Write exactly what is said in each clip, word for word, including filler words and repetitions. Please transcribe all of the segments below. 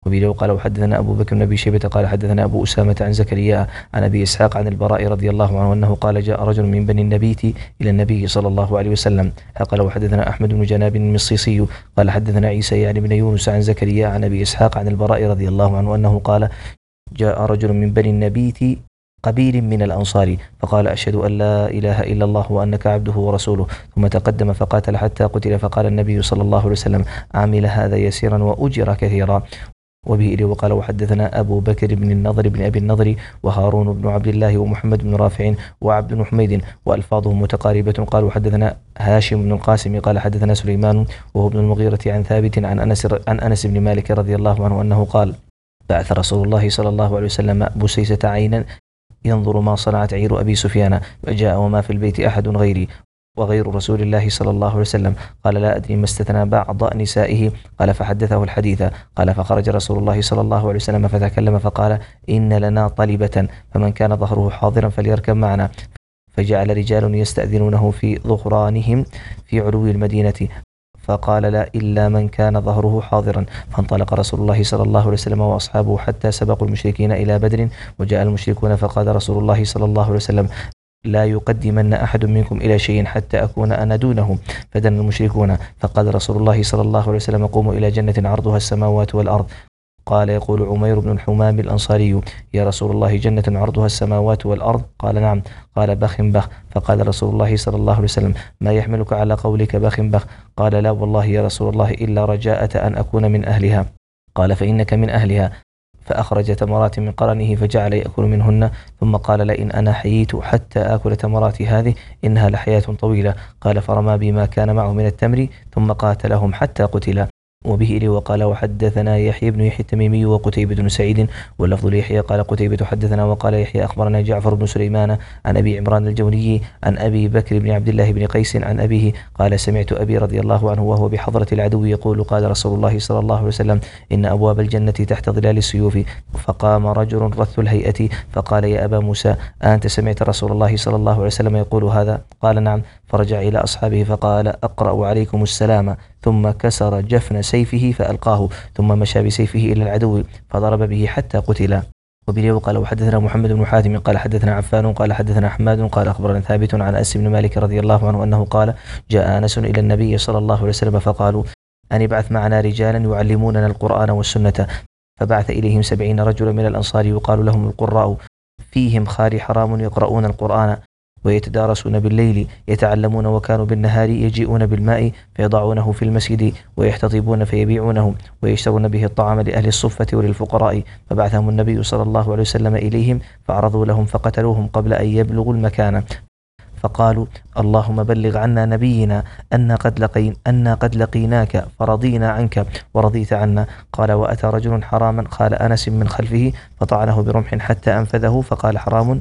وبه قال وحدثنا أبو بكر بن أبي شيبة قال حدثنا أبو أسامة عن زكريا عن أبي إسحاق عن البراء رضي الله عنه أنه قال جاء رجل من بني النبيت إلى النبي صلى الله عليه وسلم. قال وحدثنا أحمد بن جناب المصيصي قال حدثنا عيسى يعني بن يونس عن زكريا عن أبي إسحاق عن البراء رضي الله عنه أنه قال جاء رجل من بني النبيت قبيل من الأنصار فقال أشهد أن لا إله إلا الله وأنك عبده ورسوله، ثم تقدم فقاتل حتى قتل، فقال النبي صلى الله عليه وسلم عمل هذا يسيرا وأجر كثيرا. وبه إليه وقال وحدثنا أبو بكر بن النضر بن أبي النضر وهارون بن عبد الله ومحمد بن رافع وعبد بن حميد وألفاظهم متقاربة. قال وحدثنا هاشم بن القاسم قال حدثنا سليمان وهو ابن المغيرة عن ثابت عن أنس, عن أنس بن مالك رضي الله عنه أنه قال بعث رسول الله صلى الله عليه وسلم بسيسة عينا ينظر ما صنعت عير أبي سفيان، فجاء وما في البيت أحد غيري وغير رسول الله صلى الله عليه وسلم. قال لا أدري ما استثنى بعض نسائه. قال فحدثه الحديث. قال فخرج رسول الله صلى الله عليه وسلم فتكلم فقال إن لنا طلبة فمن كان ظهره حاضرا فليركب معنا. فجعل رجال يستأذنونه في ظهرانهم في علو المدينة، فقال لا إلا من كان ظهره حاضرا. فانطلق رسول الله صلى الله عليه وسلم وأصحابه حتى سبقوا المشركين إلى بدر، وجاء المشركون فقال رسول الله صلى الله عليه وسلم لا يقدمن أحد منكم إلى شيء حتى أكون أنا دونه. فدنا المشركون، فقال رسول الله صلى الله عليه وسلم قوموا إلى جنة عرضها السماوات والأرض. قال يقول عمير بن الحمام الأنصاري يا رسول الله جنة عرضها السماوات والأرض؟ قال نعم. قال بخ بخ. فقال رسول الله صلى الله عليه وسلم ما يحملك على قولك بخ بخ؟ قال لا والله يا رسول الله إلا رجاءة أن أكون من أهلها. قال فإنك من أهلها. فأخرج تمرات من قرنه فجعل يأكل منهن، ثم قال لئن أنا حييت حتى آكل تمرات هذه إنها لحياة طويلة. قال فرمى بما كان معه من التمر ثم قاتلهم حتى قتل. وبه إليه وقال وحدثنا يحيى بن يحيى التميمي وقتيبة بن سعيد واللفظ ليحيى قال قتيبة حدثنا وقال يحيى أخبرنا جعفر بن سليمان عن أبي عمران الجوني عن أبي بكر بن عبد الله بن قيس عن أبيه قال سمعت أبي رضي الله عنه وهو بحضرة العدو يقول قال رسول الله صلى الله عليه وسلم إن أبواب الجنة تحت ظلال السيوف. فقام رجل رث الهيئة فقال يا أبا موسى أنت سمعت رسول الله صلى الله عليه وسلم يقول هذا؟ قال نعم. فرجع إلى أصحابه فقال أقرأ عليكم السلام، ثم كسر جفن سيفه فألقاه، ثم مشى بسيفه إلى العدو فضرب به حتى قتل. وبه وقال وحدثنا محمد بن حاتم قال حدثنا عفان قال حدثنا حماد قال أخبرنا ثابت عن أنس بن مالك رضي الله عنه أنه قال جاء أنس إلى النبي صلى الله عليه وسلم فقالوا أن ابعث معنا رجالا يعلموننا القرآن والسنة. فبعث إليهم سبعين رجلا من الأنصار يقال لهم القراء، فيهم خال حرام يقرؤون القرآن ويتدارسون بالليل يتعلمون، وكانوا بالنهار يجيئون بالماء فيضعونه في المسجد ويحتطبون فيبيعونه ويشترون به الطعام لأهل الصفة وللفقراء. فبعثهم النبي صلى الله عليه وسلم إليهم فعرضوا لهم فقتلوهم قبل أن يبلغوا المكان، فقالوا اللهم بلغ عنا نبينا أن قد, لقين أن قد لقيناك فرضينا عنك ورضيت عنا. قال وأتى رجل حراما قال أنس من خلفه فطعنه برمح حتى أنفذه، فقال حرام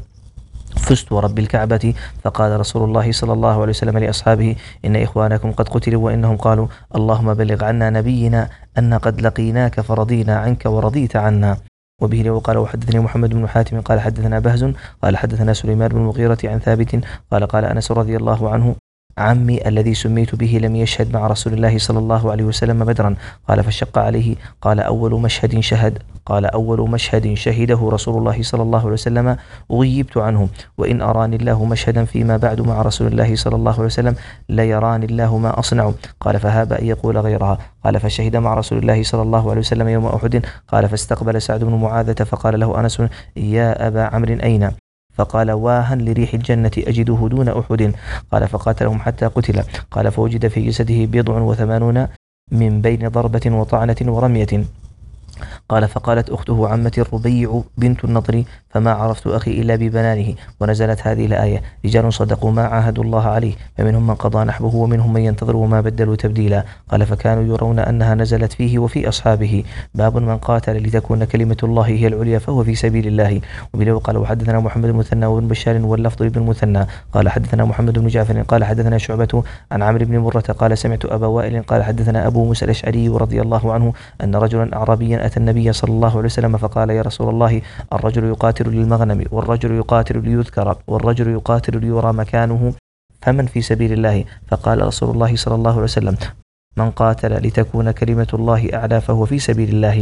فزت ورب الكعبة. فقال رسول الله صلى الله عليه وسلم لأصحابه إن إخوانكم قد قتلوا وإنهم قالوا اللهم بلغ عنا نبينا أن قد لقيناك فرضينا عنك ورضيت عنا. وبه وقال وحدثني محمد بن حاتم قال حدثنا بهز قال حدثنا سليمان بن المغيرة عن ثابت قال قال أنس رضي الله عنه عمي الذي سميت به لم يشهد مع رسول الله صلى الله عليه وسلم بدرا. قال فشق عليه. قال أول مشهد شهد قال أول مشهد شهده رسول الله صلى الله عليه وسلم غيبت عنه، وإن أراني الله مشهدا فيما بعد مع رسول الله صلى الله عليه وسلم لا يراني الله ما أصنع. قال فهاب أن يقول غيرها. قال فشهد مع رسول الله صلى الله عليه وسلم يوم أحد. قال فاستقبل سعد بن معاذة فقال له أنس يا أبا عمرو أين؟ فقال واها لريح الجنة أجده دون أحد. قال فقاتلهم حتى قتل. قال فوجد في جسده بضع وثمانون من بين ضربة وطعنة ورمية. قال فقالت أخته عمتي الربيع بنت النضر فما عرفت أخي إلا ببنانه. ونزلت هذه الآية رجال صدقوا ما عاهدوا الله عليه فمنهم من قضى نحبه ومنهم من ينتظر وما بدلوا تبديلا. قال فكانوا يرون أنها نزلت فيه وفي أصحابه. باب من قاتل لتكون كلمة الله هي العليا فهو في سبيل الله. وبه قال وحدثنا محمد المثنى وابن بشار واللفظ ابن المثنى قال حدثنا محمد بن جعفر قال حدثنا شعبة عن عمرو بن مرة قال سمعت أبا وائل قال حدثنا أبو موسى الأشعري رضي الله عنه أن رجلا أعرابيا أتى النبي صلى الله عليه وسلم فقال يا رسول الله الرجل يقاتل للمغنم والرجل يقاتل ليذكر والرجل يقاتل ليرى مكانه فمن في سبيل الله؟ فقال رسول الله صلى الله عليه وسلم من قاتل لتكون كلمة الله أعلى فهو في سبيل الله.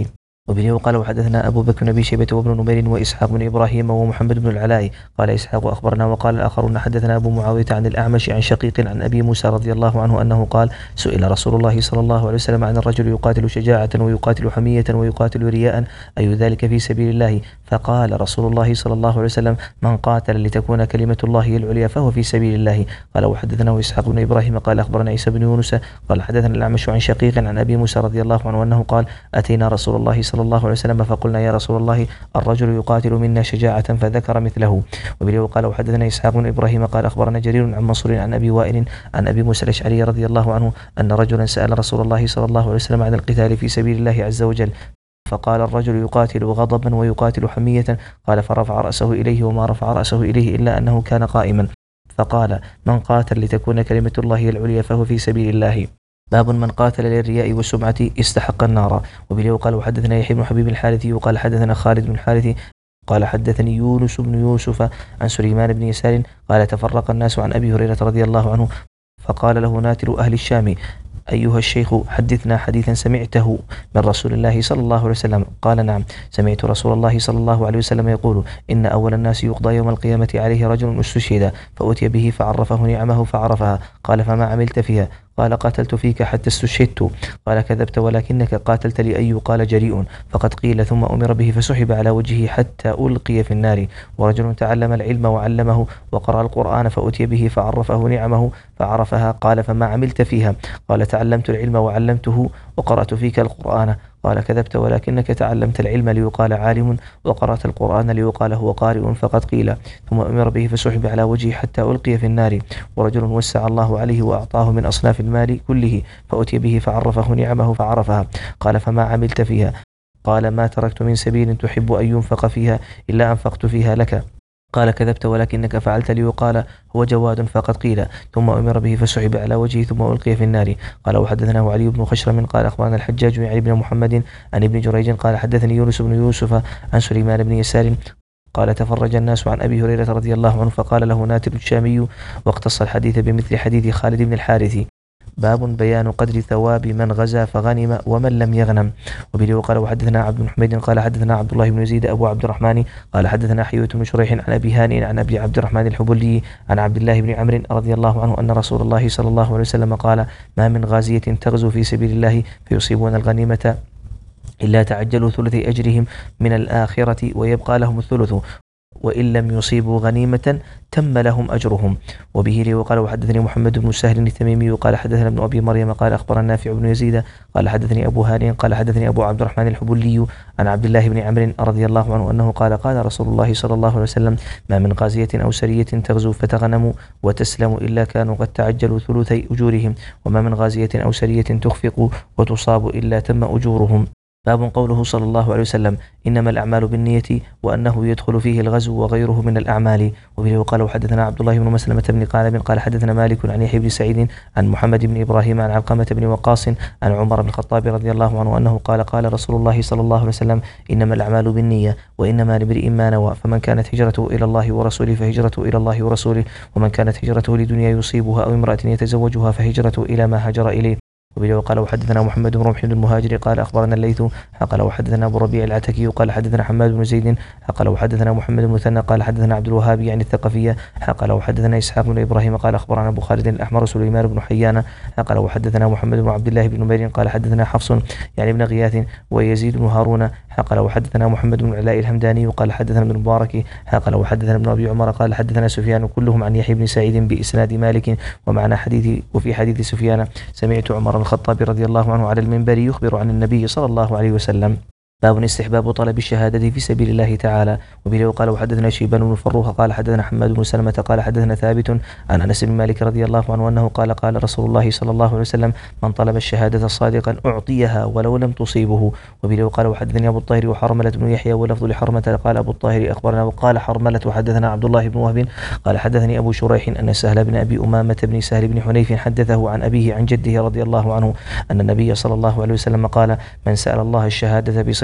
وبه وقال وحدثنا أبو بكر بن أبي شيبة وابن نمير وإسحاق بن إبراهيم ومحمد بن العلاء قال إسحاق أخبرنا وقال الآخرون حدثنا أبو معاوية عن الأعمش عن شقيق عن أبي موسى رضي الله عنه أنه قال سئل رسول الله صلى الله عليه وسلم عن الرجل يقاتل شجاعة ويقاتل حمية ويقاتل رياء أي ذلك في سبيل الله؟ فقال رسول الله صلى الله عليه وسلم من قاتل لتكون كلمة الله العليا فهو في سبيل الله. قال وحدثنا إسحاق بن إبراهيم قال أخبرنا عيسى بن يونس قال حدثنا الأعمش عن شقيق عن أبي موسى رضي الله عنه أنه قال أتينا رسول الله صلى الله عليه وسلم فقلنا يا رسول الله الرجل يقاتل منا شجاعة فذكر مثله. وبه وقال وحدثنا إسحاق بن إبراهيم قال أخبرنا جرير عن منصور عن أبي وائل عن أبي موسى الأشعري رضي الله عنه أن رجلا سأل رسول الله صلى الله عليه وسلم عن القتال في سبيل الله عز وجل فقال الرجل يقاتل غضبا ويقاتل حمية قال فرفع رأسه إليه وما رفع رأسه إليه إلا أنه كان قائما فقال من قاتل لتكون كلمة الله العليا فهو في سبيل الله. باب من قاتل للرياء والسمعة استحق النار. وبه وقال وحدثنا يحيى بن حبيب الحارثي وقال حدثنا خالد بن الحارث قال حدثني يونس بن يوسف عن سليمان بن يسار قال تفرق الناس عن أبي هريرة رضي الله عنه فقال له ناتل أهل الشام أيها الشيخ حدثنا حديثا سمعته من رسول الله صلى الله عليه وسلم. قال نعم سمعت رسول الله صلى الله عليه وسلم يقول إن أول الناس يقضى يوم القيامة عليه رجل استشهد فأتي به فعرفه نعمه فعرفها قال فما عملت فيها؟ قال قاتلت فيك حتى استشهدت. قال كذبت ولكنك قاتلت لأي قال جريء فقد قيل ثم أمر به فسحب على وجهه حتى ألقي في النار. ورجل تعلم العلم وعلمه وقرأ القرآن فأتي به فعرفه نعمه فعرفها قال فما عملت فيها؟ قال تعلمت العلم وعلمته وقرأت فيك القرآن. قال كذبت ولكنك تعلمت العلم ليقال عالم وقرأت القرآن ليقال هو قارئ فقد قيل ثم أمر به فسحب على وجهه حتى ألقي في النار. ورجل وسع الله عليه وأعطاه من أصناف المال كله فأتي به فعرفه نعمه فعرفها قال فما عملت فيها؟ قال ما تركت من سبيل تحب أن ينفق فيها إلا أنفقت فيها لك. قال كذبت ولكنك فعلت ليقال هو جواد فقد قيل ثم أمر به فسحب على وجهه ثم ألقي في النار. قال وحدثناه علي بن خشرم قال أخبرنا الحجاج يعني بن محمد عن ابن جريج قال حدثني يونس بن يوسف عن سليمان بن يسار قال تفرج الناس عن أبي هريرة رضي الله عنه فقال له ناتل الشامي واقتص الحديث بمثل حديث خالد بن الحارث. باب بيان قدر ثواب من غزا فغنم ومن لم يغنم. وبه وقال وحدثنا عبد بن حميد قال حدثنا عبد الله بن يزيد أبو عبد الرحمن قال حدثنا حيوة بن شريح عن أبي هانئ عن أبي عبد الرحمن الحبلي عن عبد الله بن عمرو رضي الله عنه أن رسول الله صلى الله عليه وسلم قال ما من غازية تغزو في سبيل الله فيصيبون الغنيمة إلا تعجلوا ثلثي أجرهم من الآخرة ويبقى لهم الثلث وإن لم يصيبوا غنيمة تم لهم أجرهم. وبه لي وقال وحدثني محمد بن سهل التميمي وقال حدثنا ابن أبي مريم قال أخبرنا نافع بن يزيد قال حدثني أبو هانئ قال حدثني أبو عبد الرحمن الحبلي عن عبد الله بن عمرو رضي الله عنه أنه قال قال رسول الله صلى الله عليه وسلم ما من غازية أو سرية تغزو فتغنم وتسلم إلا كانوا قد تعجلوا ثلثي أجورهم وما من غازية أو سرية تخفق وتصاب إلا تم أجورهم. باب قوله صلى الله عليه وسلم إنما الأعمال بالنية وأنه يدخل فيه الغزو وغيره من الأعمال. وبه وقال وحدثنا عبد الله بن مسلمة بن قال قال حدثنا مالك عن يحيى بن سعيد عن محمد بن إبراهيم عن علقمة بن وقاص عن عمر بن الخطاب رضي الله عنه أنه قال قال رسول الله صلى الله عليه وسلم إنما الأعمال بالنية وإنما لامرئ ما نوى فمن كانت هجرته إلى الله ورسوله فهجرته إلى الله ورسوله ومن كانت هجرته لدنيا يصيبها أو امرأة يتزوجها فهجرته إلى ما هاجر إليه. وبه وقال وحدثنا محمد بن رمح بن المهاجر قال أخبرنا الليث قال وحدثنا أبو ربيع العتكي قال حدثنا حماد بن زيد قال وحدثنا محمد بن مثنى قال حدثنا عبد الوهاب يعني الثقفية قال وحدثنا إسحاق بن إبراهيم قال أخبرنا أبو خالد الأحمر سليمان بن حيان قال وحدثنا محمد بن عبد الله بن نمير قال حدثنا حفص يعني ابن غياث ويزيد بن هارون قال وحدثنا محمد بن العلاء الحمداني قال حدثنا ابن مبارك قال وحدثنا ابن أبي عمر قال حدثنا سفيان كلهم عن يحيى بن سعيد بإسناد مالك ومعنى حديث وفي حديث سفيان سمعت عمر بن الخطاب رضي الله عنه على المنبر يخبر عن النبي صلى الله عليه وسلم. باب استحباب طلب الشهادة في سبيل الله تعالى. وبه وقال وحدثنا شيبان بن فروخ قال حدثنا حماد بن سلمة قال حدثنا ثابت عن أنس بن مالك رضي الله عنه أنه قال قال رسول الله صلى الله عليه وسلم من طلب الشهادة صادقا أعطيها ولو لم تصيبه. وبه وقال وحدثني أبو الطاهر وحرملة بن يحيى ولفظ لحرملة قال أبو الطاهر أخبرنا وقال حرملة وحدثنا عبد الله بن وهب قال حدثني أبو شريح أن سهل بن أبي أمامة بن سهل بن حنيف حدثه عن أبيه عن جده رضي الله عنه أن النبي صلى الله عليه وسلم قال من سأل الله الشهادة بصدق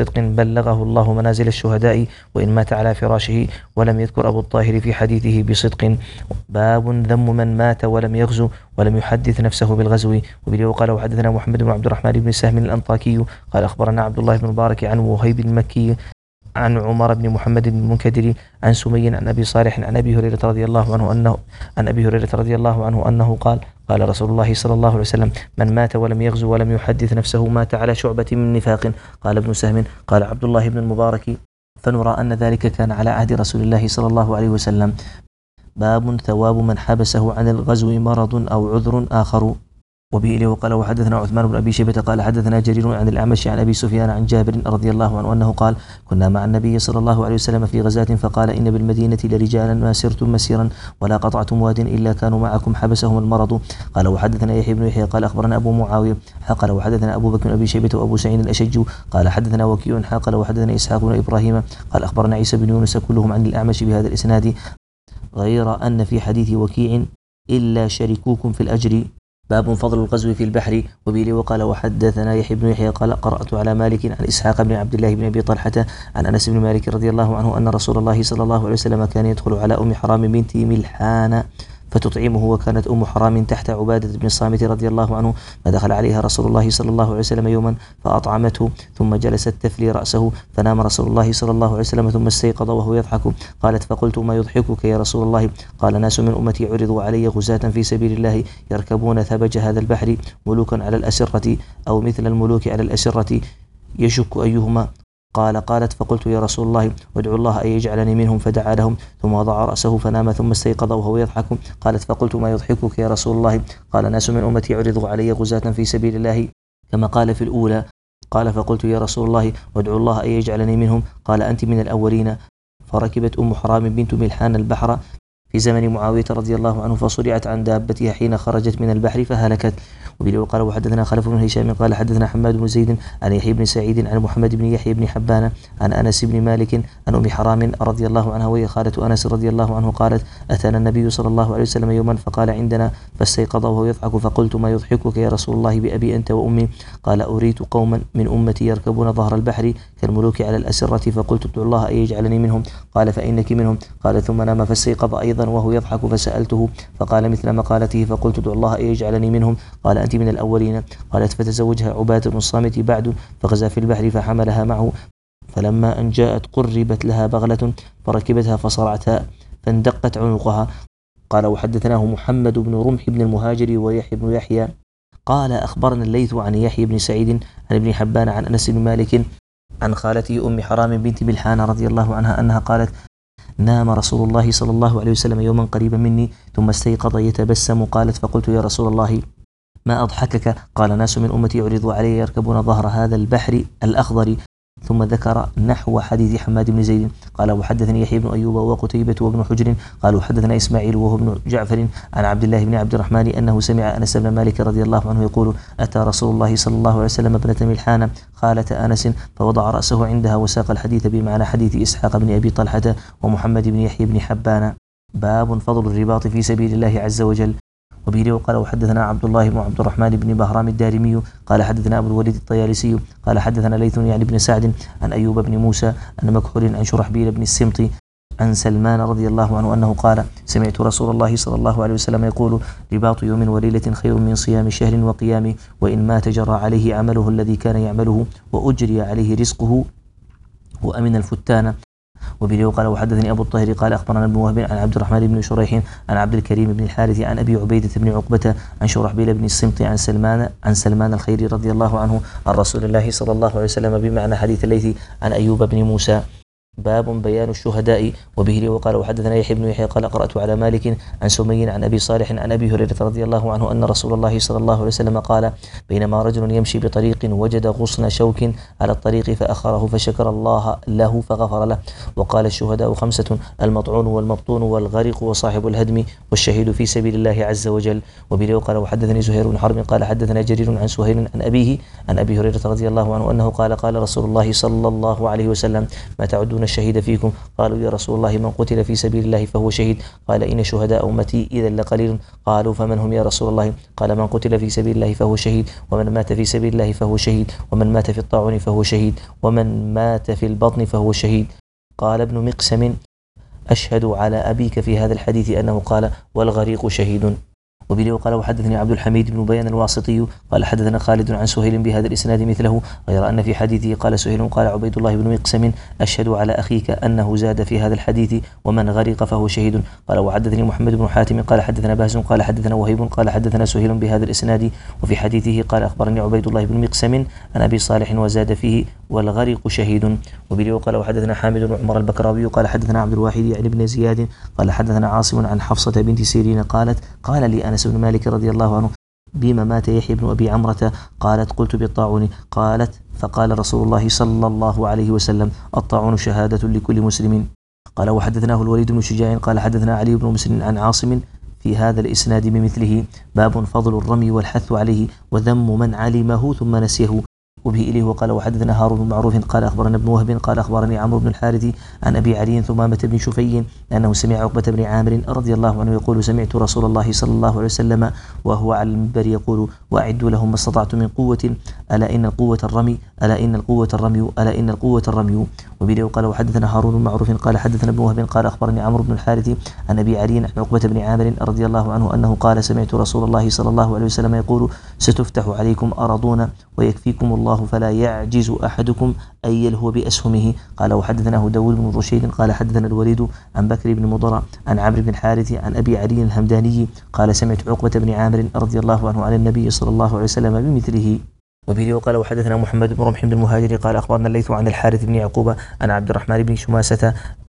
بصدق بلغه الله منازل الشهداء وإن مات على فراشه. ولم يذكر أبو الطاهر في حديثه بصدق. باب ذم من مات ولم يغزو ولم يحدث نفسه بالغزو. وبه وقال وحدثنا محمد بن عبد الرحمن بن سهم الأنطاكي قال أخبرنا عبد الله بن مبارك عن وهيب المكي عن عمر بن محمد بن المنكدر عن سمي عن أبي صالح عن أبي هريرة رضي الله عنه أنه عن أبي هريرة رضي الله عنه أنه قال قال رسول الله صلى الله عليه وسلم من مات ولم يغزو ولم يحدث نفسه مات على شعبة من نفاق. قال ابن سهم قال عبد الله بن المبارك فنرى أن ذلك كان على عهد رسول الله صلى الله عليه وسلم. باب ثواب من حبسه عن الغزو مرض أو عذر آخر. وبه إليه وقال وحدثنا عثمان بن أبي شيبة قال حدثنا جرير عن الأعمش عن أبي سفيان عن جابر رضي الله عنه أنه قال كنا مع النبي صلى الله عليه وسلم في غزاة فقال إن بالمدينة لرجالا ما سرتم مسيرا ولا قطعتم واد إلا كانوا معكم حبسهم المرض. قال وحدثنا يحيى بن يحيى قال أخبرنا أبو معاوية قال وحدثنا أبو بكر بن أبي شيبة وأبو سعيد الأشج قال حدثنا وكيع قال وحدثنا إسحاق بن إبراهيم قال أخبرنا عيسى بن يونس كلهم عن الأعمش بهذا الإسناد غير أن في حديث وكيع إلا شركوكم في الأجر. باب فضل الغزو في البحر. وبه وقال وحدثنا يحيى بن يحيى قال قرأت على مالك عن إسحاق بن عبد الله بن أبي طلحة عن أنس بن مالك رضي الله عنه أن رسول الله صلى الله عليه وسلم كان يدخل على أم حرام بنت ملحان فتطعمه وكانت أم حرام تحت عبادة بن الصامت رضي الله عنه فدخل عليها رسول الله صلى الله عليه وسلم يوما فأطعمته ثم جلست تفلي رأسه فنام رسول الله صلى الله عليه وسلم ثم استيقظ وهو يضحك. قالت فقلت ما يضحكك يا رسول الله؟ قال ناس من أمتي عرضوا علي غزاة في سبيل الله يركبون ثبج هذا البحر ملوكا على الأسرة أو مثل الملوك على الأسرة يشك أيهما. قال قالت فقلت يا رسول الله وادعو الله أن يجعلني منهم فدعا لهم ثم وضع رأسه فنام ثم استيقظ وهو يضحك. قالت فقلت ما يضحكك يا رسول الله؟ قال ناس من أمتي عرضوا علي غزاة في سبيل الله كما قال في الأولى. قال فقلت يا رسول الله وادعو الله أن يجعلني منهم. قال أنت من الأولين. فركبت أم حرام بنت ملحان البحر في زمن معاوية رضي الله عنه فصرعت عن دابتها حين خرجت من البحر فهلكت. وبه وقال وحدثنا خلف بن هشام قال حدثنا حماد بن زيد عن يحيى بن سعيد عن محمد بن يحيى بن حبان عن أنس بن مالك عن أم حرام رضي الله عنها وهي خالة أنس رضي الله عنه قالت أتانا النبي صلى الله عليه وسلم يوما فقال عندنا فاستيقظ وهو يضحك فقلت ما يضحكك يا رسول الله بأبي أنت وأمي؟ قال أريت قوما من أمتي يركبون ظهر البحر كالملوك على الأسرة فقلت ادعو الله أن يجعلني منهم. قال فإنك منهم. قال ثم نام فاستيقظ أيضا وهو يضحك فسألته فقال مثل مقالته فقلت ادعو الله أن يجعلني منهم. قال أنت من الأولين. قالت فتزوجها عبادة بن الصامت بعد فغزا في البحر فحملها معه فلما أن جاءت قربت لها بغلة فركبتها فصرعتها فاندقت عنقها. قال وحدثناه محمد بن رمح بن المهاجر ويحيى بن يحيى قال أخبرنا الليث عن يحيى بن سعيد عن ابن حبان عن أنس بن مالك عن خالته أم حرام بنت ملحان رضي الله عنها أنها قالت نام رسول الله صلى الله عليه وسلم يوما قريبا مني ثم استيقظ يتبسم. قالت فقلت يا رسول الله ما أضحكك؟ قال ناس من أمتي عرضوا علي يركبون ظهر هذا البحر الأخضر ثم ذكر نحو حديث حماد بن زيد. قال وحدثني يحيى بن أيوب وقتيبة وابن حجر قالوا حدثنا إسماعيل وهو ابن جعفر عن عبد الله بن عبد الرحمن أنه سمع أنس بن مالك رضي الله عنه يقول أتى رسول الله صلى الله عليه وسلم ابنة ملحان خالة أنس فوضع رأسه عندها وساق الحديث بمعنى حديث إسحاق بن أبي طلحة ومحمد بن يحيى بن حبان. باب فضل الرباط في سبيل الله عز وجل. وبه وقال وحدثنا عبد الله بن عبد الرحمن بن بهرام الدارمي قال حدثنا أبو الوليد الطيالسي قال حدثنا ليث يعني بن سعد عن أيوب بن موسى عن مكحول عن شرحبيل بن السمط عن سلمان رضي الله عنه أنه قال سمعت رسول الله صلى الله عليه وسلم يقول رباط يوم وليلة خير من صيام شهر وقيام وإن مات جرى عليه عمله الذي كان يعمله وأجري عليه رزقه وأمن الفتان. وبه وقال وحدثني أبو الطاهر قال أخبرنا ابن وهب عن عبد الرحمن بن شريح عن عبد الكريم بن الحارث عن أبي عبيدة بن عقبة عن شرحبيل بن السمط عن سلمان عن سلمان الخيري رضي الله عنه عن رسول الله صلى الله عليه وسلم بمعنى حديث الليث عن أيوب بن موسى. باب بيان الشهداء. وبه وقال وحدثنا يحيى بن يحيى قال قرأت على مالك عن سمي عن أبي صالح عن أبي هريرة رضي الله عنه أن رسول الله صلى الله عليه وسلم قال بينما رجل يمشي بطريق وجد غصن شوك على الطريق فأخره فشكر الله له فغفر له. وقال الشهداء خمسة المطعون والمبطون والغرق وصاحب الهدم والشهيد في سبيل الله عز وجل. وبه وقال وحدثني زهير بن حرب قال حدثنا جرير عن سهيل عن أبيه عن أبي هريرة رضي الله عنه أنه قال قال رسول الله صلى الله عليه وسلم ما تعدون الشهيد فيكم؟ قالوا يا رسول الله من قتل في سبيل الله فهو شهيد. قال إن شهداء أمتي إذا لقليل. قالوا فمن هم يا رسول الله؟ قال من قتل في سبيل الله فهو شهيد، ومن مات في سبيل الله فهو شهيد، ومن مات في الطاعون فهو شهيد، ومن مات في البطن فهو شهيد. قال ابن مقسم أشهد على أبيك في هذا الحديث أنه قال والغريق شهيد. وبه قال وحدثني عبد الحميد بن بيان الواسطي قال حدثنا خالد عن سهيل بهذا الإسناد مثله، غير أن في حديثه قال سهيل قال عبيد الله بن مقسم أشهد على أخيك أنه زاد في هذا الحديث ومن غرق فهو شهيد. قال وحدثني محمد بن حاتم قال حدثنا باز قال حدثنا وهيب قال حدثنا سهيل بهذا الإسناد، وفي حديثه قال أخبرني عبيد الله بن مقسم عن أبي صالح وزاد فيه والغرق شهيد. وبه قال وحدثنا حامد بن عمر البكراوي قال حدثنا عبد الواحد يعني بن زياد قال حدثنا عاصم عن حفصة بنت سيرين قالت قال لي أنس بن مالك رضي الله عنه بما مات يحيى بن أبي عمرة؟ قالت قلت بالطاعون. قالت فقال رسول الله صلى الله عليه وسلم الطاعون شهادة لكل مسلم. قال وحدثناه الوليد بن شجاع قال حدثنا علي بن مسلم عن عاصم في هذا الإسناد بمثله. باب فضل الرمي والحث عليه وذم من علمه ثم نسيه. وبه إليه وقال وحدثنا هارون بن معروف قال أخبرنا ابن وهب قال أخبرني عمرو بن الحارث عن أبي علي ثمامة بن شفي أنه سمع عقبة بن عامر رضي الله عنه يقول سمعت رسول الله صلى الله عليه وسلم وهو على المنبر يقول وأعدوا لهم ما استطعتم من قوة ألا إن القوة الرمي ألا إن القوة الرمي ألا إن القوة الرمي. وبه قال وحدثنا هارون بن معروف قال حدثنا ابن وهب قال أخبرني عمرو بن الحارث عن أبي علي عن عقبة بن عامر رضي الله عنه أنه قال سمعت رسول الله صلى الله عليه وسلم يقول ستفتح عليكم أرضون ويكفيكم الله فلا يعجز أحدكم أن يلهو بأسهمه. قال وحدثناه داود بن رشيد قال حدثنا الوليد عن بكر بن مضر عن عمرو بن الحارث عن أبي علي الهمداني قال سمعت عقبة بن عامر رضي الله عنه عن النبي صلى الله عليه وسلم بمثله. وبه قال وحدثنا محمد بن رمح بن المهاجر قال أخبرنا الليث عن الحارث بن يعقوب عن عبد الرحمن بن شماسة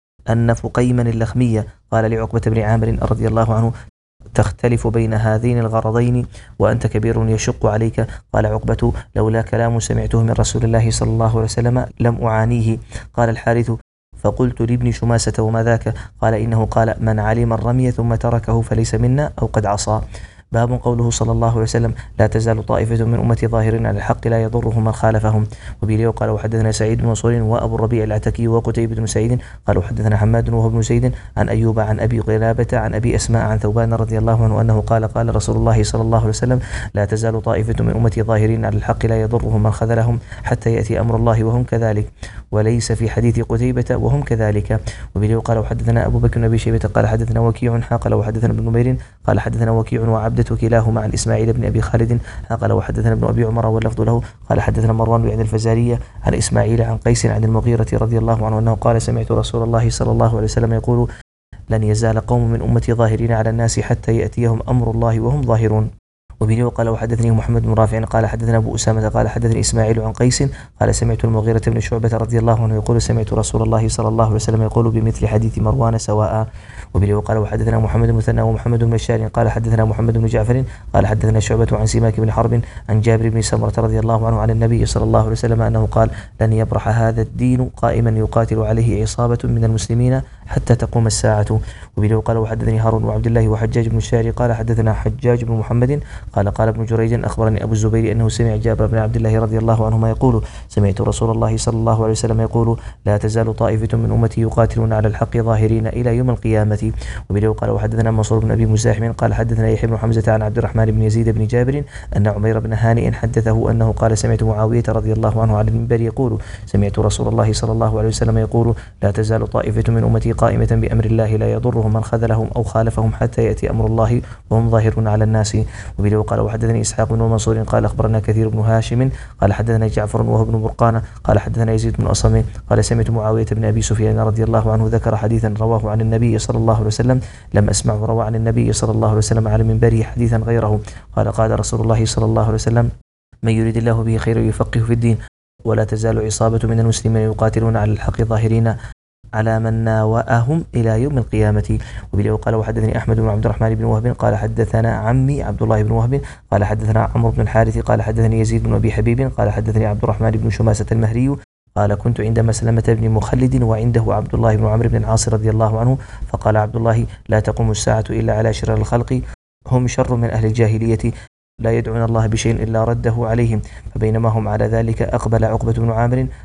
أن فقيما اللخمية قال لعقبة بن عامر رضي الله عنه تختلف بين هذين الغرضين وأنت كبير يشق عليك. قال عقبة لولا كلام سمعته من رسول الله صلى الله عليه وسلم لم أعانيه. قال الحارث فقلت لابن شماسة وما ذاك؟ قال إنه قال من علم الرمي ثم تركه فليس منا أو قد عصى. باب قوله صلى الله عليه وسلم لا تزال طائفة من أمتي ظاهرين على الحق لا يضرهم من خالفهم. وبه قال وحدثنا سعيد بن منصور وأبو الربيع العتكي وقتيبة بن سعيد قال وحدثنا حماد وهو بن زيد عن أيوب عن أبي قلابة عن أبي أسماء عن ثوبان رضي الله عنه أنه قال قال رسول الله صلى الله عليه وسلم لا تزال طائفة من أمتي ظاهرين على الحق لا يضرهم من خذلهم حتى يأتي أمر الله وهم كذلك، وليس في حديث قتيبة وهم كذلك. وبه قال وحدثنا أبو بكر بن أبي شيبة قال حدثنا وكيع قال وحدثنا ابن نمير قال حدثنا وكيع وعبدة كلاهما عن إسماعيل بن أبي خالد قال وحدثنا ابن أبي عمر واللفظ له قال حدثنا مروان بن الفزارية عن إسماعيل عن قيس عن المغيرة رضي الله عنه أنه قال سمعت رسول الله صلى الله عليه وسلم يقول لن يزال قوم من أمتي ظاهرين على الناس حتى يأتيهم أمر الله وهم ظاهرون. وبه قال وحدثني محمد بن رافع قال حدثنا أبو أسامة قال حدثني إسماعيل عن قيس قال سمعت المغيرة بن شعبة رضي الله عنه يقول سمعت رسول الله صلى الله عليه وسلم يقول بمثل حديث مروان سواء. وبه قال وحدثنا محمد بن مثنى ومحمد بن بشار قال حدثنا محمد بن جعفر قال حدثنا شعبة عن سماك بن حرب عن جابر بن سمرة رضي الله عنه عن النبي صلى الله عليه وسلم أنه قال لن يبرح هذا الدين قائما يقاتل عليه عصابة من المسلمين حتى تقوم الساعة. وبه قال وحدثني هارون وعبد الله وحجاج بن الشاري قال حدثنا حجاج بن محمد قال قال ابن جريج أخبرني أبو الزبير أنه سمع جابر بن عبد الله رضي الله عنهما يقول سمعت رسول الله صلى الله عليه وسلم يقول لا تزال طائفة من أمتي يقاتلون على الحق ظاهرين إلى يوم القيامة. وبه قال وحدثنا منصور بن أبي مزاحم قال حدثنا يحيى بن حمزة عن عبد الرحمن بن يزيد بن جابر أن عمير بن هانئ حدثه أنه قال سمعت معاوية رضي الله عنه على المنبر يقول سمعت رسول الله صلى الله عليه وسلم يقول لا تزال طائفة من أمتي قائمة بأمر الله لا يضرهم من خذلهم أو خالفهم حتى يأتي أمر الله وهم ظاهرون على الناس. وبه قال وحدثني إسحاق بن منصور قال أخبرنا كثير بن هاشم قال حدثنا جعفر وهو بن برقان قال حدثنا يزيد بن أصم قال سمعت معاوية بن أبي سفيان رضي الله عنه ذكر حديثا رواه عن النبي صلى الله عليه وسلم لم أسمعه روى عن النبي صلى الله عليه وسلم على منبره حديثا غيره. قال قال رسول الله صلى الله عليه وسلم من يريد الله به خيرا يفقه في الدين ولا تزال عصابة من المسلمين يقاتلون على الحق ظاهرين على من ناوأهم إلى يوم القيامة. وبه قال وحدثني أحمد بن عبد الرحمن بن وهب قال حدثنا عمي عبد الله بن وهب قال حدثنا عمرو بن الحارث قال حدثني يزيد بن أبي حبيب قال حدثني عبد الرحمن بن شماسة المهري قال كنت عند مسلمة بن مخلد وعنده عبد الله بن عمرو بن العاص رضي الله عنه فقال عبد الله لا تقوم الساعة إلا على شرار الخلق هم شر من أهل الجاهلية لا يدعون الله بشيء إلا رده عليهم. فبينما هم على ذلك أقبل عقبة بن عامر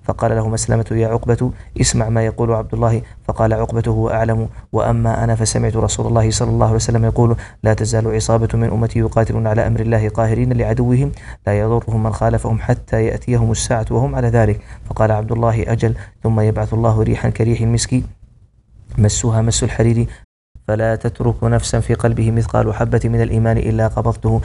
فقال له مسلمة يا عقبة اسمع ما يقول عبد الله. فقال عقبة هو أعلم، وأما أنا فسمعت رسول الله صلى الله عليه وسلم يقول لا تزال عصابة من أمتي يقاتلون على أمر الله قاهرين لعدوهم لا يضرهم من خالفهم حتى يأتيهم الساعة وهم على ذلك. فقال عبد الله أجل، ثم يبعث الله ريحا كريح المسك مسها مس الحرير فلا تترك نفسا في قلبه مثقال حبة من الإيمان إلا قبضته،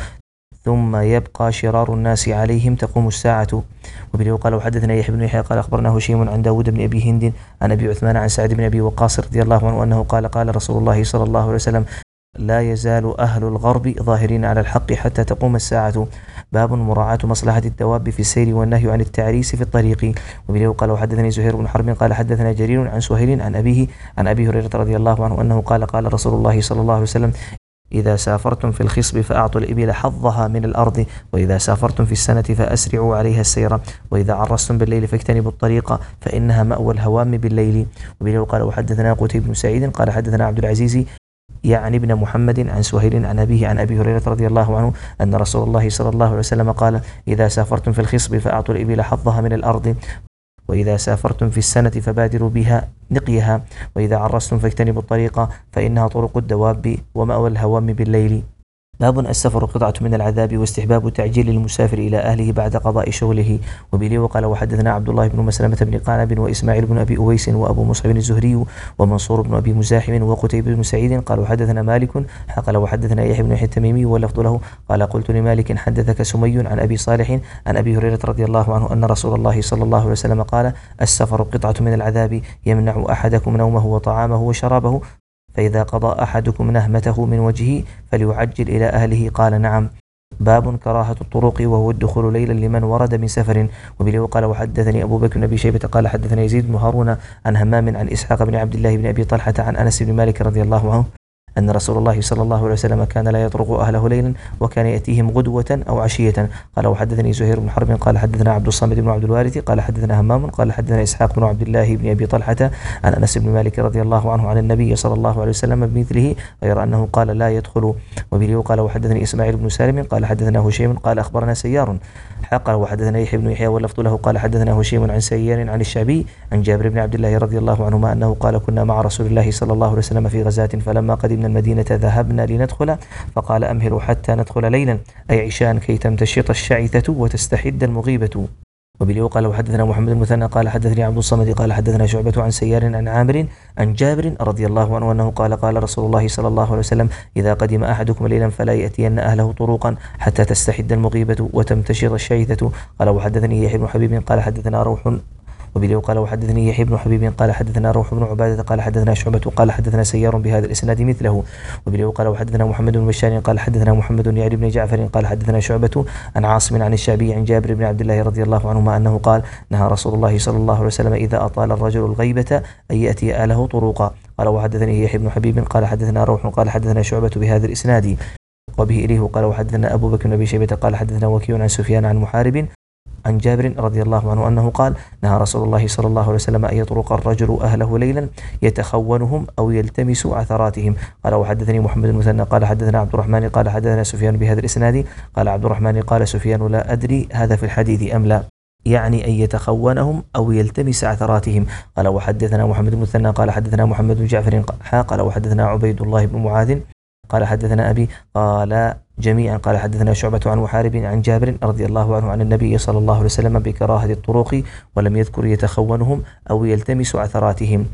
ثم يبقى شرار الناس عليهم تقوم الساعة. وبه قال وحدثنا يحيى بن يحيى قال أخبرنا هشيم عن داود بن أبي هند عن أبي عثمان عن سعد بن أبي وقاص رضي الله عنه أنه قال قال رسول الله صلى الله عليه وسلم لا يزال أهل الغرب ظاهرين على الحق حتى تقوم الساعة. باب مراعاة مصلحة الدواب في السير والنهي عن التعريس في الطريق. وبه قال وحدثني زهير بن حرب قال حدثنا جرير عن سهيل عن أبيه عن أبي هريرة رضي الله عنه أنه قال قال رسول الله صلى الله عليه وسلم إذا سافرتم في الخصب فأعطوا الإبل حظها من الأرض، وإذا سافرتم في السنة فأسرعوا عليها السير، وإذا عرستم بالليل فاجتنبوا الطريق فإنها مأوى الهوام بالليل. وبه قال وحدثنا قتيبة بن سعيد قال حدثنا عبد العزيز يعني ابن محمد عن سهيل عن أبيه عن أبي هريرة رضي الله عنه أن رسول الله صلى الله عليه وسلم قال إذا سافرتم في الخصب فأعطوا الإبل حظها من الأرض، وإذا سافرتم في السنة فبادروا بها نقيها، وإذا عرستم فاجتنبوا الطريق فإنها طرق الدواب ومأوى الهوام بالليل. باب السفر قطعة من العذاب واستحباب تعجيل المسافر إلى أهله بعد قضاء شغله. وبه وقال وحدثنا عبد الله بن مسلمة بن قعنب وإسماعيل بن أبي أويس وأبو مصعب الزهري ومنصور بن أبي مزاحم وقتيبة بن سعيد قال وحدثنا مالك قال وحدثنا يحيى بن يحيى التميمي واللفظ له قال قلت لمالك حدثك سمي عن أبي صالح عن أبي هريرة رضي الله عنه أن رسول الله صلى الله عليه وسلم قال السفر قطعة من العذاب يمنع أحدكم نومه وطعامه وشرابه، فإذا قضى أحدكم نهمته من وجهه فليعجل إلى أهله. قال نعم. باب كراهة الطرق وهو الدخول ليلا لمن ورد من سفر. وبه قال وحدثني أبو بكر بن أبي شيبة قال حدثنا يزيد بن هارون عن همام عن إسحاق بن عبد الله بن أبي طلحة عن أنس بن مالك رضي الله عنه أن رسول الله صلى الله عليه وسلم كان لا يطرق أهله ليلا وكان يأتيهم غدوة أو عشية. قال وحدثني زهير بن حرب قال حدثنا عبد الصمد بن عبد الوارث قال حدثنا همام قال حدثنا إسحاق بن عبد الله بن أبي طلحة عن أنس بن مالك رضي الله عنه عن النبي صلى الله عليه وسلم بمثله غير أنه قال لا يدخل. وبه قال وحدثني إسماعيل بن سالم قال حدثنا هشيم قال أخبرنا سيار قال وحدثنا يحيى بن يحيى واللفظ له قال حدثنا هشيم عن سيار عن الشعبي عن جابر بن عبد الله رضي الله عنهما أنه قال كنا مع رسول الله صلى الله عليه وسلم في غزاة فلما قدمنا المدينة ذهبنا لندخل فقال أمهلوا حتى ندخل ليلا أي عشاء كي تمتشط الشعثة وتستحد المغيبة. وبه قال وحدثنا محمد المثنى قال حدثني عبد الصمد قال حدثنا شعبة عن سيار عن عامر عن جابر رضي الله عنه أنه قال قال رسول الله صلى الله عليه وسلم إذا قدم أحدكم ليلا فلا يأتين أهله طروقا حتى تستحد المغيبة وتمتشط الشعثة. قال وحدثني يحيى بن حبيب قال حدثنا روح. وبه قال وحدثني يحيى بن حبيب قال حدثنا روح بن عبادة قال حدثنا شعبة قال حدثنا سيار بهذا الإسناد مثله. وبه قال وحدثنا محمد بن بشار قال حدثنا محمد يعني بن جعفر قال حدثنا شعبة عن عاصم عن الشعبي عن جابر بن عبد الله رضي الله عنهما أنه قال نهى رسول الله صلى الله عليه وسلم إذا أطال الرجل الغيبة أن يأتي أهله طروقا. قال وحدثني يحيى بن حبيب قال حدثنا روح قال حدثنا شعبة بهذا الإسناد. وبه إليه قال وحدثنا أبو بكر بن أبي شيبة قال حدثنا وكيع عن سفيان عن محارب عن جابر رضي الله عنه أنه قال نهى رسول الله صلى الله عليه وسلم أن يطرق الرجل أهله ليلا يتخونهم أو يلتمس عثراتهم. قال وحدثني محمد المثنى قال حدثنا عبد الرحمن قال حدثنا سفيان بهذا الإسناد. قال عبد الرحمن قال سفيان لا أدري هذا في الحديث أم لا، يعني أن يتخونهم أو يلتمس عثراتهم. قال وحدثنا محمد المثنى قال حدثنا محمد بن جعفر قال وحدثنا عبيد الله بن معاذ قال حدثنا أبي قال جميعا قال حدثنا شعبة عن محارب عن جابر رضي الله عنه عن النبي صلى الله عليه وسلم بكراهة الطرق ولم يذكر يتخونهم أو يلتمس عثراتهم.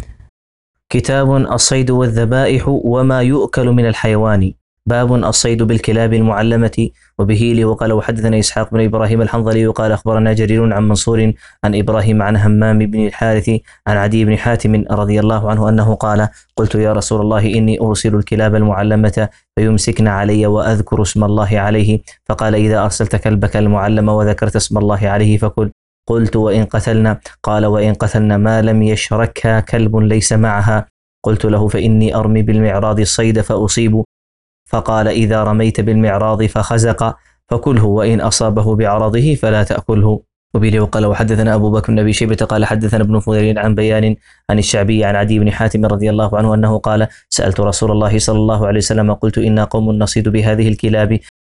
كتاب الصيد والذبائح وما يؤكل من الحيوان. باب الصيد بالكلاب المعلمة. وبه لي وقال وحدثنا إسحاق بن إبراهيم الحنظلي وقال أخبرنا جرير عن منصور عن إبراهيم عن همام بن الحارث عن عدي بن حاتم رضي الله عنه أنه قال قلت يا رسول الله إني أرسل الكلاب المعلمة فيمسكن علي وأذكر اسم الله عليه، فقال إذا أرسلت كلبك المعلم وذكرت اسم الله عليه فكل. قلت وإن قتلنا؟ قال وإن قتلنا ما لم يشركها كلب ليس معها. قلت له فإني أرمي بالمعراض الصيد فأصيب، فقال إذا رميت بالمعراض فخزق فكله وإن أصابه بعرضه فلا تأكله. وبه قال وحدثنا أبو بكر بن أبي شيبة قال حدثنا ابن فضيل عن بيان عن الشعبي عن عدي بن حاتم رضي الله عنه أنه قال سألت رسول الله صلى الله عليه وسلم قلت إنا قوم نصيد بهذه الكلاب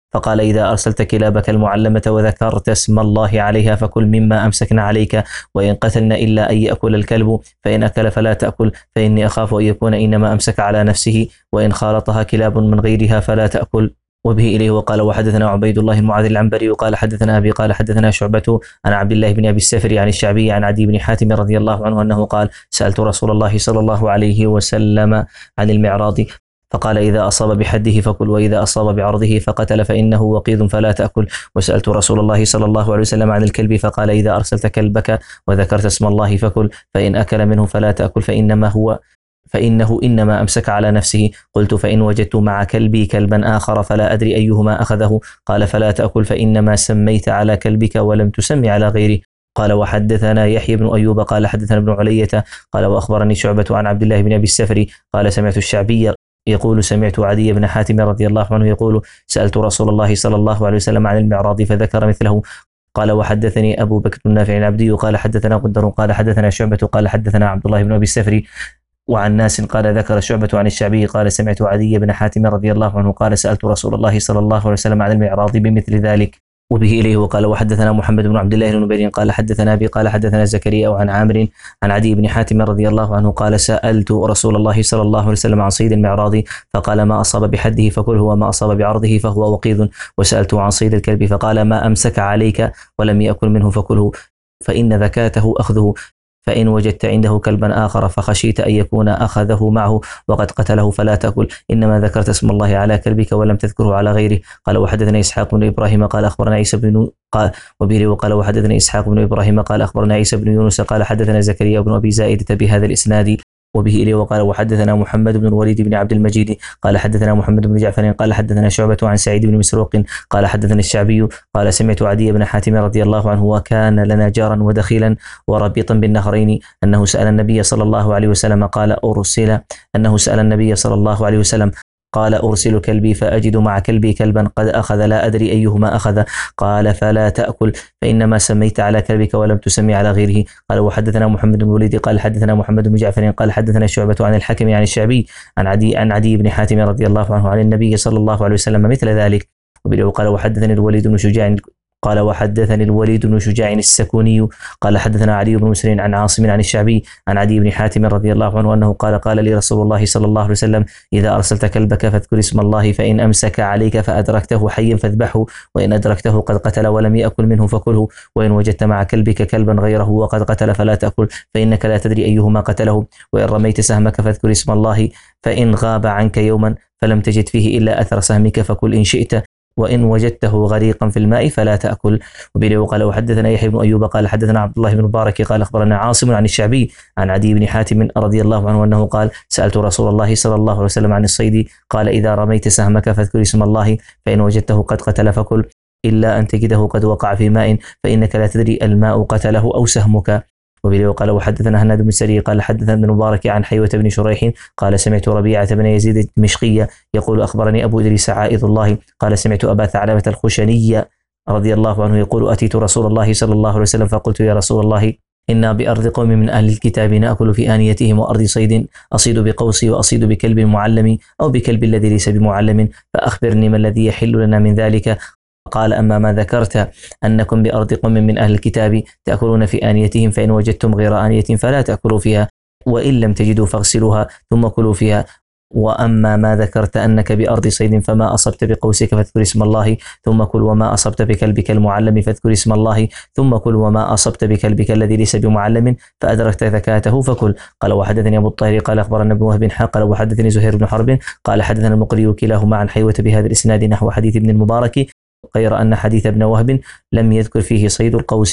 فقال إذا أرسلت كلابك المعلمة وذكرت اسم الله عليها فكل مما أمسكن عليك، وإن قتلن إلا أن يأكل الكلب، فإن أكل فلا تأكل، فإني أخاف أن يكون إنما أمسك على نفسه، وإن خالطها كلاب من غيرها فلا تأكل. وبه إليه وقال وحدثنا عبيد الله المعاذ العنبري وقال حدثنا أبي قال حدثنا شعبة عن عبد الله بن أبي السفر عن الشعبي عن عدي بن حاتم رضي الله عنه أنه قال سألت رسول الله صلى الله عليه وسلم عن المعراض فقال إذا أصاب بحده فكل، وإذا أصاب بعرضه فقتل فإنه وقيض فلا تأكل. وسألت رسول الله صلى الله عليه وسلم عن الكلب فقال إذا أرسلت كلبك وذكرت اسم الله فكل، فإن أكل منه فلا تأكل فإنما هو فإنه إنما أمسك على نفسه. قلت فإن وجدت مع كلبي كلبا آخر فلا أدري أيهما أخذه، قال فلا تأكل فإنما سميت على كلبك ولم تسمي على غيره. قال وحدثنا يحيى بن أيوب قال حدثنا ابن علية قال وأخبرني شعبة عن عبد الله بن أبي السفر قال سمعت الشعبي يقول سمعت عدي بن حاتم رضي الله عنه يقول سألت رسول الله صلى الله عليه وسلم عن المعراض فذكر مثله. قال وحدثني أبو بكر النافع العبدي قال حدثنا غندر قال حدثنا شعبة قال حدثنا عبد الله بن أبي السفر وعن ناس قال ذكر شعبة عن الشعبي قال سمعت عدي بن حاتم رضي الله عنه قال سألت رسول الله صلى الله عليه وسلم عن المعراض بمثل ذلك. وبه إليه وقال وحدثنا محمد بن عبد الله بن نبيل قال حدثنا أبي قال حدثنا زكريا وعن عامر عن عدي بن حاتم رضي الله عنه قال سألت رسول الله صلى الله عليه وسلم عن صيد المعراض فقال ما أصاب بحده فكله وما أصاب بعرضه فهو وقيض. وسألته عن صيد الكلب فقال ما أمسك عليك ولم يأكل منه فكله فإن ذكاته أخذه، فإن وجدت عنده كلبا آخر فخشيت أن يكون أخذه معه وقد قتله فلا تأكل، إنما ذكرت اسم الله على كلبك ولم تذكره على غيره. قال وحدثنا إسحاق بن إبراهيم قال أخبرنا عيسى بن قال وبه وقال وحدثنا إسحاق بن إبراهيم قال أخبرنا عيسى بن يونس قال حدثنا زكريا بن أبي زائدة بهذا الإسناد. وبه إليه وقال وحدثنا محمد بن الوليد بن عبد المجيد قال حدثنا محمد بن جعفر قال حدثنا شعبة عن سعيد بن مسروق قال حدثنا الشعبي قال سمعت عدي بن حاتم رضي الله عنه وكان لنا جارا ودخيلا وربيطا بالنهرين أنه سأل النبي صلى الله عليه وسلم قال أرسل أنه سأل النبي صلى الله عليه وسلم قال أرسل كلبي فأجد مع كلبي كلبا قد أخذ لا أدري أيهما أخذ، قال فلا تأكل فإنما سميت على كلبك ولم تسمي على غيره. قال وحدثنا محمد بن الوليد قال حدثنا محمد بن جعفر قال حدثنا شعبة عن الحكم عن الشعبي عن عدي عن عدي بن حاتم رضي الله عنه عن النبي صلى الله عليه وسلم مثل ذلك. وقال وحدثني الوليد بن شجاع قال وحدثني الوليد بن شجاع السكوني قال حدثنا علي بن مسر عن عاصم عن الشعبي عن عدي بن حاتم رضي الله عنه أنه قال قال لي رسول الله صلى الله عليه وسلم إذا أرسلت كلبك فاذكر اسم الله فإن أمسك عليك فأدركته حيا فاذبحه، وإن أدركته قد قتل ولم يأكل منه فكله، وإن وجدت مع كلبك كلبا غيره وقد قتل فلا تأكل فإنك لا تدري أيهما قتله، وإن رميت سهمك فاذكر اسم الله فإن غاب عنك يوما فلم تجد فيه إلا أثر سهمك فكل إن شئت، وإن وجدته غريقا في الماء فلا تأكل. وبه وقال وحدثنا يحيى بن أيوب قال حدثنا عبد الله بن مبارك قال أخبرنا عاصم عن الشعبي عن عدي بن حاتم رضي الله عنه أنه قال سألت رسول الله صلى الله عليه وسلم عن الصيد قال إذا رميت سهمك فاذكر اسم الله فإن وجدته قد قتل فكل إلا أن تجده قد وقع في ماء فإنك لا تدري الماء قتله أو سهمك. وبه وقال وحدثنا هناد بن سري قال حدثنا ابن مبارك عن حيوة بن شريح قال سمعت ربيعة بن يزيد الدمشقي يقول أخبرني أبو إدريس عائذ الله قال سمعت أبا ثعلبة الخشني رضي الله عنه يقول أتيت رسول الله صلى الله عليه وسلم فقلت يا رسول الله إنا بأرض قوم من أهل الكتاب نأكل في آنيتهم وأرض صيد أصيد بقوسي وأصيد بكلب معلم أو بكلب الذي ليس بمعلم فأخبرني ما الذي يحل لنا من ذلك. قال أما ما ذكرت أنكم بأرض قوم من أهل الكتاب تأكلون في آنيتهم فإن وجدتم غير آنية فلا تأكلوا فيها وإن لم تجدوا فاغسلوها ثم كلوا فيها. وأما ما ذكرت أنك بأرض صيد فما أصبت بقوسك فاذكر اسم الله ثم كل وما أصبت بكلبك المعلم فاذكر اسم الله ثم كل وما أصبت بكلبك الذي ليس بمعلم فأدركت ذكاته فكل. قال وحدثني أبو الطاهر قال أخبرنا ابن وهب قال وحدثني زهير بن حرب قال حدثنا المقري كلاهما عن حيوة بهذا الإسناد نحو حديث ابن المبارك غير أن حديث ابن وهب لم يذكر فيه صيد القوس.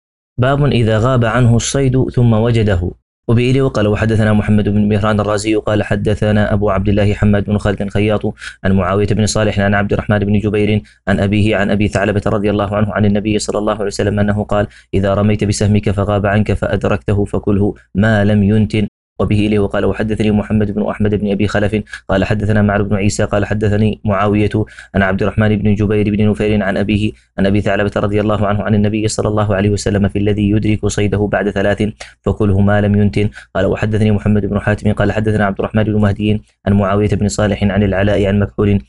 باب إذا غاب عنه الصيد ثم وجده. وبإلي وقال وحدثنا محمد بن مهران الرازي قال حدثنا أبو عبد الله حماد بن خالد الخياط عن معاوية بن صالح عن عبد الرحمن بن جبير عن أبيه عن أبي ثعلبة رضي الله عنه عن النبي صلى الله عليه وسلم أنه قال إذا رميت بسهمك فغاب عنك فأدركته فكله ما لم ينتن. وبه إليه وقال وحدثني محمد بن أحمد بن أبي خلف قال حدثنا معر بن عيسى قال حدثني معاوية عن عبد الرحمن بن جبير بن نفير عن أبيه عن أبي ثعلبة رضي الله عنه عن النبي صلى الله عليه وسلم في الذي يدرك صيده بعد ثلاث فكله ما لم ينتن. قال وحدثني محمد بن حاتم قال حدثنا عبد الرحمن بن مهدي عن معاوية بن صالح عن العلاء عن مكحول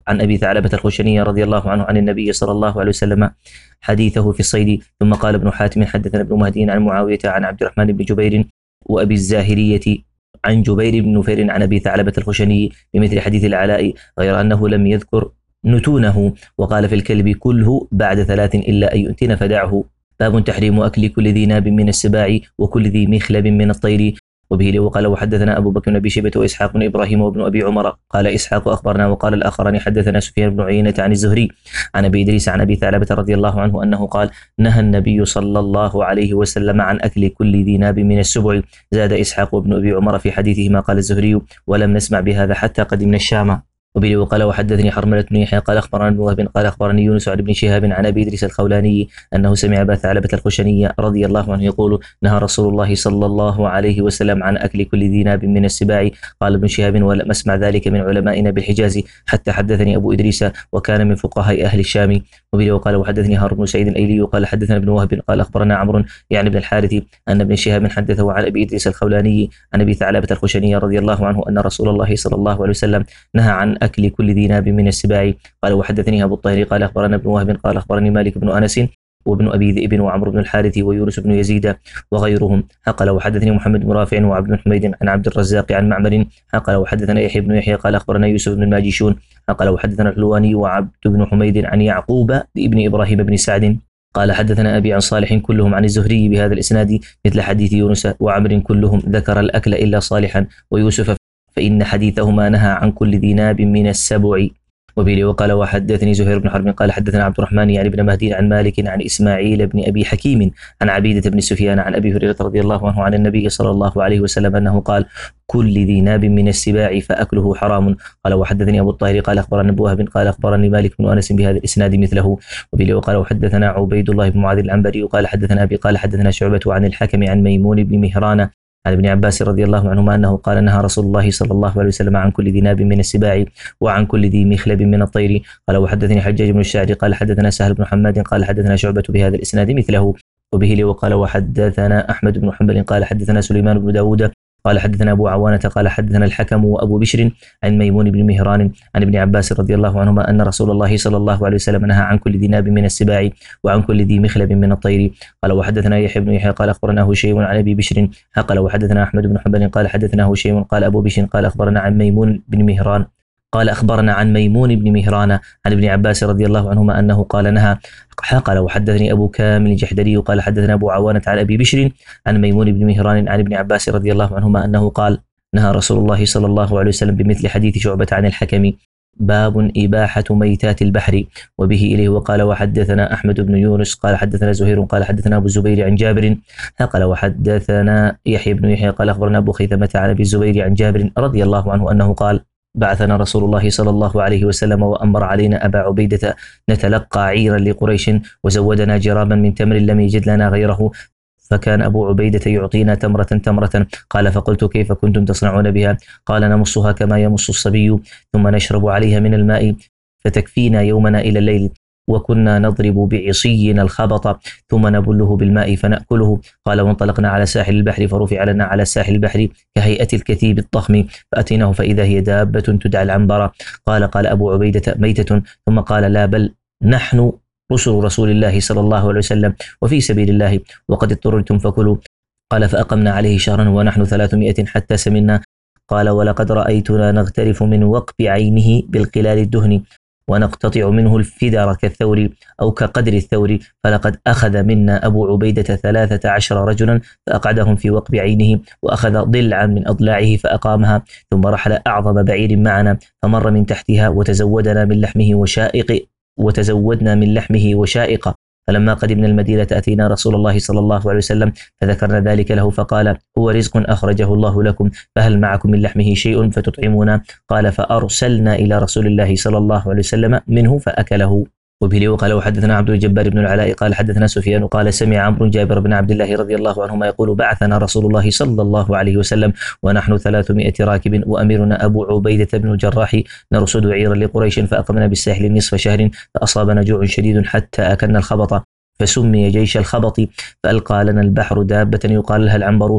عن أبي ثعلبة الخشني رضي الله عنه عن النبي صلى الله عليه وسلم حديثه في الصيد. ثم قال ابن حاتم حدثنا ابن مهدي عن معاوية عن عبد الرحمن بن جبير وأبي الزاهرية عن جبير بن نفير عن أبي ثعلبة الخشني بمثل حديث العلاء، غير أنه لم يذكر نتونه، وقال في الكلب كله بعد ثلاث إلا أن يؤتن فدعه. باب تحريم أكل كل ذي ناب من السباع وكل ذي مخلب من الطير. وبه وقال وحدثنا أبو بكر بن أبي شيبة وإسحاق بن إبراهيم وابن أبي عمر. قال إسحاق أخبرنا وقال الآخران حدثنا سفيان بن عيينة عن الزهري عن أبي إدريس عن أبي ثعلبة رضي الله عنه أنه قال نهى النبي صلى الله عليه وسلم عن أكل كل ذي ناب من السبع. زاد إسحاق وابن أبي عمر في حديثهما قال الزهري ولم نسمع بهذا حتى قدمنا الشام. وبه وقال وحدثني حرملة بن يحيى قال أخبرنا ابن وهب قال أخبرني يونس عن ابن شهاب عن أبي إدريس الخولاني أنه سمع أبا ثعلبة الخشني رضي الله عنه يقول نهى رسول الله صلى الله عليه وسلم عن أكل كل ذي ناب من السباع. قال ابن شهاب ولم أسمع ذلك من علمائنا بالحجاز حتى حدثني أبو إدريس وكان من فقهاء أهل الشام. وبه وقال وحدثني هارون بن سعيد الأيلي قال حدثنا ابن وهب قال أخبرنا عمرو يعني ابن الحارث أن ابن شهاب حدثه عن أبي إدريس الخولاني عن أبي ثعلبة الخشني رضي الله عنه أن رسول الله صلى الله عليه وسلم نهى عن أكل كل ذي ناب من السباع. قال وحدثني أبو الطاهر قال أخبرنا ابن وهب قال أخبرني مالك بن أنس وابن أبي ذئب وعمرو بن الحارث ويونس بن يزيد وغيرهم. قال وحدثني محمد بن رافع وعبد بن حميد عن عبد الرزاق عن معمر. قال وحدثنا يحيى بن يحيى قال أخبرنا يوسف بن الماجشون. قال وحدثنا الحلواني وعبد بن حميد عن يعقوب ابن إبراهيم بن سعد قال حدثنا أبي عن صالح كلهم عن الزهري بهذا الإسناد مثل حديث يونس وعمر كلهم ذكر الأكل إلا صالحا ويوسف فإن حديثهما نهى عن كل ذي ناب من السبع. وبه وقال وحدثني زهير بن حرب قال حدثنا عبد الرحمن يعني بن مهدي عن مالك عن إسماعيل بن أبي حكيم عن عبيدة بن سفيان عن أبي هريرة رضي الله عنه عن النبي صلى الله عليه وسلم أنه قال كل ذي ناب من السباع فأكله حرام. قال وحدثني أبو الطاهر قال أخبرني أبو وهب قال أخبرني مالك بن أنس بهذا الإسناد مثله. وبه وقال وحدثنا عبيد الله بن معاذ العنبري قال حدثنا أبي قال حدثنا شعبة عن الحكم عن ميمون بن مهران عن ابن عباس رضي الله عنهما أنه قال نهى رسول الله صلى الله عليه وسلم عن كل ذي ناب من السباع وعن كل ذي مخلب من الطير. قال وحدثني حجاج بن الشاعري قال حدثنا سهل بن حماد قال حدثنا شعبة بهذا الإسناد مثله. وبه وقال وحدثنا أحمد بن حنبل قال حدثنا سليمان بن داود قال حدثنا أبو عوانة قال حدثنا الحكم وأبو بشر عن ميمون بن مهران عن ابن عباس رضي الله عنهما أن رسول الله صلى الله عليه وسلم نهى عن كل ذي ناب من السباع وعن كل ذي مخلب من الطير. قال وحدثنا يحيى بن يحيى قال أخبرنا هشيم عن أبي بشر. قال وحدثنا أحمد بن حنبل قال حدثنا هشيم قال أبو بشر قال أخبرنا عن ميمون بن مهران قال أخبرنا عن ميمون بن مهران عن ابن عباس رضي الله عنهما أنه قال نهى. قال وحدثني أبو كامل الجحدري قال حدثنا أبو عوانة عن أبي بشر عن ميمون بن مهران عن ابن عباس رضي الله عنهما أنه قال نهى رسول الله صلى الله عليه وسلم بمثل حديث شعبة عن الحكم. باب إباحة ميتات البحر. وبه إليه وقال وحدثنا أحمد بن يونس قال حدثنا زهير قال حدثنا أبو الزبير عن جابر. قال وحدثنا يحيى بن يحيى قال أخبرنا أبو خيثمة عن أبي الزبير عن جابر رضي الله عنه أنه قال بعثنا رسول الله صلى الله عليه وسلم وأمر علينا أبا عبيدة نتلقى عيرا لقريش وزودنا جرابا من تمر لم يجد لنا غيره فكان أبو عبيدة يعطينا تمرة تمرة. قال فقلت كيف كنتم تصنعون بها؟ قال نمصها كما يمص الصبي ثم نشرب عليها من الماء فتكفينا يومنا إلى الليل وكنا نضرب بعصينا الخبط ثم نبله بالماء فنأكله. قال وانطلقنا على ساحل البحر فرفع لنا على ساحل البحر كهيئة الكثيب الضخم فأتيناه فإذا هي دابة تدعى العنبرة. قال قال أبو عبيدة ميتة ثم قال لا بل نحن رسل رسول الله صلى الله عليه وسلم وفي سبيل الله وقد اضطررتم فكلوا. قال فأقمنا عليه شهرا ونحن ثلاثمائة حتى سمنا. قال ولقد رأيتنا نغترف من وقب عينه بالقلال الدهن ونقتطع منه الفدر كالثور أو كقدر الثور فلقد أخذ منا أبو عبيدة ثلاثة عشر رجلا فأقعدهم في وقب عينه وأخذ ضلعا من أضلاعه فأقامها ثم رحل أعظم بعير معنا فمر من تحتها وتزودنا من لحمه وشائق وتزودنا من لحمه وشائق. فلما قدمنا المدينة أتينا رسول الله صلى الله عليه وسلم فذكرنا ذلك له فقال هو رزق أخرجه الله لكم فهل معكم من لحمه شيء فتطعمونا؟ قال فأرسلنا إلى رسول الله صلى الله عليه وسلم منه فأكله. وبه وقال وحدثنا عبد الجبار بن العلاء قال حدثنا سفيان قال سمع عمرو جابر بن عبد الله رضي الله عنهما يقول بعثنا رسول الله صلى الله عليه وسلم ونحن ثلاثمائة راكب وأميرنا أبو عبيدة بن الجراح نرصد عيرا لقريش فأقمنا بالساحل نصف شهر فأصابنا جوع شديد حتى أكلنا الخبط فسمي جيش الخبط فألقى لنا البحر دابة يقال لها العنبر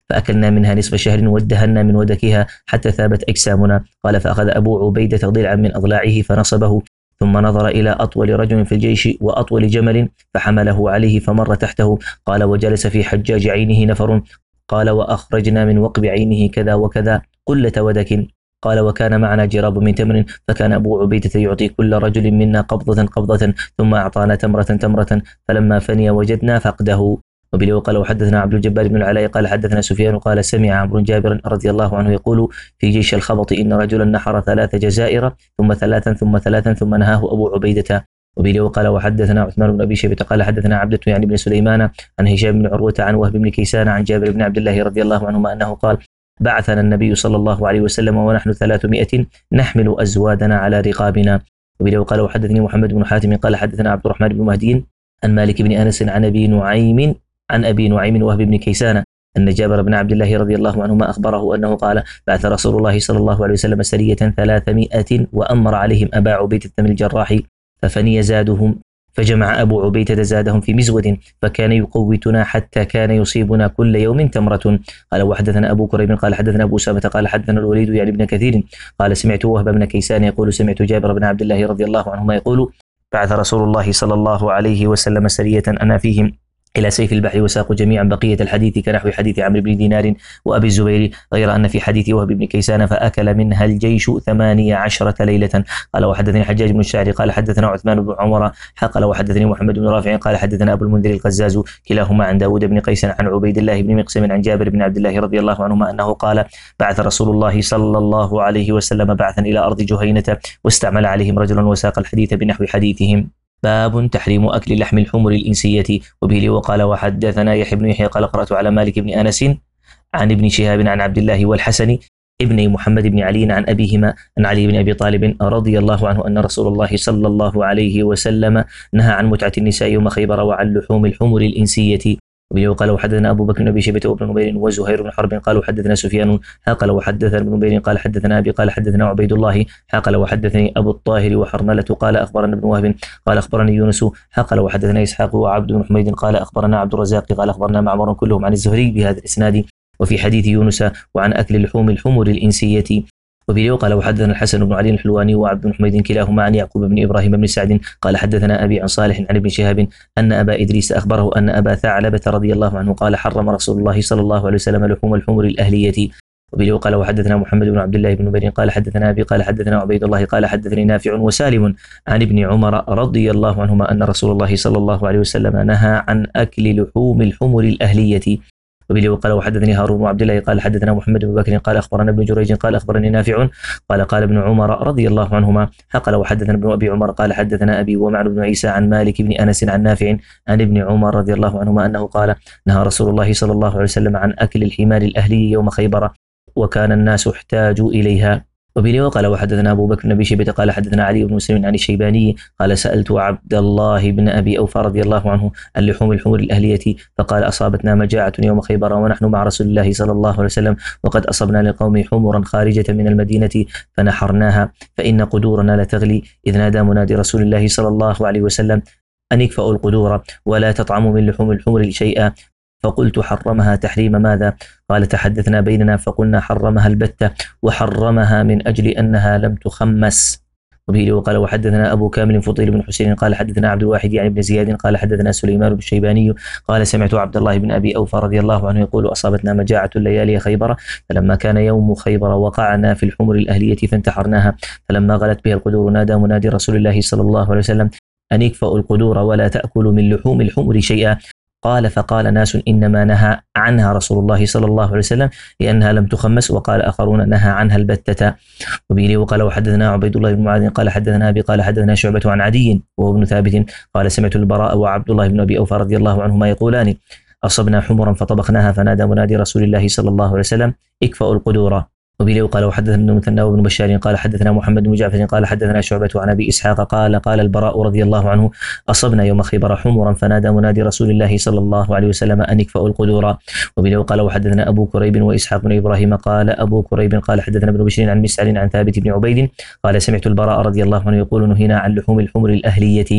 فأكلنا منها نصف شهر وادهنا من ودكها حتى ثابت أجسامنا. قال فأخذ أبو عبيدة ضلعا من أضلاعه فنصبه، ثم نظر إلى أطول رجل في الجيش وأطول جمل فحمله عليه فمر تحته. قال وجلس في حجاج عينه نفر. قال وأخرجنا من وقب عينه كذا وكذا قلة ودك. قال وكان معنا جراب من تمر، فكان أبو عبيدة يعطي كل رجل منا قبضة قبضة، ثم أعطانا تمرة تمرة، فلما فني وجدنا فقده. وبه قال وحدثنا عبد الجبار بن العلاء قال حدثنا سفيان قال سمع عمرو جابر رضي الله عنه يقول في جيش الخبط إن رجلا نحر ثلاث جزائر ثم ثلاثا ثم ثلاثا ثم نهاه أبو عبيدة. وبه قال وحدثنا عثمان بن أبي شيبة قال حدثنا عبدة يعني بن سليمان عن هشام بن عروة عن وهب بن كيسان عن جابر بن عبد الله رضي الله عنهما أنه قال بعثنا النبي صلى الله عليه وسلم ونحن ثلاثمائة نحمل أزوادنا على رقابنا. وبه قال وحدثني محمد بن حاتم قال حدثنا عبد الرحمن بن مهدي عن مالك بن أنس عن أبي نعيم عن أبي نعيم وهب بن كيسان أن جابر بن عبد الله رضي الله عنهما أخبره أنه قال بعث رسول الله صلى الله عليه وسلم سرية ثلاثمائة وأمر عليهم أبا عبيدة بن الجراح ففني زادهم، فجمع أبو عبيدة زادهم في مزود فكان يقوتنا حتى كان يصيبنا كل يوم تمرة. قال وحدثنا أبو كريب قال حدثنا أبو أسامة قال حدثنا الوليد يعني ابن كثير قال سمعت وهب بن كيسان يقول سمعت جابر بن عبد الله رضي الله عنهما يقول بعث رسول الله صلى الله عليه وسلم سرية أنا فيهم إلى سيف البحر وساقوا جميعا بقية الحديث كنحو حديث عمرو بن دينار وأبي الزبير، غير أن في حديث وهب بن كيسان فأكل منها الجيش ثمانية عشرة ليلة. قال وحدثني حجاج بن الشاعري قال حدثنا عثمان بن عمر قال وحدثني محمد بن رافع قال حدثنا أبو المنذر القزاز كلاهما عن داود بن قيس عن عبيد الله بن مقسم عن جابر بن عبد الله رضي الله عنهما أنه قال بعث رسول الله صلى الله عليه وسلم بعثا إلى أرض جهينة واستعمل عليهم رجلا وساق الحديث بنحو حديثهم. باب تحريم أكل لحم الحمر الإنسية. وبه وقال وحدثنا يحيى بن يحيى قال قرأت على مالك بن أنس عن ابن شهاب عن عبد الله والحسن ابن محمد بن علي عن أبيهما عن علي بن أبي طالب رضي الله عنه أن رسول الله صلى الله عليه وسلم نهى عن متعة النساء يوم خيبر وعن لحوم الحمر الإنسية. وبه قال وحدثنا أبو بكر بن أبي شيبة وابن نمير وزهير بن حرب قالوا حدثنا سفيان قال وحدثنا ابن نمير قال حدثنا أبي قال حدثنا عبيد الله قال وحدثني أبو الطاهر وحرملة قال أخبرنا ابن وهب قال أخبرني يونس قال وحدثنا إسحاق وعبد بن حميد قال أخبرنا عبد الرزاق قال أخبرنا معمر كلهم عن الزهري بهذا الإسناد وفي حديث يونس وعن أكل لحوم الحمر الإنسية. وبه قال وحدثنا الحسن بن علي الحلواني وعبد بن حميد كلاهما عن يعقوب بن إبراهيم بن سعد قال حدثنا أبي عن صالح عن ابن شهاب أن أبا إدريس أخبره أن أبا ثعلبة رضي الله عنه قال حرم رسول الله صلى الله عليه وسلم لحوم الحمر الأهلية. وبه قال وحدثنا محمد بن عبد الله بن نمير قال حدثنا أبي قال حدثنا عبيد الله قال حدثني نافع وسالم عن ابن عمر رضي الله عنهما أن رسول الله صلى الله عليه وسلم نهى عن أكل لحوم الحمر الأهلية. وبه قال وحدثني هارون وعبد الله قال حدثنا محمد بن بكر قال أخبرنا ابن جريج قال أخبرني نافع قال قال ابن عمر رضي الله عنهما قال وحدثنا ابن أبي عمر قال حدثنا أبي ومعن بن عيسى عن مالك بن أنس عن نافع عن ابن عمر رضي الله عنهما أنه قال نهى رسول الله صلى الله عليه وسلم عن أكل الحمار الأهلي يوم خيبر وكان الناس احتاجوا إليها. وبه وقال وحدثنا أبو بكر بن أبي شيبة قال حدثنا علي بن مسلم عن الشيباني قال سألت عبد الله بن أبي أوفى رضي الله عنه عن لحوم الحمر الأهلية فقال أصابتنا مجاعة يوم خيبر ونحن مع رسول الله صلى الله عليه وسلم وقد أصبنا للقوم حمرا خارجة من المدينة فنحرناها فإن قدورنا لتغلي إذ نادى منادي رسول الله صلى الله عليه وسلم أن اكفأوا القدور ولا تطعموا من لحوم الحمر شيئا فقلت حرمها تحريم ماذا؟ قال تحدثنا بيننا فقلنا حرمها البتة وحرمها من أجل أنها لم تخمس. وبه وقال وحدثنا أبو كامل فضيل بن حسين قال حدثنا عبد الواحد يعني بن زياد قال حدثنا سليمان بن الشيباني قال سمعت عبد الله بن أبي أوفى رضي الله عنه يقول أصابتنا مجاعة الليالي خيبر فلما كان يوم خيبر وقعنا في الحمر الأهلية فانتحرناها فلما غلت بها القدور نادى منادي رسول الله صلى الله عليه وسلم أن اكفأوا القدور ولا تأكلوا من لحوم الحمر شيئا. قال فقال ناس إنما نهى عنها رسول الله صلى الله عليه وسلم لأنها لم تخمس وقال آخرون نهى عنها البتة. وبه وقال وحدثنا عبيد الله بن معاذ قال حدثنا أبي قال حدثنا شعبة عن عدي وهو ابن ثابت قال سمعت البراء وعبد الله بن أبي أوفى رضي الله عنهما يقولان أصبنا حمرا فطبخناها فنادى منادي رسول الله صلى الله عليه وسلم اكفأوا القدور. وبه وقال وحدثنا ابن مثنى وابن بشار قال حدثنا محمد بن جعفر قال حدثنا شعبة عن أبي إسحاق قال قال البراء رضي الله عنه أصبنا يوم خيبر حمرا فنادى منادي رسول الله صلى الله عليه وسلم أن اكفأوا القدور. وبه وقال وحدثنا أبو كريب وإسحاق بن إبراهيم قال أبو كريب قال حدثنا ابن بشير عن مسعر عن ثابت بن عبيد قال سمعت البراء رضي الله عنه يقول نهينا عن لحوم الحمر الأهلية.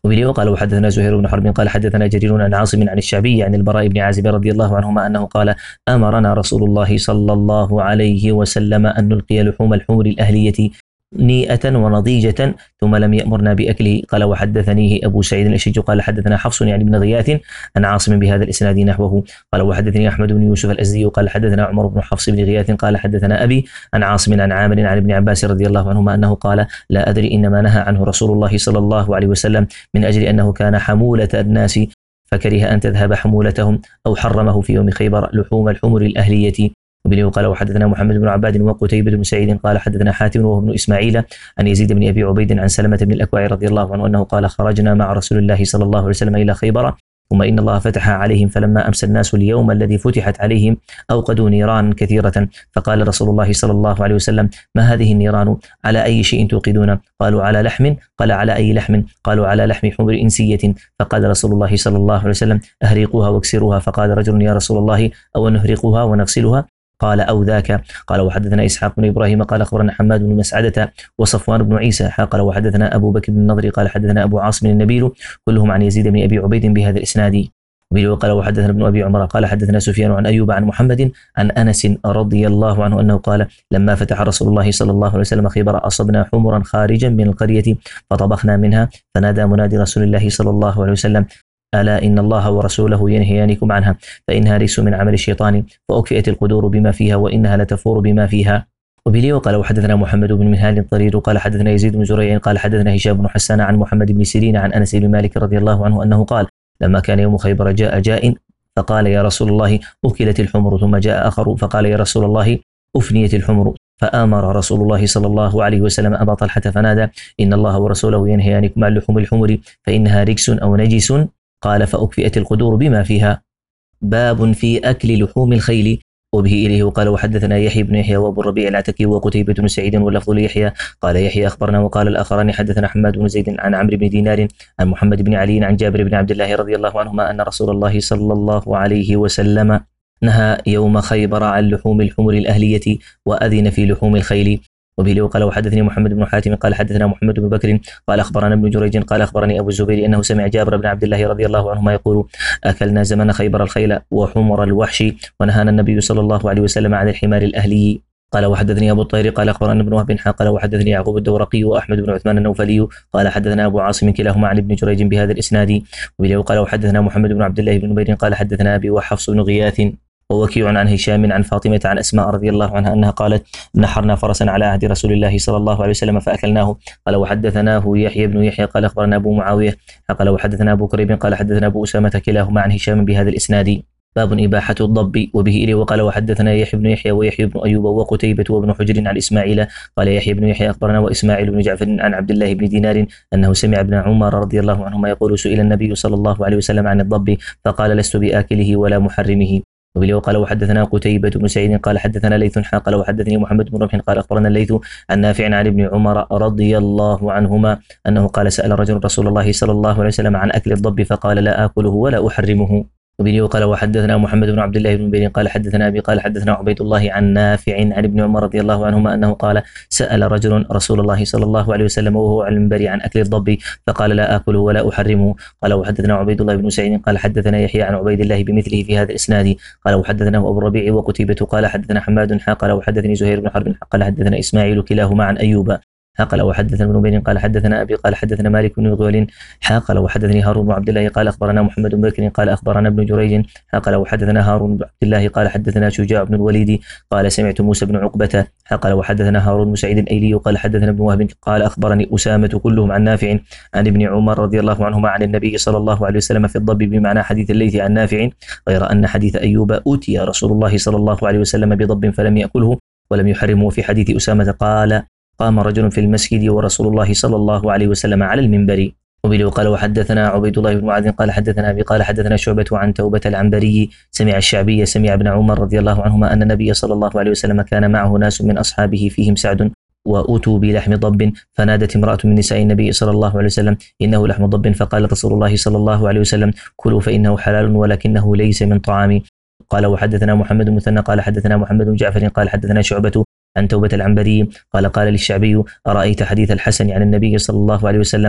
وبه وقال وحدثنا زهير بن حرب قال حدثنا جرير عن عاصم عن الشعبي عن البراء بن عازب رضي الله عنهما أنه قال أمرنا رسول الله صلى الله عليه وسلم أن نلقي لحوم الحمر الأهلية نيئة ونضيجة ثم لم يأمرنا بأكله. قال وحدثنيه أبو سعيد الأشج قال حدثنا حفص يعني بن غياث عن عاصم بهذا الإسناد نحوه. قال وحدثني أحمد بن يوسف الأزدي قال حدثنا عمر بن حفص بن غياث قال حدثنا أبي عن عاصم عن عامر عن ابن عباس رضي الله عنهما أنه قال لا أدري إنما نهى عنه رسول الله صلى الله عليه وسلم من أجل أنه كان حمولة الناس فكره أن تذهب حمولتهم أو حرمه في يوم خيبر لحوم الحمر الأهلية. وبه قال وحدثنا محمد بن عباد وقتيبة بن سعيد قال حدثنا حاتم وهو ابن إسماعيل عن يزيد بن أبي عبيد عن سلمة بن الأكوع رضي الله عنه أنه قال خرجنا مع رسول الله صلى الله عليه وسلم إلى خيبر ثم إن الله فتح عليهم فلما أمسى الناس اليوم الذي فتحت عليهم أوقدوا نيران كثيرة فقال رسول الله صلى الله عليه وسلم ما هذه النيران على أي شيء توقدون؟ قالوا على لحم. قال على أي لحم؟ قالوا على لحم حمر إنسية. فقال رسول الله صلى الله عليه وسلم أهريقوها واكسروها. فقال رجل يا رسول الله أو نهرقها ونغسلها؟ قال أو ذاك. قال وحدثنا إسحاق بن إبراهيم قال أخبرنا حماد بن مسعدة وصفوان بن عيسى قال وحدثنا أبو بكر بن النضر قال حدثنا أبو عاصم النبيل كلهم عن يزيد بن أبي عبيد بهذا الإسناد. قال وحدثنا ابن أبي عمر قال حدثنا سفيان عن أيوب عن محمد عن أنس رضي الله عنه أنه قال لما فتح رسول الله صلى الله عليه وسلم خيبر أصبنا حمرا خارجا من القرية فطبخنا منها فنادى منادي رسول الله صلى الله عليه وسلم ألا إن الله ورسوله ينهيانكم عنها فإنها ليس من عمل الشيطان فأكفئت القدور بما فيها وإنها لتفور بما فيها. وبه قال وحدثنا محمد بن منهال الضرير قال حدثنا يزيد بن زريع قال حدثنا هشام بن حسان عن محمد بن سيرين عن أنس بن مالك رضي الله عنه أنه قال لما كان يوم خيبر جاء جاء فقال يا رسول الله أكلت الحمر ثم جاء آخر فقال يا رسول الله أفنيت الحمر فآمر رسول الله صلى الله عليه وسلم أبا طلحة فنادى إن الله ورسوله ينهيانكم عن لحوم الحمر فإنها رجس أو نجس. قال فأكفئت القدور بما فيها. باب في أكل لحوم الخيل. وبه إليه قال وحدثنا يحيى بن يحيى وابو الربيع العتكي وقتيبة بن سعيد واللفظ ليحيى قال يحيى أخبرنا وقال الآخران حدثنا حماد بن زيد عن عمرو بن دينار عن محمد بن علي عن جابر بن عبد الله رضي الله عنهما أن رسول الله صلى الله عليه وسلم نهى يوم خيبر عن لحوم الحمر الأهلية وأذن في لحوم الخيل. وبه قال وحدثني محمد بن حاتم قال حدثنا محمد بن بكر قال أخبرنا ابن جريج قال أخبرني أبو الزبير أنه سمع جابر بن عبد الله رضي الله عنهما يقول أكلنا زمن خيبر الخيل وحمر الوحش ونهانا النبي صلى الله عليه وسلم عن الحمار الأهلي. قال وحدثني أبو الطير قال أخبرنا ابن وهب قال وحدثني يعقوب الدورقي وأحمد بن عثمان النوفلي قال حدثنا أبو عاصم كلاهما عن ابن جريج بهذا الإسناد. وبه قال وحدثنا محمد بن عبد الله بن نمير قال حدثنا أبي وحفص بن غياث ووكيع عن هشام عن فاطمة عن أسماء رضي الله عنها أنها قالت نحرنا فرسا على عهد رسول الله صلى الله عليه وسلم فأكلناه. قال وحدثناه يحيى بن يحيى قال أخبرنا أبو معاوية قال وحدثنا أبو كريب قال حدثنا أبو أسامة كلاهما عن هشام بهذا الإسناد. باب إباحة الضب. وبه إليه وقال وحدثنا يحيى بن يحيى ويحيى بن أيوب وقتيبة وابن حجر عن إسماعيل قال يحيى بن يحيى أخبرنا وإسماعيل بن جعفر عن عبد الله بن دينار أنه سمع ابن عمر رضي الله عنهما يقول سئل النبي صلى الله عليه وسلم عن الضب فقال لست بآكله ولا محرمه. وبه قال وحدثنا قتيبة بن سعيد قال حدثنا ليث قال وحدثني محمد بن رمح قال أخبرنا الليث عن نافع عن ابن عمر رضي الله عنهما أنه قال سأل رجل رسول الله صلى الله عليه وسلم عن أكل الضب فقال لا آكله ولا أحرمه. وبه قال وحدثنا محمد بن عبد الله بن بير قال حدثنا أبي قال حدثنا عبيد الله عن نافع عن ابن عمر رضي الله عنهما أنه قال سأل رجل رسول الله صلى الله عليه وسلم وهو على المنبر عن أكل الضب فقال لا آكله ولا أحرمه. قال وحدثنا عبيد الله بن سعيد قال حدثنا يحيى عن عبيد الله بمثله في هذا الإسناد. قال وحدثنا أبو الربيع وقتيبة قال حدثنا حماد قال وحدثني زهير بن حرب قال حدثنا إسماعيل كلاهما عن أيوب قال وحدثنا ابن بين قال حدثنا أبي قال حدثنا مالك بن غول قال وحدثني هارون بن عبد الله قال أخبرنا محمد بن بكر قال أخبرنا ابن جريج قال وحدثنا هارون بن عبد الله قال حدثنا شجاع بن الوليد قال سمعت موسى بن عقبة قال وحدثنا هارون بن سعيد الأيلي قال حدثنا ابن وهب قال أخبرني أسامة كلهم عن نافع عن ابن عمر رضي الله عنهما عن النبي صلى الله عليه وسلم في الضب بمعنى حديث الليث عن نافع غير أن حديث أيوب أوتي رسول الله صلى الله عليه وسلم بضب فلم يأكله ولم يحرمه. في حديث أسامة قال قام رجل في المسجد ورسول الله صلى الله عليه وسلم على المنبر. وبه قال وحدثنا عبيد الله بن معاذ قال حدثنا أبي قال حدثنا شعبة عن توبة العنبري سمع الشعبي سمع ابن عمر رضي الله عنهما أن النبي صلى الله عليه وسلم كان معه ناس من أصحابه فيهم سعد وأتوا بلحم ضب فنادت امرأة من نساء النبي صلى الله عليه وسلم إنه لحم ضب فقال رسول الله صلى الله عليه وسلم كلوا فإنه حلال ولكنه ليس من طعامي. قال وحدثنا محمد بن مثنى قال حدثنا محمد بن جعفر قال حدثنا شعبة عن توبة العنبري قال قال للشعبي أرأيت حديث الحسن عن النبي صلى الله عليه وسلم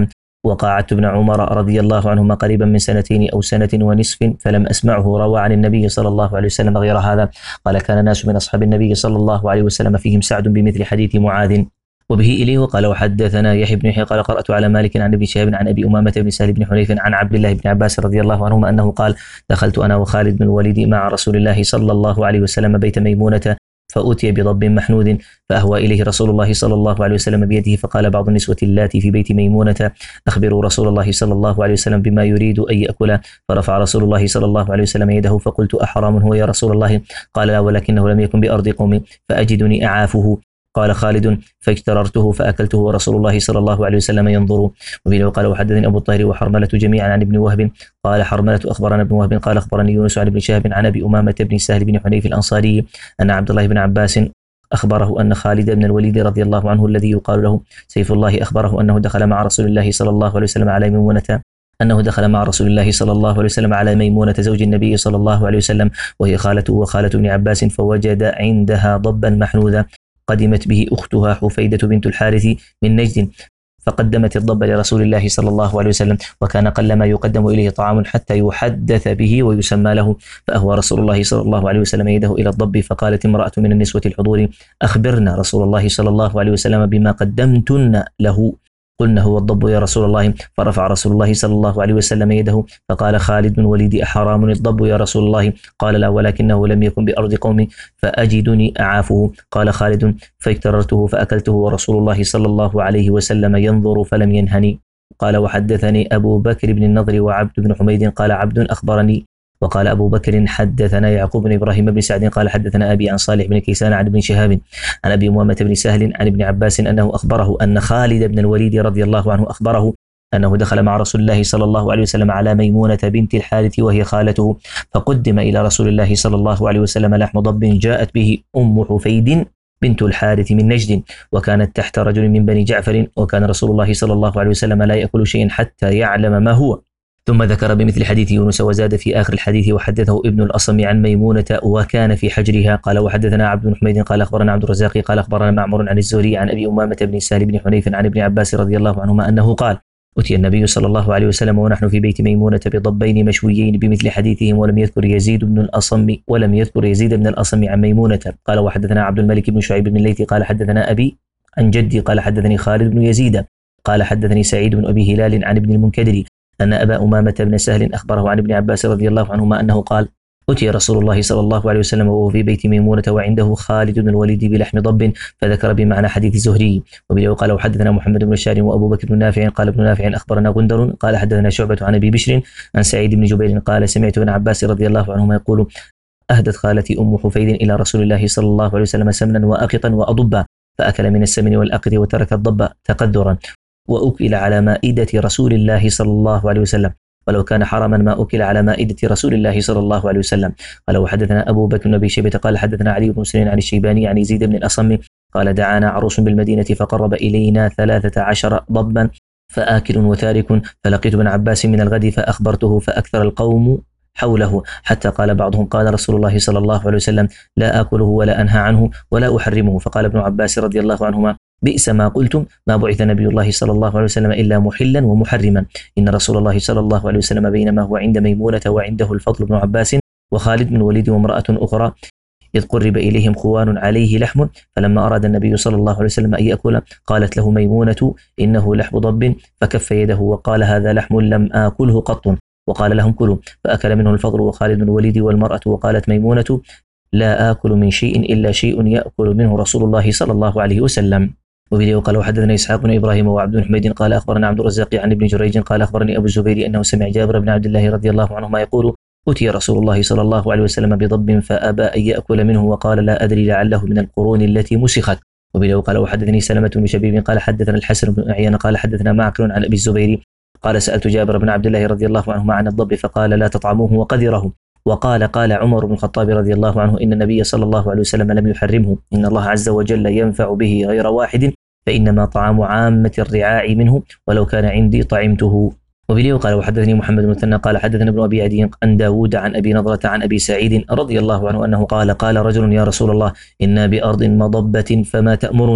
وقاعدت ابن عمر رضي الله عنهما قريبا من سنتين أو سنة ونصف فلم أسمعه روى عن النبي صلى الله عليه وسلم غير هذا. قال كان ناس من أصحاب النبي صلى الله عليه وسلم فيهم سعد بمثل حديث معاذ وبه إليه. وقال وحدثنا يحيى بن يحيى قال قرأت على مالك عن ابن شهاب عن أبي أمامة بن سهل بن حنيف عن عبد الله بن عباس رضي الله عنهما أنه قال دخلت أنا وخالد بن الوليد مع رسول الله صلى الله عليه وسلم بيت ميمونة فأتي بضب محنود فأهوى إليه رسول الله صلى الله عليه وسلم بيده فقال بعض النسوة اللاتي في بيت ميمونة أخبروا رسول الله صلى الله عليه وسلم بما يريد أن يأكل. فرفع رسول الله صلى الله عليه وسلم يده فقلت أحرام هو يا رسول الله؟ قال لا ولكنه لم يكن بأرض قوم فأجدني أعافه. قال خالد فاجتررته فأكلته ورسول الله صلى الله عليه وسلم ينظر. وبه قال وحدثني أبو الطاهر وحرملة جميعا عن ابن وهب قال حرملة أخبرنا ابن وهب قال أخبرني يونس عن ابن شهاب عن أبي أمامة بن سهل بن حنيف الأنصاري أن عبد الله بن عباس أخبره أن خالد بن الوليد رضي الله عنه الذي يقال له سيف الله أخبره أنه دخل مع رسول الله صلى الله عليه وسلم على ميمونة أنه دخل مع رسول الله صلى الله عليه وسلم على ميمونة زوج النبي صلى الله عليه وسلم وهي خالته وخالة ابن عباس فوجد عندها ضبا محنوذا قدمت به أختها حفيدة بنت الحارث من نجد فقدمت الضب لرسول الله صلى الله عليه وسلم وكان قل ما يقدم إليه طعام حتى يحدث به ويسمى له. فأهوى رسول الله صلى الله عليه وسلم يده إلى الضب فقالت امرأة من النسوة الحضور أخبرنا رسول الله صلى الله عليه وسلم بما قدمتن له. قلنا هو الضب يا رسول الله. فرفع رسول الله صلى الله عليه وسلم يده فقال خالد بن وليد أحرام الضب يا رسول الله؟ قال لا ولكنه لم يكن بأرض قومي فأجدني أعافه. قال خالد فاجتررته فأكلته ورسول الله صلى الله عليه وسلم ينظر فلم ينهني. قال وحدثني أبو بكر بن النضر وعبد بن حميد قال عبد أخبرني. وقال أبو بكر حدثنا يعقوب بن إبراهيم بن سعد قال حدثنا أبي عن صالح بن كيسان عن ابن شهاب عن أبي أمامة بن سهل عن ابن عباس أنه أخبره أن خالد بن الوليد رضي الله عنه أخبره أنه دخل مع رسول الله صلى الله عليه وسلم على ميمونة بنت الحارث وهي خالته فقدم إلى رسول الله صلى الله عليه وسلم لحم ضب جاءت به أم حفيد بنت الحارث من نجد وكانت تحت رجل من بني جعفر وكان رسول الله صلى الله عليه وسلم لا يأكل شيئا حتى يعلم ما هو. ثم ذكر بمثل حديث يونس وزاد في آخر الحديث وحدثه ابن الأصم عن ميمونة وكان في حجرها. قال وحدثنا عبد بن حميد قال أخبرنا عبد الرزاق قال أخبرنا معمر عن الزهري عن أبي أمامة بن سهل بن حنيف عن ابن عباس رضي الله عنهما أنه قال أتي النبي صلى الله عليه وسلم ونحن في بيت ميمونة بضبين مشويين بمثل حديثهم ولم يذكر يزيد بن الأصم ولم يذكر يزيد بن الأصم عن ميمونة. قال وحدثنا عبد الملك بن شعيب بن الليث قال حدثنا أبي عن جدي قال حدثني خالد بن يزيد قال حدثني سعيد بن أبي هلال عن ابن المنكدر أن أبا أمامة بن سهل أخبره عن ابن عباس رضي الله عنهما أنه قال أتي رسول الله صلى الله عليه وسلم وهو في بيت ميمونة وعنده خالد بن الوليد بلحم ضب فذكر بمعنى حديث الزهري. وبه قال وحدثنا محمد بن بشار وأبو بكر بن نافع قال ابن نافع أخبرنا غندر قال حدثنا شعبة عن أبي بشر عن سعيد بن جبير قال سمعت ابن عباس رضي الله عنهما يقول أهدت خالتي أم حفيد إلى رسول الله صلى الله عليه وسلم سمنا وأقطا وأضبا فأكل من السمن والأقط وترك الضب تقدرا وأكل على مائدة رسول الله صلى الله عليه وسلم ولو كان حرما ما أكل على مائدة رسول الله صلى الله عليه وسلم. قال وحدثنا أبو بكر بن أبي شيبة قال حدثنا علي بن مسلم عن الشيباني عن يزيد بن الأصم قال دعانا عروس بالمدينة فقرب إلينا ثلاثة عشر ضبا فآكل وتارك فلقيت ابن عباس من الغد فأخبرته فأكثر القوم حوله حتى قال بعضهم قال رسول الله صلى الله عليه وسلم لا آكله ولا أنهى عنه ولا أحرمه. فقال ابن عباس رضي الله عنهما بئس ما قلتم ما بعث نبي الله صلى الله عليه وسلم إلا محلا ومحرما إن رسول الله صلى الله عليه وسلم بينما هو عند ميمونة وعنده الفضل بن عباس وخالد بن الوليد وامرأة أخرى إذ قرب إليهم خوان عليه لحم فلما أراد النبي صلى الله عليه وسلم أن يأكل قالت له ميمونة إنه لحم ضب فكف يده وقال هذا لحم لم آكله قط وقال لهم كلوا فأكل منه الفضل وخالد بن الوليد والمرأة وقالت ميمونة لا آكل من شيء إلا شيء يأكل منه رسول الله صلى الله عليه وسلم. وبه قال وحدثنا إسحاق بن إبراهيم وعبد بن حميد قال أخبرنا عبد الرزاق عن ابن جريج قال أخبرني أبو الزبير أنه سمع جابر بن عبد الله رضي الله عنهما يقول أتي رسول الله صلى الله عليه وسلم بضب فأبى أن يأكل منه وقال لا أدري لعله من القرون التي مسخت. وبه قال وحدثني سلمة بن شبيب قال حدثنا الحسن بن أعين قال حدثنا معقل عن أبي الزبير قال سألت جابر بن عبد الله رضي الله عنهما عن الضب فقال لا تطعموه وقدره. وقال قال عمر بن الخطاب رضي الله عنه إن النبي صلى الله عليه وسلم لم يحرمه إن الله عز وجل ينفع به غير واحد فإنما طعام عامة الرعاع منه ولو كان عندي طعمته. وبه قال وحدثني محمد بن مثنى قال حدثنا ابن أبي عدي عن داود عن أبي نضرة عن أبي سعيد رضي الله عنه أنه قال قال رجل يا رسول الله إنا بأرض مضبة فما تأمرنا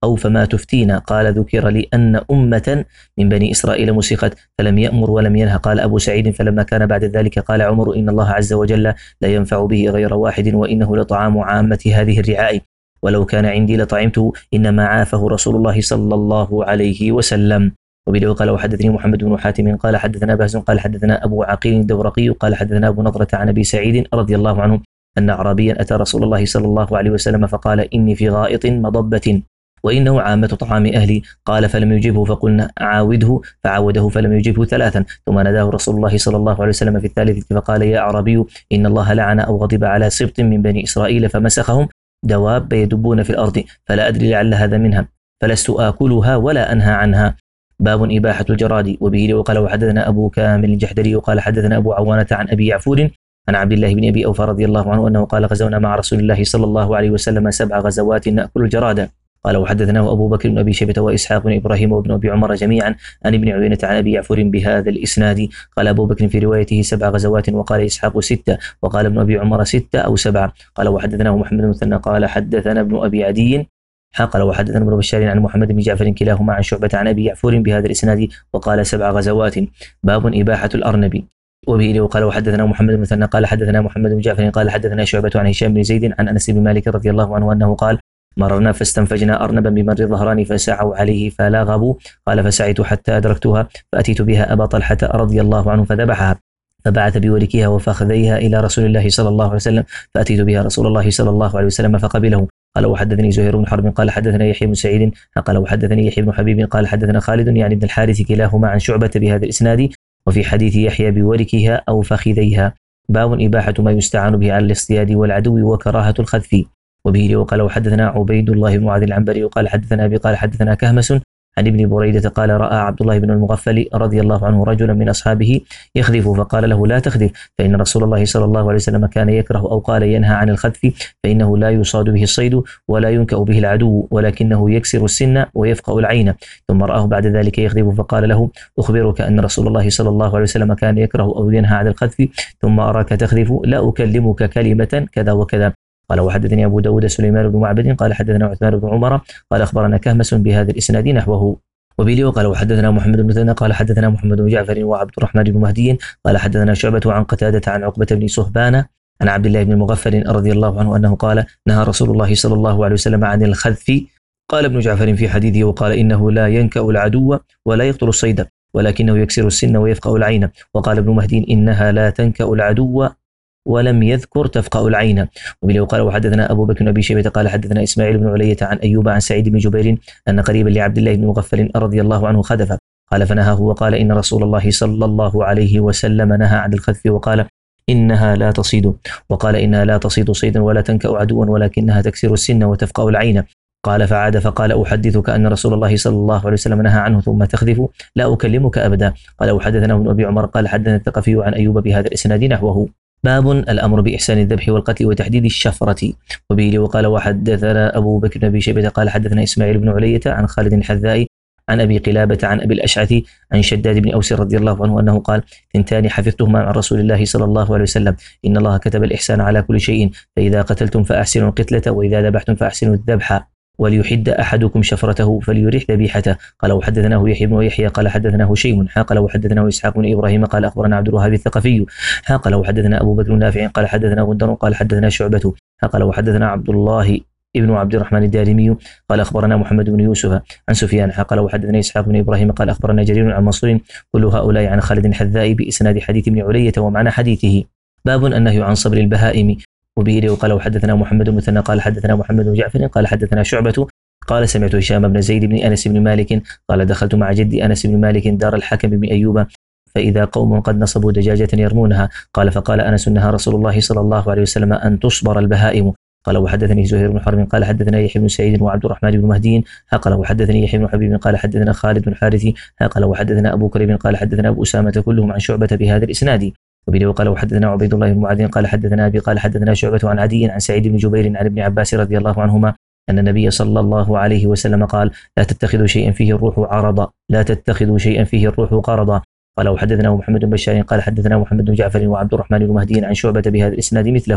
أو فما تفتينا؟ قال ذكر لي أن أمة من بني إسرائيل مسخت فلم يأمر ولم ينهى. قال أبو سعيد فلما كان بعد ذلك قال عمر إن الله عز وجل لا ينفع به غير واحد وإنه لطعام عامة هذه الرعاء ولو كان عندي لطعمته إنما عافه رسول الله صلى الله عليه وسلم. وبه قال وحدثني محمد بن حاتم قال حدثنا باز قال حدثنا أبو عقيل الدورقي قال حدثنا أبو نضرة عن أبي سعيد رضي الله عنه أن أعرابيا أتى رسول الله صلى الله عليه وسلم فقال إني في غائط مضبة وإنه عامة طعام أهلي. قال فلم يجبه فقلنا عاوده فعاوده فلم يجبه ثلاثا ثم ناداه رسول الله صلى الله عليه وسلم في الثالثة فقال يا أعرابي إن الله لعن أو غضب على سبط من بني إسرائيل فمسخهم دواب يدبون في الأرض فلا أدري لعل هذا منها فلست آكلها ولا أنهى عنها. باب إباحة الجراد. وبه وقال وحدثنا أبو كامل الجحدري وقال حدثنا أبو عوانة عن أبي يعفور عن عبد الله بن أبي أوفى رضي الله عنه أنه قال غزونا مع رسول الله صلى الله عليه وسلم سبع غزوات نأكل الجراد. قال وحدثناه أبو بكر بن أبي شيبة وإسحاق بن إبراهيم وابن أبي عمر جميعا عن ابن عيينة عن أبي يعفور بهذا الإسناد. قال أبو بكر في روايته سبع غزوات وقال إسحاق ستة وقال ابن أبي عمر ستة أو سبعة. قال وحدثناه محمد بن مثنى قال حدثنا ابن أبي عدي قال وحدثنا ابن بشار عن محمد بن جعفر كلاهما عن شعبة عن أبي يعفور بهذا الإسناد وقال سبع غزوات. باب إباحة الأرنب. وبه وقال وحدثنا محمد بن مثنى قال حدثنا محمد بن جعفر قال حدثنا شعبة عن هشام بن زيد عن أنس بن مالك رضي الله عنه أنه قال مررنا فاستنفجنا أرنبا بمر الظهران فسعوا عليه فلغبوا. قال فسعيت حتى أدركتها فأتيت بها أبا طلحة رضي الله عنه فذبحها فبعث بوركها وفخذيها إلى رسول الله صلى الله عليه وسلم فأتيت بها رسول الله صلى الله عليه وسلم فقبله. قال وحدثني زهير بن حرب قال حدثنا يحيى بن سعيد قال وحدثني يحيى بن حبيب قال حدثنا خالد يعني بن الحارث كلاهما عن شعبة بهذا الإسناد وفي حديث يحيى بوركها أو فخذيها. باب إباحة ما يستعان به على الاصطياد والعدو وكراهة الخذف. وبه وقال وحدثنا عبيد الله بن معاذ العنبري وقال حدثنا أبي قال حدثنا كهمس عن ابن بريدة قال رأى عبد الله بن المغفل رضي الله عنه رجلا من أصحابه يخذف فقال له لا تخذف فإن رسول الله صلى الله عليه وسلم كان يكره أو قال ينهى عن الخذف فإنه لا يصاد به الصيد ولا ينكأ به العدو ولكنه يكسر السن ويفقأ العين. ثم رآه بعد ذلك يخذف فقال له أخبرك أن رسول الله صلى الله عليه وسلم كان يكره أو ينهى عن الخذف ثم أراك تخذف لا أكلمك كلمة كذا وكذا. قال وحدثني أبو داود سليمان بن معبد قال حدثنا عثمان بن عمر قال أخبرنا كهمس بهذا الإسناد نحوه. وبه وقال وحدثنا محمد بن مثنى قال حدثنا محمد بن جعفر وعبد الرحمن بن مهدي قال حدثنا شعبة عن قتادة عن عقبة بن صهبان عن عبد الله بن المغفل رضي الله عنه أنه قال نهى رسول الله صلى الله عليه وسلم عن الخذف. قال ابن جعفر في حديثه وقال إنه لا ينكأ العدو ولا يقتل الصيد ولكنه يكسر السن ويفقأ العين. وقال ابن مهدي إنها لا تنكأ العدو ولم يذكر تفقأ العين. وبه قال وحدثنا أبو بكر بن أبي شيبة قال حدثنا إسماعيل بن علية عن أيوب عن سعيد بن جبير أن قريبا لعبد الله بن مغفل رضي الله عنه خذف قال فنهاه وقال إن رسول الله صلى الله عليه وسلم نهى عن الخذف وقال إنها لا تصيد وقال إنها لا تصيد صيدا ولا تنكأ عدوا ولكنها تكسر السن وتفقأ العين. قال فعاد فقال أحدثك أن رسول الله صلى الله عليه وسلم نهى عنه ثم تخذف لا أكلمك أبدا. قال وحدثنا ابن أبي عمر قال حدثنا الثقفي عن أيوب بهذا الإسناد نحوه. باب الأمر بإحسان الذبح والقتل وتحديد الشفرة. وبه وقال وحدثنا أبو بكر بن أبي شيبة قال حدثنا إسماعيل بن علية عن خالد الحذاء عن أبي قلابة عن أبي الأشعث عن شداد بن أوس رضي الله عنه أنه قال ثنتان حفظتهما عن رسول الله صلى الله عليه وسلم إن الله كتب الإحسان على كل شيء فإذا قتلتم فأحسنوا القتلة وإذا ذبحتم فأحسنوا الذبح وليحد أحدكم شفرته فليريح ذبيحته. قال وحدثناه يحيى بن يحيى قال حدثناه هشيم قال وحدثناه إسحاق بن إبراهيم قال أخبرنا عبد الوهاب الثقفي قال وحدثنا أبو بكر نافع قال حدثنا غندر قال حدثنا شعبة قال وحدثنا عبد الله ابن عبد الرحمن الدارمي قال أخبرنا محمد بن يوسف عن سفيان قال وحدثنا إسحاق بن إبراهيم قال أخبرنا جرير عن منصور كل هؤلاء عن خالد الحذاء بإسناد حديث ابن علية ومعنى حديثه. باب النهي عن صبر البهائم. وبه وقال وحدثنا محمد بن مثنى قال حدثنا محمد بن جعفر قال حدثنا شعبة قال سمعت هشام بن زيد بن أنس بن مالك قال دخلت مع جدي أنس بن مالك دار الحكم بن أيوب فإذا قوم قد نصبوا دجاجة يرمونها قال فقال أنس نهى رسول الله صلى الله عليه وسلم أن تصبر البهائم. قال وحدثني زهير بن حرب قال حدثنا يحيى بن سعيد وعبد الرحمن بن مهدي قال وحدثني يحيى بن حبيب قال حدثنا خالد بن حارثي قال وحدثنا أبو كريب قال حدثنا أبو أسامة كلهم عن شعبة بهذا الإسناد. وبه وقال وحدثنا عبيد الله بن معاذ قال حدثنا أبي قال حدثنا شعبة عن عدي عن سعيد بن جبير عن ابن عباس رضي الله عنهما أن النبي صلى الله عليه وسلم قال لا تتخذوا شيئا فيه الروح عرضا لا تتخذوا شيئا فيه الروح قرضا. قال وحدثنا محمد بن بشار قال حدثنا محمد بن جعفر وعبد الرحمن بن مهدي عن شعبة بهذا الإسناد مثله.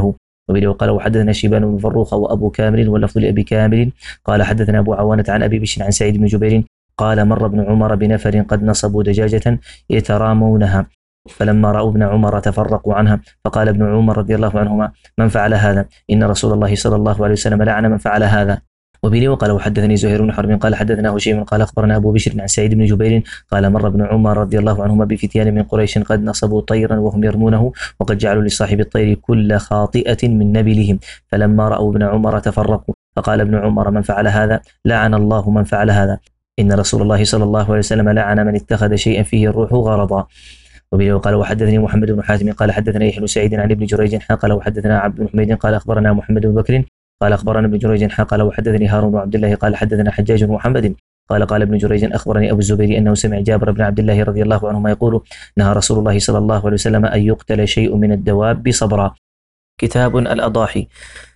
وبه قال وحدثنا شيبان بن فروخ وأبو كامل واللفظ لأبي كامل قال حدثنا أبو عوانة عن أبي بشر عن سعيد بن جبير قال مر ابن عمر بنفر قد نصبوا دجاجة يترامونها فلما رأوا ابن عمر تفرقوا عنها فقال ابن عمر رضي الله عنهما من فعل هذا إن رسول الله صلى الله عليه وسلم لعن من فعل هذا. وبه وقال وحدثني زهير بن حرب قال حدثنا هشيم قال أخبرنا أبو بشر عن سعيد بن جبير قال مر ابن عمر رضي الله عنهما بفتيان من قريش قد نصبوا طيرا وهم يرمونه وقد جعلوا لصاحب الطير كل خاطئة من نبلهم فلما رأوا ابن عمر تفرقوا فقال ابن عمر من فعل هذا لعن الله من فعل هذا إن رسول الله صلى الله عليه وسلم لعن من اتخذ شيئا فيه الروح غرضا. وبه وقال وحدثني محمد بن حاتم قال حدثنا يحيى بن سعيد عن ابن جريج قال وحدثنا عبد بن حميد قال أخبرنا محمد بن بكر قال أخبرنا ابن جريج قال وحدثني هارون بن عبد الله قال حدثنا حجاج بن محمد قال قال ابن جريج أخبرني أبو الزبير أنه سمع جابر بن عبد الله رضي الله عنهما يقول نهى رسول الله صلى الله عليه وسلم أن يقتل شيء من الدواب صبرا. كتاب الأضاحي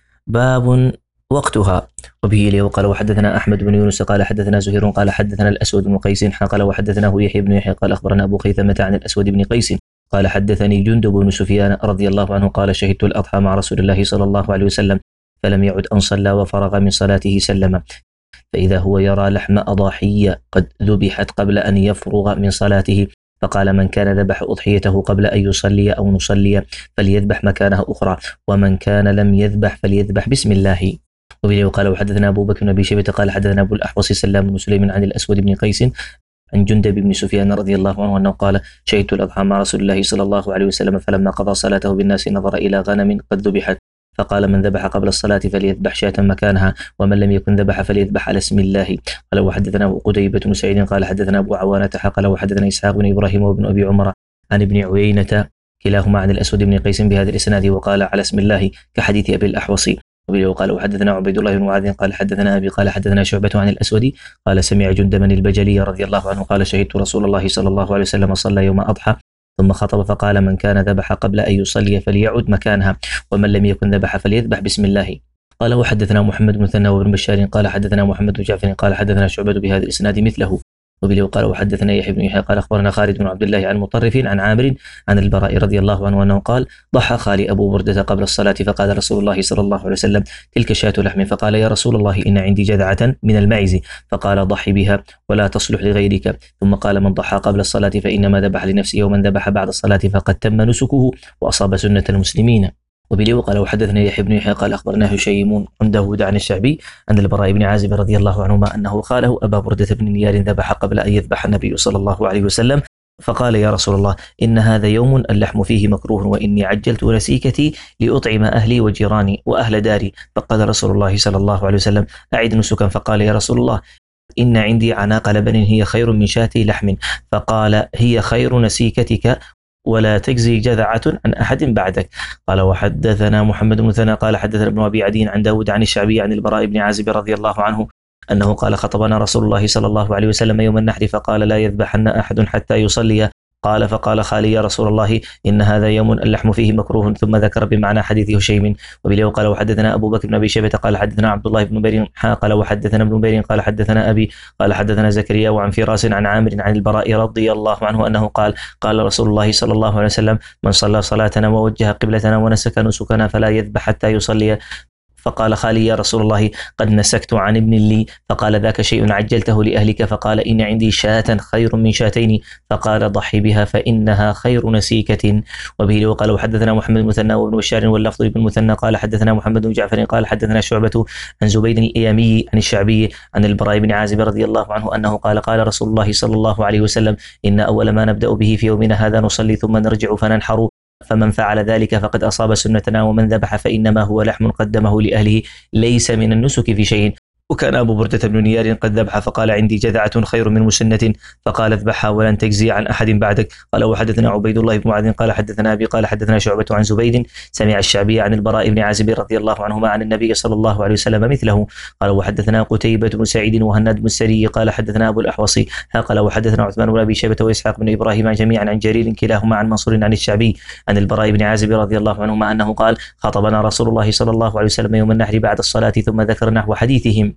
باب وقتها. وبه لي وقال وحدثنا أحمد بن يونس قال حدثنا زهير قال حدثنا الأسود بن قيس قال وحدثناه يحيى بن يحيى قال أخبرنا أبو خيثمة عن الأسود بن قيس قال حدثني جندب بن سفيان رضي الله عنه قال شهدت الأضحى مع رسول الله صلى الله عليه وسلم فلم يعد أن صلى وفرغ من صلاته سلم فإذا هو يرى لحم أضاحية قد ذبحت قبل أن يفرغ من صلاته فقال من كان ذبح أضحيته قبل أن يصلي أو نصلي فليذبح مكانها أخرى ومن كان لم يذبح فليذبح بسم الله. وبه وقال وحدثنا أبو بكر بن أبي شيبة قال حدثنا أبو الأحوص سلام بن سليم عن الأسود بن قيس عن جندب بن سفيان رضي الله عنه أنه قال شهدت الأضحى مع رسول الله صلى الله عليه وسلم فلما قضى صلاته بالناس نظر إلى غنم قد ذبحت فقال من ذبح قبل الصلاة فليذبح شاة مكانها ومن لم يكن ذبح فليذبح على اسم الله. قال وحدثنا قتيبة بن سعيد قال حدثنا أبو عوانة قال وحدثنا إسحاق بن إبراهيم وابن أبي عمر عن ابن عيينة كلاهما عن الأسود بن قيس بهذا الإسناد وقال على اسم الله كحديث أبي الأحوص. وقال وحدثنا عبيد الله بن معاذ قال حدثنا أبي قال حدثنا شعبة عن الأسود قال سمع جندبا البجلي رضي الله عنه قال شهدت رسول الله صلى الله عليه وسلم صلى يوم أضحى ثم خطب فقال من كان ذبح قبل أن يصلي فليعد مكانها ومن لم يكن ذبح فليذبح بسم الله. قال وحدثنا محمد بن مثنى وابن بشار قال حدثنا محمد بن جعفر قال حدثنا شعبة بهذا الإسناد مثله. وبه قال وحدثنا يحيى بن يحيى قال أخبرنا خالد بن عبد الله عن مطرف عن عامر عن البراء رضي الله عنه أنه قال ضحى خالي أبو بردة قبل الصلاة فقال رسول الله صلى الله عليه وسلم تلك شاة لحم فقال يا رسول الله إن عندي جذعة من المعز فقال ضحي بها ولا تصلح لغيرك ثم قال من ضحى قبل الصلاة فإنما ذبح لنفسه ومن ذبح بعد الصلاة فقد تم نسكه وأصاب سنة المسلمين. وبه وقال وحدثنا يحيى بن يحيى قال أخبرنا هشيم عن داود عن الشعبي أن البراء بن عازب رضي الله عنهما أنه قاله أبا بردة بن نيار ذبح قبل أن يذبح النبي صلى الله عليه وسلم فقال يا رسول الله إن هذا يوم اللحم فيه مكروه وإني عجلت نسيكتي لأطعم أهلي وجيراني وأهل داري فقال رسول الله صلى الله عليه وسلم أعد نسكا فقال يا رسول الله إن عندي عناق لبن هي خير من شاة لحم فقال هي خير نسيكتك ولا تجزي جذعة عن أحد بعدك. قال وحدثنا محمد بن مثنى قال حدثنا ابن أبي عدي عن داود عن الشعبي عن البراء بن عازب رضي الله عنه أنه قال خطبنا رسول الله صلى الله عليه وسلم يوم النحر فقال لا يذبحن أحد حتى يصلي قال فقال خالي يا رسول الله إن هذا يوم اللحم فيه مكروه ثم ذكر بمعنى حديث هشيم. وبه قال وحدثنا أبو بكر بن أبي شيبة قال حدثنا عبد الله بن بير قال وحدثنا ابن بير قال حدثنا أبي قال حدثنا زكريا وعن فراس عن عامر عن البراء رضي الله عنه أنه قال قال رسول الله صلى الله عليه وسلم من صلى صلاتنا ووجه قبلتنا ونسك نسكنا فلا يذبح حتى يصلي فقال خالي يا رسول الله قد نسكت عن ابن لي فقال ذاك شيء عجلته لأهلك فقال إن عندي شاة خير من شاتين فقال ضحي بها فإنها خير نسيكة. وبه وقال وحدثنا محمد بن مثنى وابن بشار واللفظ بن مثنى قال حدثنا محمد بن جعفر قال حدثنا شعبة عن زبيد الإيامي عن الشعبي عن البراء بن عازب رضي الله عنه أنه قال قال رسول الله صلى الله عليه وسلم إن أول ما نبدأ به في يومنا هذا نصلي ثم نرجع فننحر فمن فعل ذلك فقد أصاب سنتنا ومن ذبح فإنما هو لحم قدمه لأهله ليس من النسك في شيء. وكان أبو بردة بن نيار قد ذبح فقال عندي جذعة خير من مسنة فقال اذبحها ولن تجزي عن أحد بعدك. قال وحدثنا عبيد الله بن معاذ قال حدثنا أبي قال حدثنا شعبة عن زبيد سمع الشعبي عن البراء بن عازب رضي الله عنهما عن النبي صلى الله عليه وسلم مثله. قال وحدثنا قتيبة بن سعيد وهناد بن السري قال حدثنا أبو الأحوص قال وحدثنا عثمان بن أبي شيبة وإسحاق بن إبراهيم جميعا عن جرير كلاهما عن منصور عن الشعبي عن البراء بن عازب رضي الله عنهما أنه قال خطبنا رسول الله صلى الله عليه وسلم يوم النحر بعد الصلاة ثم ذكر نحو حديثهم.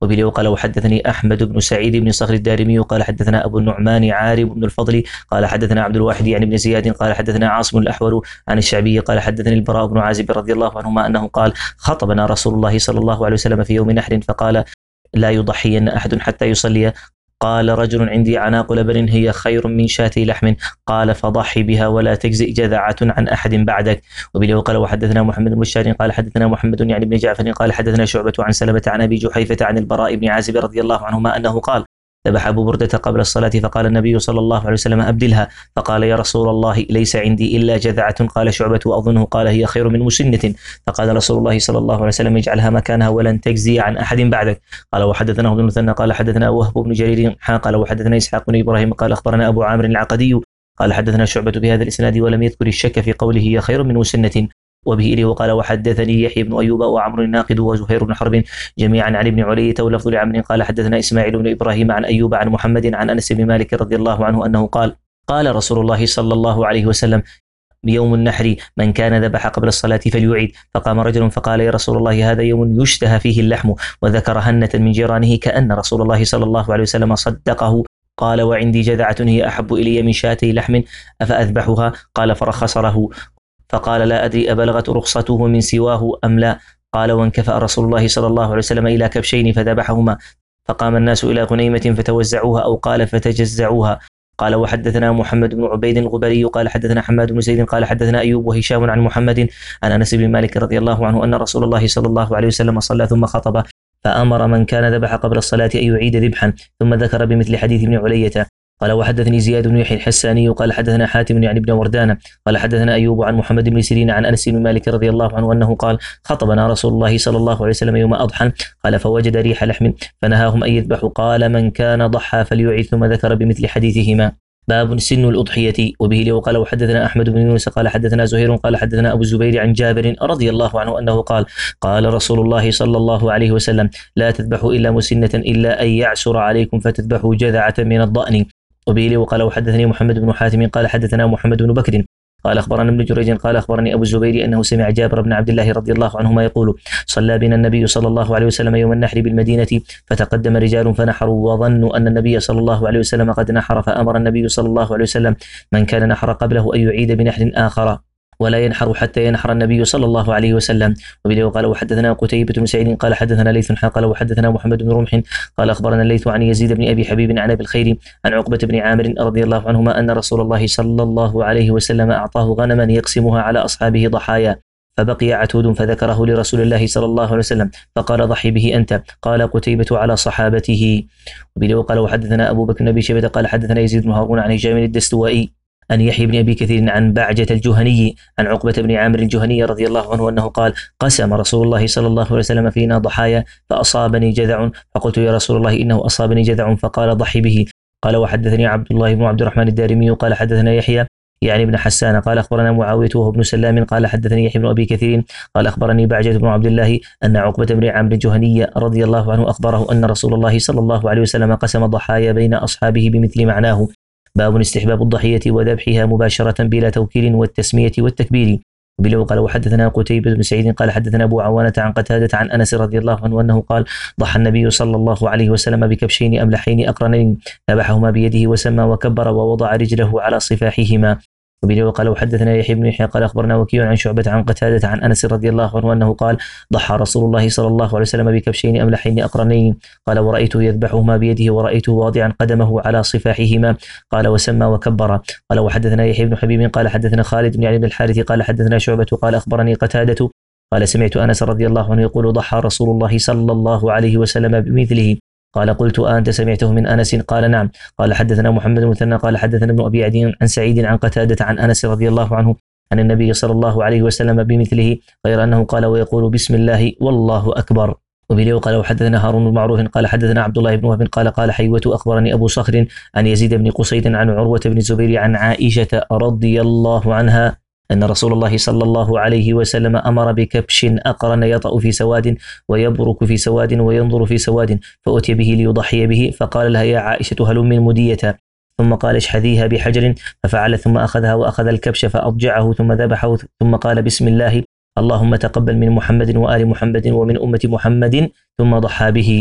وبه قال وحدثني أحمد بن سعيد بن صخر الدارمي قال حدثنا أبو النعمان عارب بن الفضل قال حدثنا عبد الواحد يعني بن زياد قال حدثنا عاصم الأحول عن الشعبي قال حدثني البراء بن عازب رضي الله عنهما أنه قال خطبنا رسول الله صلى الله عليه وسلم في يوم نحر فقال لا يضحين أحد حتى يصلي. قال رجل عندي عناق لبن هي خير من شاتي لحم قال فضحي بها ولا تجزئ جذعة عن أحد بعدك. وبه قال وحدثنا محمد بن بشار قال حدثنا محمد يعني بن جعفر قال حدثنا شعبة عن سلمة عن أبي جحيفة عن البراء بن عازب رضي الله عنهما أنه قال ذبح أبو بردة قبل الصلاة فقال النبي صلى الله عليه وسلم أبدلها فقال يا رسول الله ليس عندي إلا جذعة. قال شعبة وأظنه قال هي خير من مسنة. فقال رسول الله صلى الله عليه وسلم اجعلها مكانها ولن تجزي عن أحد بعدك. قال وحدثنا ابن المثنى قال حدثنا وهب بن جرير قال وحدثنا إسحاق بن إبراهيم قال أخبرنا أبو عامر العقدي قال حدثنا شعبة بهذا الإسناد ولم يذكر الشك في قوله هي خير من مسنة. وبه إليه وقال وحدثني يحيى بن أيوب وعمر الناقد وزهير بن حرب جميعا عن ابن علية ولفظ لعمر قال حدثنا إسماعيل بن إبراهيم عن أيوب عن محمد عن أنس بن مالك رضي الله عنه أنه قال قال رسول الله صلى الله عليه وسلم بيوم النحر من كان ذبح قبل الصلاة فليعيد. فقام رجل فقال يا رسول الله هذا يوم يشتهى فيه اللحم وذكر هنة من جيرانه كأن رسول الله صلى الله عليه وسلم صدقه. قال وعندي جذعة هي أحب إلي من شاتي لحم أفأذبحها؟ قال فرخص له فقال لا أدري أبلغت رخصته من سواه أم لا. قال وانكفأ رسول الله صلى الله عليه وسلم إلى كبشين فذبحهما فقام الناس إلى غنيمة فتوزعوها أو قال فتجزعوها. قال وحدثنا محمد بن عبيد الغبري قال حدثنا حماد بن زيد قال حدثنا أيوب وهشام عن محمد عن أنس بن مالك رضي الله عنه أن رسول الله صلى الله عليه وسلم صلى ثم خطب فأمر من كان ذبح قبل الصلاة أن يعيد ذبحا ثم ذكر بمثل حديث ابن علية. قال وحدثني زياد بن يحيى الحساني قال حدثنا حاتم يعني بن وردان قال حدثنا أيوب عن محمد بن سيرين عن أنس بن مالك رضي الله عنه أنه قال خطبنا رسول الله صلى الله عليه وسلم يوم أضحى قال فوجد ريح لحم فنهاهم أن يذبحوا قال من كان ضحى فليعيد ثم ذكر بمثل حديثهما. باب سن الأضحية. وبه لي وقال وحدثنا أحمد بن يونس قال حدثنا زهير قال حدثنا أبو الزبير عن جابر رضي الله عنه أنه قال قال رسول الله صلى الله عليه وسلم لا تذبحوا إلا مسنة إلا أن يعسر عليكم فتذبحوا جذعة من الضأن. وبه لي وقال وحدثني محمد بن حاتم قال حدثنا محمد بن بكر قال أخبرنا ابن جريج قال أخبرني أبو الزبير أنه سمع جابر بن عبد الله رضي الله عنهما يقول صلى بنا النبي صلى الله عليه وسلم يوم النحر بالمدينة فتقدم رجال فنحروا وظنوا أن النبي صلى الله عليه وسلم قد نحر فأمر النبي صلى الله عليه وسلم من كان نحر قبله أن يعيد بنحر آخر ولا ينحر حتى ينحر النبي صلى الله عليه وسلم. وبه قال وحدثنا قتيبة بن سعيد قال حدثنا ليث قال وحدثنا محمد بن رمح قال أخبرنا الليث عن يزيد بن أبي حبيب عن أبي الخير عن عقبة بن عامر رضي الله عنهما أن رسول الله صلى الله عليه وسلم أعطاه غنما يقسمها على أصحابه ضحايا فبقي عتود فذكره لرسول الله صلى الله عليه وسلم فقال ضحي به أنت. قال قتيبة على صحابته. وبه قال وحدثنا أبو بكر بن أبي شيبة قال حدثنا يزيد بن هارون عن هشام الدستوائي أن يحيى بن أبي كثير عن بعجة الجهني عن عقبة بن عامر الجهني رضي الله عنه أنه قال قسم رسول الله صلى الله عليه وسلم فينا ضحايا فأصابني جذع فقلت يا رسول الله إنه أصابني جذع فقال ضحي به. قال وحدثني عبد الله بن عبد الرحمن الدارمي قال حدثنا يحيى يعني ابن حسان قال أخبرنا معاوية وهو ابن سلام قال حدثني يحيى بن أبي كثير قال أخبرني بعجة بن عبد الله أن عقبة بن عامر الجهني رضي الله عنه أخبره أن رسول الله صلى الله عليه وسلم قسم ضحايا بين أصحابه بمثل معناه. باب استحباب الضحية وذبحها مباشرة بلا توكيل والتسمية والتكبير. وبه قال وحدثنا قتيبة بن سعيد قال حدثنا أبو عوانة عن قتادة عن أنس رضي الله عنه أنه قال ضحى النبي صلى الله عليه وسلم بكبشين أملحين أقرنين ذبحهما بيده وسمى وكبر ووضع رجله على صفاحهما. وبه قال وحدثنا يحيى بن يحيى قال أخبرنا وكيع عن شعبة عن قتادة عن أنس رضي الله عنه أنه قال ضحى رسول الله صلى الله عليه وسلم بكبشين أملحين أقرنين قال ورأيته يذبحهما بيده ورأيته واضعا قدمه على صفاحهما قال وسمى وكبر. قال وحدثنا يحيى بن حبيب قال حدثنا خالد بن علي بن الحارث قال حدثنا شعبة قال أخبرني قتادة قال سمعت أنس رضي الله عنه يقول ضحى رسول الله صلى الله عليه وسلم بمثله. قال قلت أنت سمعته من أنس؟ قال نعم. قال حدثنا محمد بن مثنى قال حدثنا ابن أبي عدي عن سعيد عن قتادة عن أنس رضي الله عنه عن النبي صلى الله عليه وسلم بمثله غير أنه قال ويقول بسم الله والله أكبر. وبه قال وحدثنا هارون بن معروف قال حدثنا عبد الله بن وهب قال قال حيوة أخبرني أبو صخر عن يزيد بن قصيد عن عروة بن الزبير عن عائشة رضي الله عنها أن رسول الله صلى الله عليه وسلم أمر بكبش أقرن يطأ في سواد ويبرك في سواد وينظر في سواد فأتي به ليضحي به فقال لها يا عائشة هلم من مدية ثم قال اشحذيها بحجر ففعلت ثم أخذها وأخذ الكبش فأضجعه ثم ذبحه ثم قال بسم الله اللهم تقبل من محمد وآل محمد ومن أمة محمد ثم ضحى به.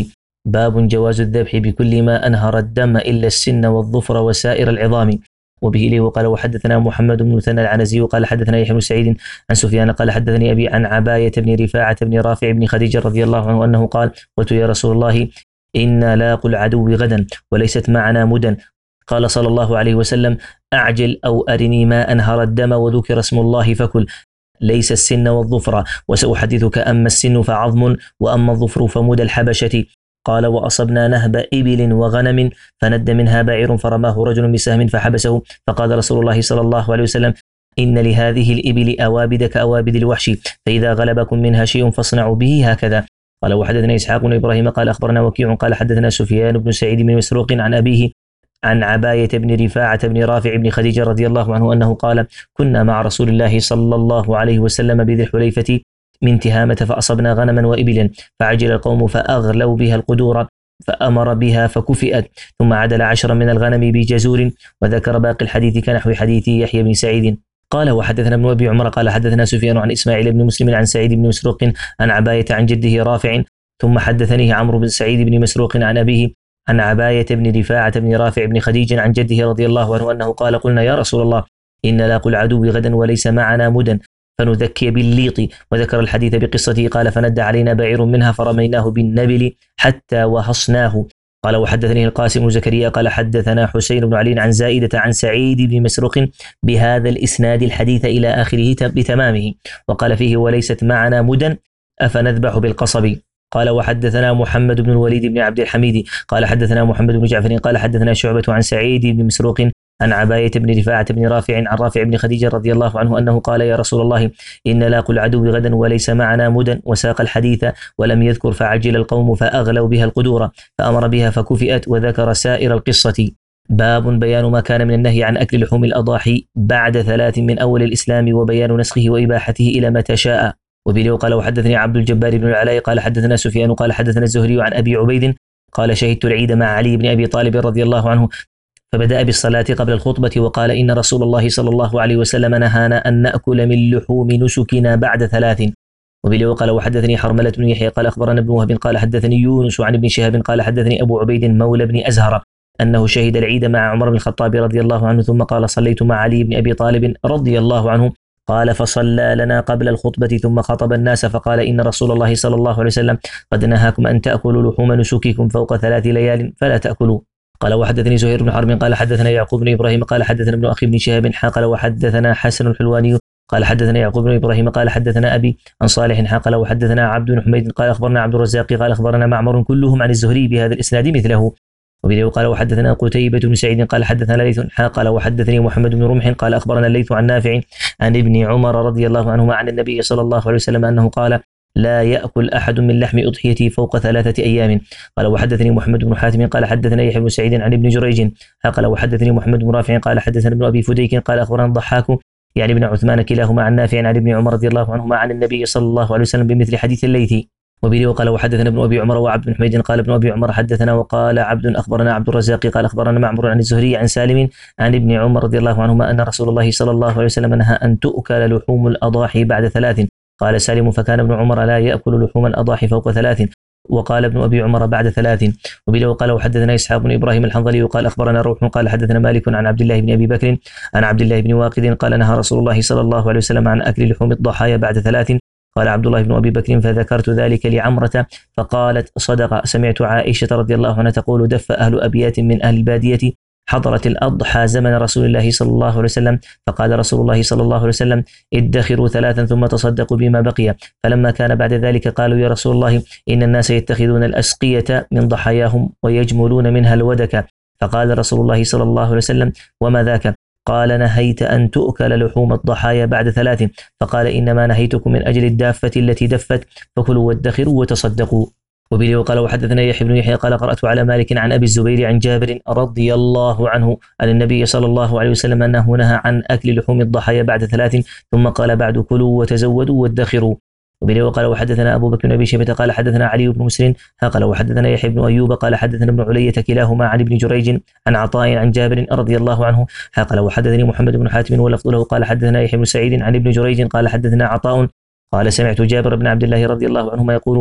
باب جواز الذبح بكل ما أنهر الدم إلا السن والظفر وسائر العظام. وبه إليه قال وحدثنا محمد بن مثنى العنزي قال حدثنا يحيى بن سعيد عن سفيان قال حدثني أبي عن عباية بن رفاعة بن رافع بن خديجة رضي الله عنه أنه قال قلت يا رسول الله إنا لاقوا العدو غدا وليست معنا مدن. قال صلى الله عليه وسلم أعجل أو أرني ما أنهر الدم وذكر اسم الله فكل، ليس السن والظفر، وسأحدثك أما السن فعظم وأما الظفر فمدى الحبشة. قال وأصبنا نهب إبل وغنم فند منها بعير فرماه رجل بسهم فحبسه، فقال رسول الله صلى الله عليه وسلم إن لهذه الإبل أوابد كأوابد الوحش، فإذا غلبكم منها شيء فاصنعوا به هكذا. قال وحدثنا إسحاق بن إبراهيم قال أخبرنا وكيع قال حدثنا سفيان بن سعيد بن مسروق عن أبيه عن عباية بن رفاعة بن رافع بن خديجة رضي الله عنه أنه قال كنا مع رسول الله صلى الله عليه وسلم بذي الحليفة من تهامة فأصبنا غنما وإبلا، فعجل القوم فأغلوا بها القدور فأمر بها فكفئت، ثم عدل عشرا من الغنم بجزور، وذكر باقي الحديث كنحو حديث يحيى بن سعيد. قال وحدثنا ابن أبي عمر قال حدثنا سفيان عن إسماعيل بن مسلم عن سعيد بن مسروق عن عباية عن جده رافع، ثم حدثنيه عمرو بن سعيد بن مسروق عن أبيه عن عباية بن رفاعة بن رافع بن خديج عن جده رضي الله عنه أنه قال قلنا يا رسول الله إن لاقوا العدو غدا وليس معنا مدن فنذكي بالليط، وذكر الحديث بقصته. قال فند علينا بعير منها فرميناه بالنبل حتى وهصناه. قال وحدثني القاسم بن زكريا قال حدثنا حسين بن علي عن زائدة عن سعيد بن مسروق بهذا الإسناد الحديث إلى آخره بتمامه، وقال فيه وليست معنا مدن أفنذبح بالقصب. قال وحدثنا محمد بن الوليد بن عبد الحميد قال حدثنا محمد بن جعفر قال حدثنا شعبة عن سعيد بن مسروق عن عباية بن رفاعة بن رافع عن رافع بن خديجة رضي الله عنه أنه قال يا رسول الله إن لاقوا العدو غدا وليس معنا مدن، وساق الحديث ولم يذكر فعجل القوم فأغلوا بها القدور فأمر بها فكفئت، وذكر سائر القصة. باب بيان ما كان من النهي عن أكل لحوم الأضاحي بعد ثلاث من أول الإسلام وبيان نسخه وإباحته إلى متى شاء. وبه قال وحدثني عبد الجبار بن العلاء قال حدثنا سفيان قال حدثنا الزهري عن أبي عبيد قال شهدت العيد مع علي بن أبي طالب رضي الله عنه فبدأ بالصلاة قبل الخطبة وقال إن رسول الله صلى الله عليه وسلم نهانا أن نأكل من لحوم نسكنا بعد ثلاث. وبه قال وحدثني حرملة بن يحيى قال أخبرنا ابن وهب قال حدثني يونس عن ابن شهاب قال حدثني أبو عبيد مولى بن أزهر أنه شهد العيد مع عمر بن الخطاب رضي الله عنه، ثم قال صليت مع علي بن أبي طالب رضي الله عنه قال فصلى لنا قبل الخطبة ثم خطب الناس فقال إن رسول الله صلى الله عليه وسلم قد نهاكم أن تأكلوا لحوم نسككم فوق ثلاث ليال فلا تأكلوا. قال وحدثني زهير بن حرب قال حدثنا يعقوب بن إبراهيم قال حدثنا ابن أخي بن شهاب قال وحدثنا حسن الحلواني قال حدثنا يعقوب بن إبراهيم قال حدثنا أبي عن صالح قال وحدثنا عبد بن حميد قال أخبرنا عبد الرزاق قال أخبرنا معمر كلهم عن الزهري بهذا الإسناد مثله. وبه قال وحدثنا قتيبة بن سعيد قال حدثنا ليث قال وحدثني محمد بن رمح قال أخبرنا الليث عن نافع عن ابن عمر رضي الله عنهما عن النبي صلى الله عليه وسلم أنه قال لا يأكل أحد من لحم أضحيته فوق ثلاثة أيام. قال وحدثني محمد بن حاتم قال حدثنا يحيى بن سعيد عن ابن جريج قال وحدثني محمد بن رافع قال حدثنا ابن أبي فديك قال أخبرنا الضحاك يعني ابن عثمان كلاهما عن نافع عن ابن عمر رضي الله عنهما عن النبي صلى الله عليه وسلم بمثل حديث الليث. وبه قال وحدثنا ابن أبي عمر وعبد بن حميد قال ابن أبي عمر حدثنا وقال عبد أخبرنا عبد الرزاق قال أخبرنا معمر عن الزهري عن سالم عن ابن عمر رضي الله عنهما أن رسول الله صلى الله عليه وسلم نهى أن تؤكل لحوم الأضاحي بعد ثلاث. قال سالم فكان ابن عمر لا يأكل لحوم الأضاحي فوق ثلاث، وقال ابن أبي عمر بعد ثلاث. وبه قال وحدثنا إسحاق بن إبراهيم الحنظلي وقال أخبرنا روح قال حدثنا مالك عن عبد الله بن أبي بكر عن عبد الله بن واقد قال نهى رسول الله صلى الله عليه وسلم عن أكل لحوم الضحايا بعد ثلاث. قال عبد الله بن أبي بكر فذكرت ذلك لعمرة فقالت صدق، سمعت عائشة رضي الله عنها تقول دف أهل أبيات من أهل البادية حضرت الأضحى زمن رسول الله صلى الله عليه وسلم، فقال رسول الله صلى الله عليه وسلم ادخروا ثلاثا ثم تصدقوا بما بقي. فلما كان بعد ذلك قالوا يا رسول الله إن الناس يتخذون الأسقية من ضحاياهم ويجملون منها الودك، فقال رسول الله صلى الله عليه وسلم وما ذاك؟ قال نهيت أن تؤكل لحوم الضحايا بعد ثلاث، فقال إنما نهيتكم من أجل الدافة التي دفت فكلوا وادخروا وتصدقوا. وبه قال وحدثنا يحيى بن يحيى قال قرأت على مالك عن أبي الزبير عن جابر رضي الله عنه عن النبي صلى الله عليه وسلم أنه نهى عن أكل لحوم الضحايا بعد ثلاث، ثم قال بعد كلوا وتزودوا وادخروا. وبه قال وحدثنا أبو بكر بن أبي شيبة قال حدثنا علي بن مسلم قال وحدثنا يحيى بن أيوب قال حدثنا ابن علية كلاهما عن ابن جريج عن عطاء عن جابر رضي الله عنه قال وحدثني محمد بن حاتم ولفظ له قال حدثنا يحيى بن سعيد عن ابن جريج قال حدثنا عطاء قال سمعت جابر بن عبد الله رضي الله عنهما يقول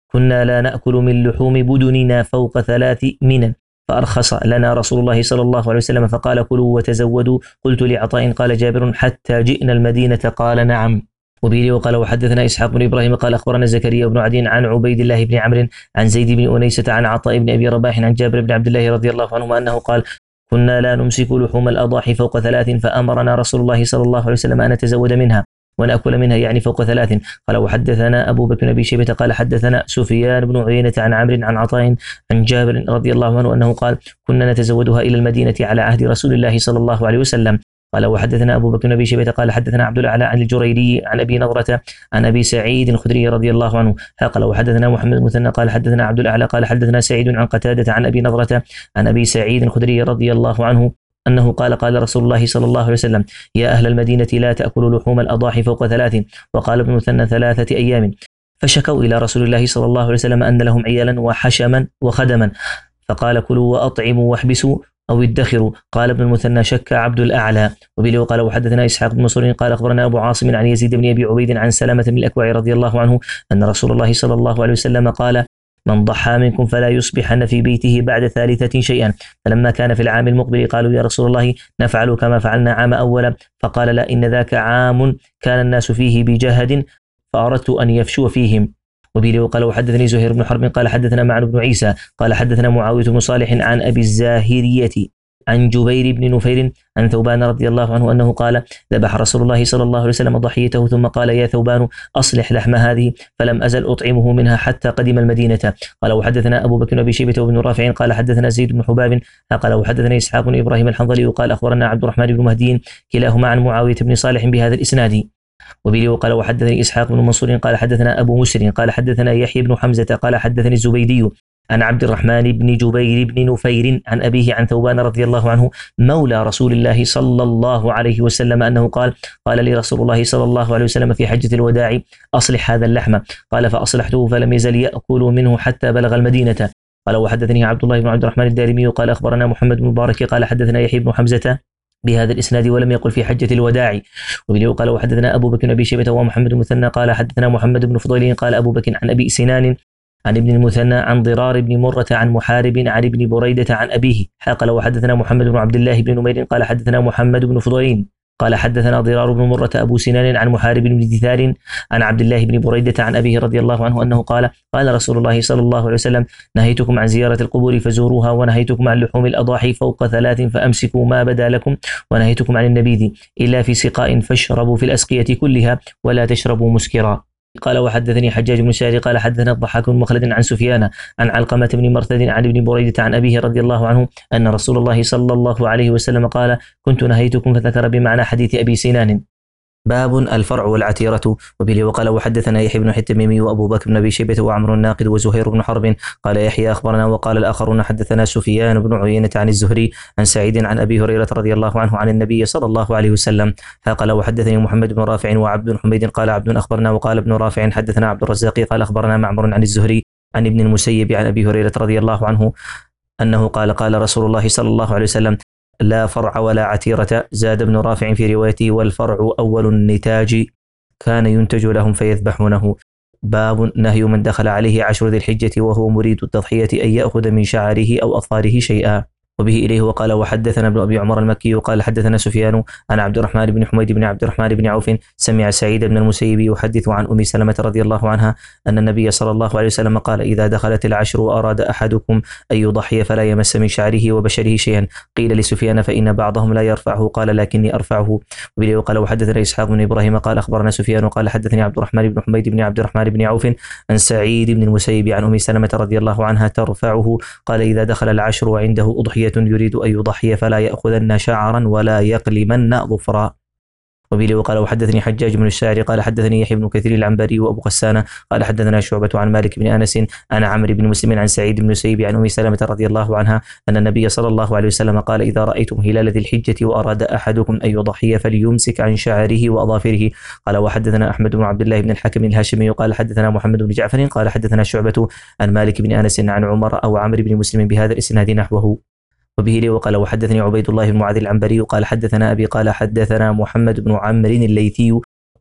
كنا لا نأكل من لحوم بدننا فوق ثلاث منن، فأرخص لنا رسول الله صلى الله عليه وسلم فقال كلوا وتزودوا. قلت لعطاء قال جابر حتى جئنا المدينة قال نعم. وبه وقال وحدثنا إسحاق بن إبراهيم قال أخبرنا زكريا بن عدي عن عبيد الله بن عمرو عن زيد بن أنيسة عن عطاء بن أبي رباح عن جابر بن عبد الله رضي الله عنهما أنه قال كنا لا نمسك لحوم الأضاحي فوق ثلاث، فأمرنا رسول الله صلى الله عليه وسلم أن نتزود منها ونأكل منها يعني فوق ثلاث. قال وحدثنا أبو بكر بن أبي شيبة قال حدثنا سفيان بن عيينة عن عمرو عن عطاء عن جابر رضي الله عنه أنه قال كنا نتزودها إلى المدينة على عهد رسول الله صلى الله عليه وسلم. قال وحدثنا أبو بكر بن أبي شيبة قال حدثنا عبد الأعلى عن الجريري عن أبي نضرة عن أبي سعيد الخدري رضي الله عنه. قال وحدثنا محمد المثنى قال حدثنا عبد الأعلى قال حدثنا سعيد عن قتادة عن أبي نضرة عن أبي سعيد الخدري رضي الله عنه أنه قال قال رسول الله صلى الله عليه وسلم يا أهل المدينة لا تأكلوا لحوم الأضاحي فوق ثلاث. وقال ابن مثنى ثلاثة أيام، فشكوا إلى رسول الله صلى الله عليه وسلم أن لهم عيالا وحشما وخدما، فقال كلوا وأطعموا واحبسوا أو ادخروا. قال ابن المثنى شك عبد الأعلى. وبه قال وحدثنا إسحاق بن منصور قال أخبرنا أبو عاصم عن يزيد بن أبي عبيد عن سلمة بن الأكوع رضي الله عنه أن رسول الله صلى الله عليه وسلم قال من ضحى منكم فلا يصبحن في بيته بعد ثالثة شيئا. فلما كان في العام المقبل قالوا يا رسول الله نفعل كما فعلنا عام أولا، فقال لا إن ذاك عام كان الناس فيه بجهد فأردت أن يفشو فيهم. وبه قال وحدثني زهير بن حرب قال حدثنا معن بن عيسى قال حدثنا معاوية بن صالح عن أبي الزاهرية عن جبير بن نفير عن ثوبان رضي الله عنه أنه قال ذبح رسول الله صلى الله عليه وسلم ضحيته ثم قال يا ثوبان أصلح لحم هذه، فلم أزل أطعمه منها حتى قدم المدينة. قال وحدثنا أبو بكر بن شيبة وابن رافع قال حدثنا زيد بن حباب قال وحدثنا إسحاق بن إبراهيم الحنظلي قال أخبرنا عبد الرحمن بن مهدي كلاهما عن معاوية بن صالح بهذا الإسناد. وبه قال وحدثني إسحاق بن منصور قال حدثنا أبو مسر قال حدثنا يحيى بن حمزة قال حدثني الزبيدي عن عبد الرحمن بن جبير بن نفير عن أبيه عن ثوبان رضي الله عنه مولى رسول الله صلى الله عليه وسلم أنه قال قال لي رسول الله صلى الله عليه وسلم في حجة الوداع أصلح هذا اللحم، قال فأصلحته فلم يزل يأكل منه حتى بلغ المدينة. قال وحدثني عبد الله بن عبد الرحمن الدارمي قال أخبرنا محمد بن مبارك قال حدثنا يحيى بن حمزة بهذا الإسناد ولم يقل في حجة الوداع. وبه قال وحدثنا أبو بكر بن أبي شيبة ومحمد المثنى قال حدثنا محمد بن فضيل قال أبو بكر عن أبي سنان عن ابن المثنى عن ضرار بن مرة عن محارب عن ابن بريدة عن أبيه. قال وحدثنا محمد بن عبد الله بن نمير قال حدثنا محمد بن فضيل قال حدثنا ضرار بن مرة أبو سنان عن محارب بن دثار عن عبد الله بن بريدة عن أبيه رضي الله عنه أنه قال قال رسول الله صلى الله عليه وسلم نهيتكم عن زيارة القبور فزوروها، ونهيتكم عن لحوم الأضاحي فوق ثلاث فأمسكوا ما بدا لكم، ونهيتكم عن النبيذ إلا في سقاء فاشربوا في الأسقية كلها ولا تشربوا مسكرا. قال وحدثني حجاج بن شاعر قال حدثنا الضحاك بن مخلد عن سفيان عن علقمة بن مرثد عن ابن بريدة عن أبيه رضي الله عنه أن رسول الله صلى الله عليه وسلم قال كنت نهيتكم، فذكر بمعنى حديث أبي سنان. باب الفرع والعتيرة. وبه وقال وحدثنا يحيى بن التميمي وأبو بكر بن أبي شيبة وعمر الناقد وزهير بن حرب. قال يحيى أخبرنا وقال الآخرون حدثنا سفيان بن عيينة عن الزهري عن سعيد عن أبي هريرة رضي الله عنه عن النبي صلى الله عليه وسلم. قال وحدثني محمد بن رافع وعبد بن حميد قال عبد أخبرنا وقال ابن رافع حدثنا عبد الرزاق قال أخبرنا معمر عن الزهري عن ابن المسيب عن أبي هريرة رضي الله عنه أنه قال قال رسول الله صلى الله عليه وسلم لا فرع ولا عتيرة. زاد ابن رافع في روايته والفرع أول النتاج كان ينتج لهم فيذبحونه. باب نهي من دخل عليه عشر ذي الحجة وهو مريد التضحية أن يأخذ من شعره أو أظفاره شيئا. وبه إليه وقال وحدثنا ابن أبي عمر المكي وقال حدثنا سفيان عن عبد الرحمن بن حميد بن عبد الرحمن بن عوف سمع سعيد بن المسيب يحدث عن أم سلمة رضي الله عنها أن النبي صلى الله عليه وسلم قال إذا دخلت العشر وأراد أحدكم أن يضحي فلا يمس من شعره وبشره شيئا. قيل لسفيان فإن بعضهم لا يرفعه قال لكني أرفعه. وبه وقال وحدثنا إسحاق بن إبراهيم قال أخبرنا سفيان وقال حدثني عبد الرحمن بن حميد بن عبد الرحمن بن عوف عن سعيد بن المسيب عن أم سلمة رضي الله عنها ترفعه قال إذا دخل العشر وعنده أضحية يريد أن يضحي فلا يأخذن شعرا ولا يقلمن ظفرا. وبه وقال وحدثني حجاج بن الشاعر قال حدثني يحيى بن كثير العنبري وأبو غسان قال حدثنا شعبة عن مالك بن أنس عن عمرو بن مسلم عن سعيد بن المسيب عن أم سلمة رضي الله عنها أن النبي صلى الله عليه وسلم قال إذا رأيتم هلال ذي الحجة وأراد أحدكم أن يضحي فليمسك عن شعره وأظافره. قال وحدثنا أحمد بن عبد الله بن الحكم الهاشمي قال حدثنا محمد بن جعفر قال حدثنا شعبة عن مالك بن أنس عن عمر أو عمرو بن مسلم بهذا الإسناد نحوه. وبه لي وقال وحدثني عبيد الله بن معاذ العنبري قال حدثنا أبي قال حدثنا محمد بن عمرو الليثي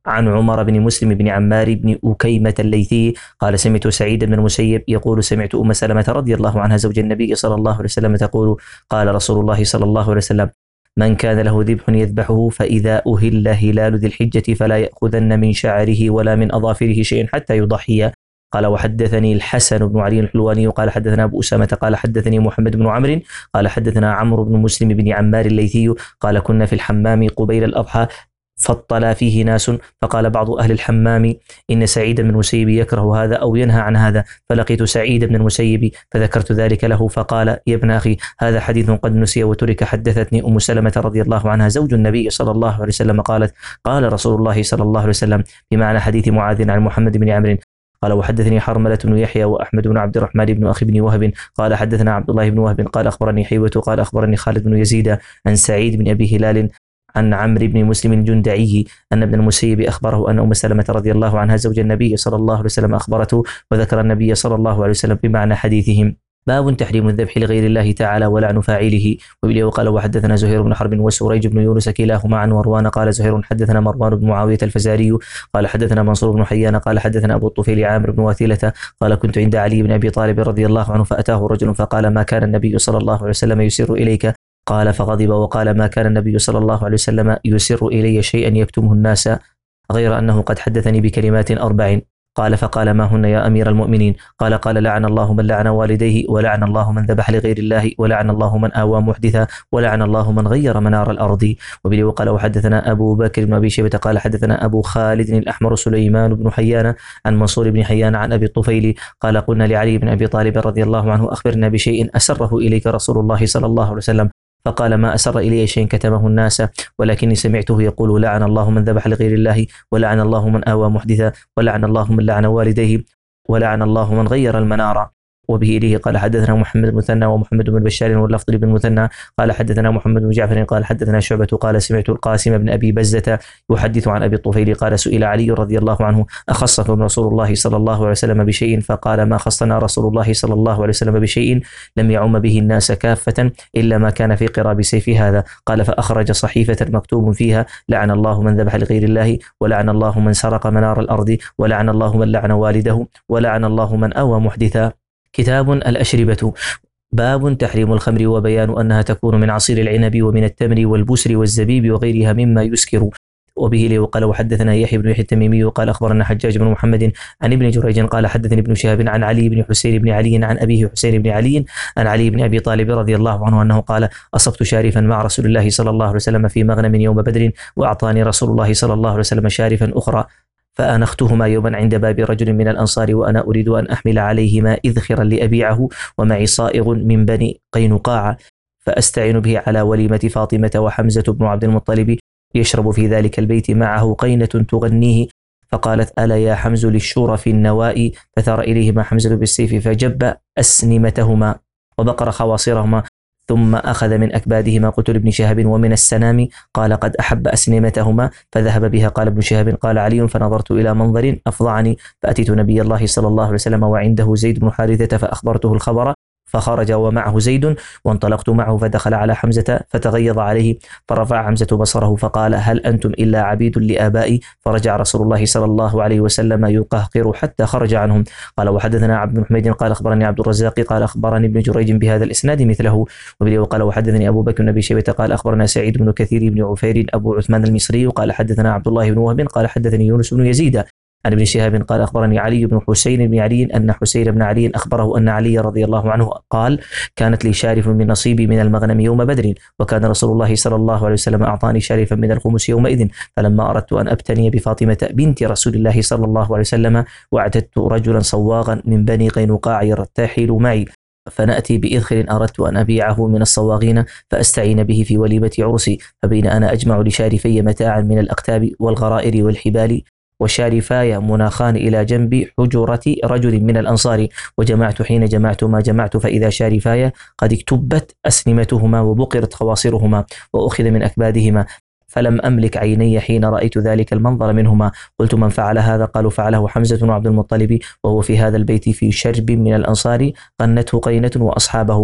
عن عمر بن مسلم بن عمار بن أكيمة الليثي قال سمعت سعيد بن المسيب يقول سمعت أم سلمة رضي الله عنها زوج النبي صلى الله عليه وسلم تقول قال رسول الله صلى الله عليه وسلم من كان له ذبح يذبحه فإذا أهل هلال ذي الحجة فلا يأخذن من شعره ولا من أظافره شيء حتى يضحي. قال وحدثني الحسن بن علي الحلواني قال حدثنا أبو أسامة قال حدثني محمد بن عمرو قال حدثنا عمرو بن مسلم بن عمار الليثي قال كنا في الحمام قبيل الأضحى فاطلع فيه ناس فقال بعض أهل الحمام إن سعيد بن المسيب يكره هذا أو ينهى عن هذا، فلقيت سعيد بن المسيب فذكرت ذلك له فقال يا ابن أخي هذا حديث قد نسي وترك. حدثتني أم سلمة رضي الله عنها زوج النبي صلى الله عليه وسلم قالت قال رسول الله صلى الله عليه وسلم بمعنى حديث معاذ عن محمد بن عمرو. قال وحدثني حرملة بن يحيى وأحمد بن عبد الرحمن بن أخي بن وهب قال حدثنا عبد الله بن وهب قال أخبرني حيوة قال أخبرني خالد بن يزيد عن سعيد بن أبي هلال عن عمرو بن مسلم الجندعي أن ابن المسيب أخبره أن أم سلمة رضي الله عنها زوج النبي صلى الله عليه وسلم أخبرته وذكر النبي صلى الله عليه وسلم بمعنى حديثهم. باب تحريم الذبح لغير الله تعالى ولعن فاعله. وبه وقال وحدثنا زهير بن حرب وسريج بن يونس كلاهما عن مروان قال زهير حدثنا مروان بن معاوية الفزاري قال حدثنا منصور بن حيان قال حدثنا أبو الطفيل عامر بن واثلة قال كنت عند علي بن أبي طالب رضي الله عنه فأتاه رجل فقال ما كان النبي صلى الله عليه وسلم يسر إليك؟ قال فغضب وقال ما كان النبي صلى الله عليه وسلم يسر إلي شيئا يكتمه الناس غير أنه قد حدثني بكلمات أربع. قال فقال ما هن يا أمير المؤمنين؟ قال قال لعن الله من لعن والديه ولعن الله من ذبح لغير الله ولعن الله من آوى محدثا ولعن الله من غير منار الأرض. وبه وقال وحدثنا أبو بكر بن أبي شيبة قال حدثنا أبو خالد الأحمر سليمان بن حيان عن منصور بن حيان عن أبي الطفيل قال قلنا لعلي بن أبي طالب رضي الله عنه أخبرنا بشيء أسره إليك رسول الله صلى الله عليه وسلم. فقال ما أسر إلي شيء كتمه الناس ولكني سمعته يقول لعن الله من ذبح لغير الله ولعن الله من آوى محدثا ولعن الله من لعن والديه ولعن الله من غير المنار. وبه إليه قال حدثنا محمد بن مثنى ومحمد بن بشار واللفظ بن مثنى قال حدثنا محمد بن جعفر قال حدثنا شعبة قال سمعت القاسم بن أبي بزة يحدث عن أبي الطفيل قال سئل علي رضي الله عنه أخصكم رسول الله صلى الله عليه وسلم بشيء؟ فقال ما خصنا رسول الله صلى الله عليه وسلم بشيء لم يعم به الناس كافة إلا ما كان في قراب سيف هذا. قال فأخرج صحيفة مكتوب فيها لعن الله من ذبح لغير الله ولعن الله من سرق منار الأرض ولعن الله من لعن والده ولعن الله من أوى محدثا. كتاب الأشربة. باب تحريم الخمر وبيان أنها تكون من عصير العنب ومن التمر والبسر والزبيب وغيرها مما يسكر. وبه لي وقال وحدثنا يحيى بن يحيى التميمي وقال أخبرنا حجاج بن محمد عن ابن جريج قال حدثني ابن شهاب عن علي بن حسين بن علي عن أبيه حسين بن علي عن علي بن أبي طالب رضي الله عنه أنه قال أصبت شارفا مع رسول الله صلى الله عليه وسلم في مغنم يوم بدر وأعطاني رسول الله صلى الله عليه وسلم شارفا أخرى فأنختهما يوما عند باب رجل من الأنصار وأنا أريد أن أحمل عليهما إذخرا لأبيعه ومعي صائغ من بني قينقاع فأستعين به على وليمة فاطمة وحمزة بن عبد المطلب يشرب في ذلك البيت معه قينة تغنيه. فقالت ألا يا حمز للشور في النواء فثار إليهما حمزة بالسيف فجب أسنمتهما وبقر خواصرهما ثم أخذ من أكبادهما. قلت لابن شهاب ومن السنام؟ قال قد أحب أسنمتهما فذهب بها. قال ابن شهاب قال علي فنظرت إلى منظر أفضعني فأتيت نبي الله صلى الله عليه وسلم وعنده زيد بن حارثة فأخبرته الخبر فخرج ومعه زيد وانطلقت معه فدخل على حمزة فتغيظ عليه فرفع حمزة بصره فقال هل أنتم إلا عبيد لآبائي؟ فرجع رسول الله صلى الله عليه وسلم يقهقر حتى خرج عنهم. قال وحدثنا عبد بن حميد قال أخبرني عبد الرزاق قال أخبرني ابن جريج بهذا الإسناد مثله. وبه وقال وحدثني أبو بكر بن أبي شيبة قال أخبرنا سعيد بن كثير بن عفير أبو عثمان المصري قال حدثنا عبد الله بن وهب قال حدثني يونس بن يزيد عن ابن شهاب قال أخبرني علي بن حسين بن علي أن حسين بن علي أخبره أن علي رضي الله عنه قال كانت لي شارف من نصيبي من المغنم يوم بدر وكان رسول الله صلى الله عليه وسلم أعطاني شارفا من الخمس يومئذ فلما أردت أن أبتني بفاطمة بنت رسول الله صلى الله عليه وسلم وأعتدت رجلا صواغا من بني قينقاع يرتحل معي فنأتي بإذخر أردت أن أبيعه من الصواغين فأستعين به في وليمة عرسي فبين أنا أجمع لشارفي متاعا من الأقتاب والغرائر والحبال وشارفاي مناخان إلى جنب حجرة رجل من الأنصار وجمعت حين جمعت ما جمعت فإذا شارفاي قد اكتبت أسنمتهما وبقرت خواصرهما وأخذ من أكبادهما فلم أملك عيني حين رأيت ذلك المنظر منهما. قلت من فعل هذا؟ قالوا فعله حمزة بن عبد المطلب وهو في هذا البيت في شرب من الأنصار غنته قينة وأصحابه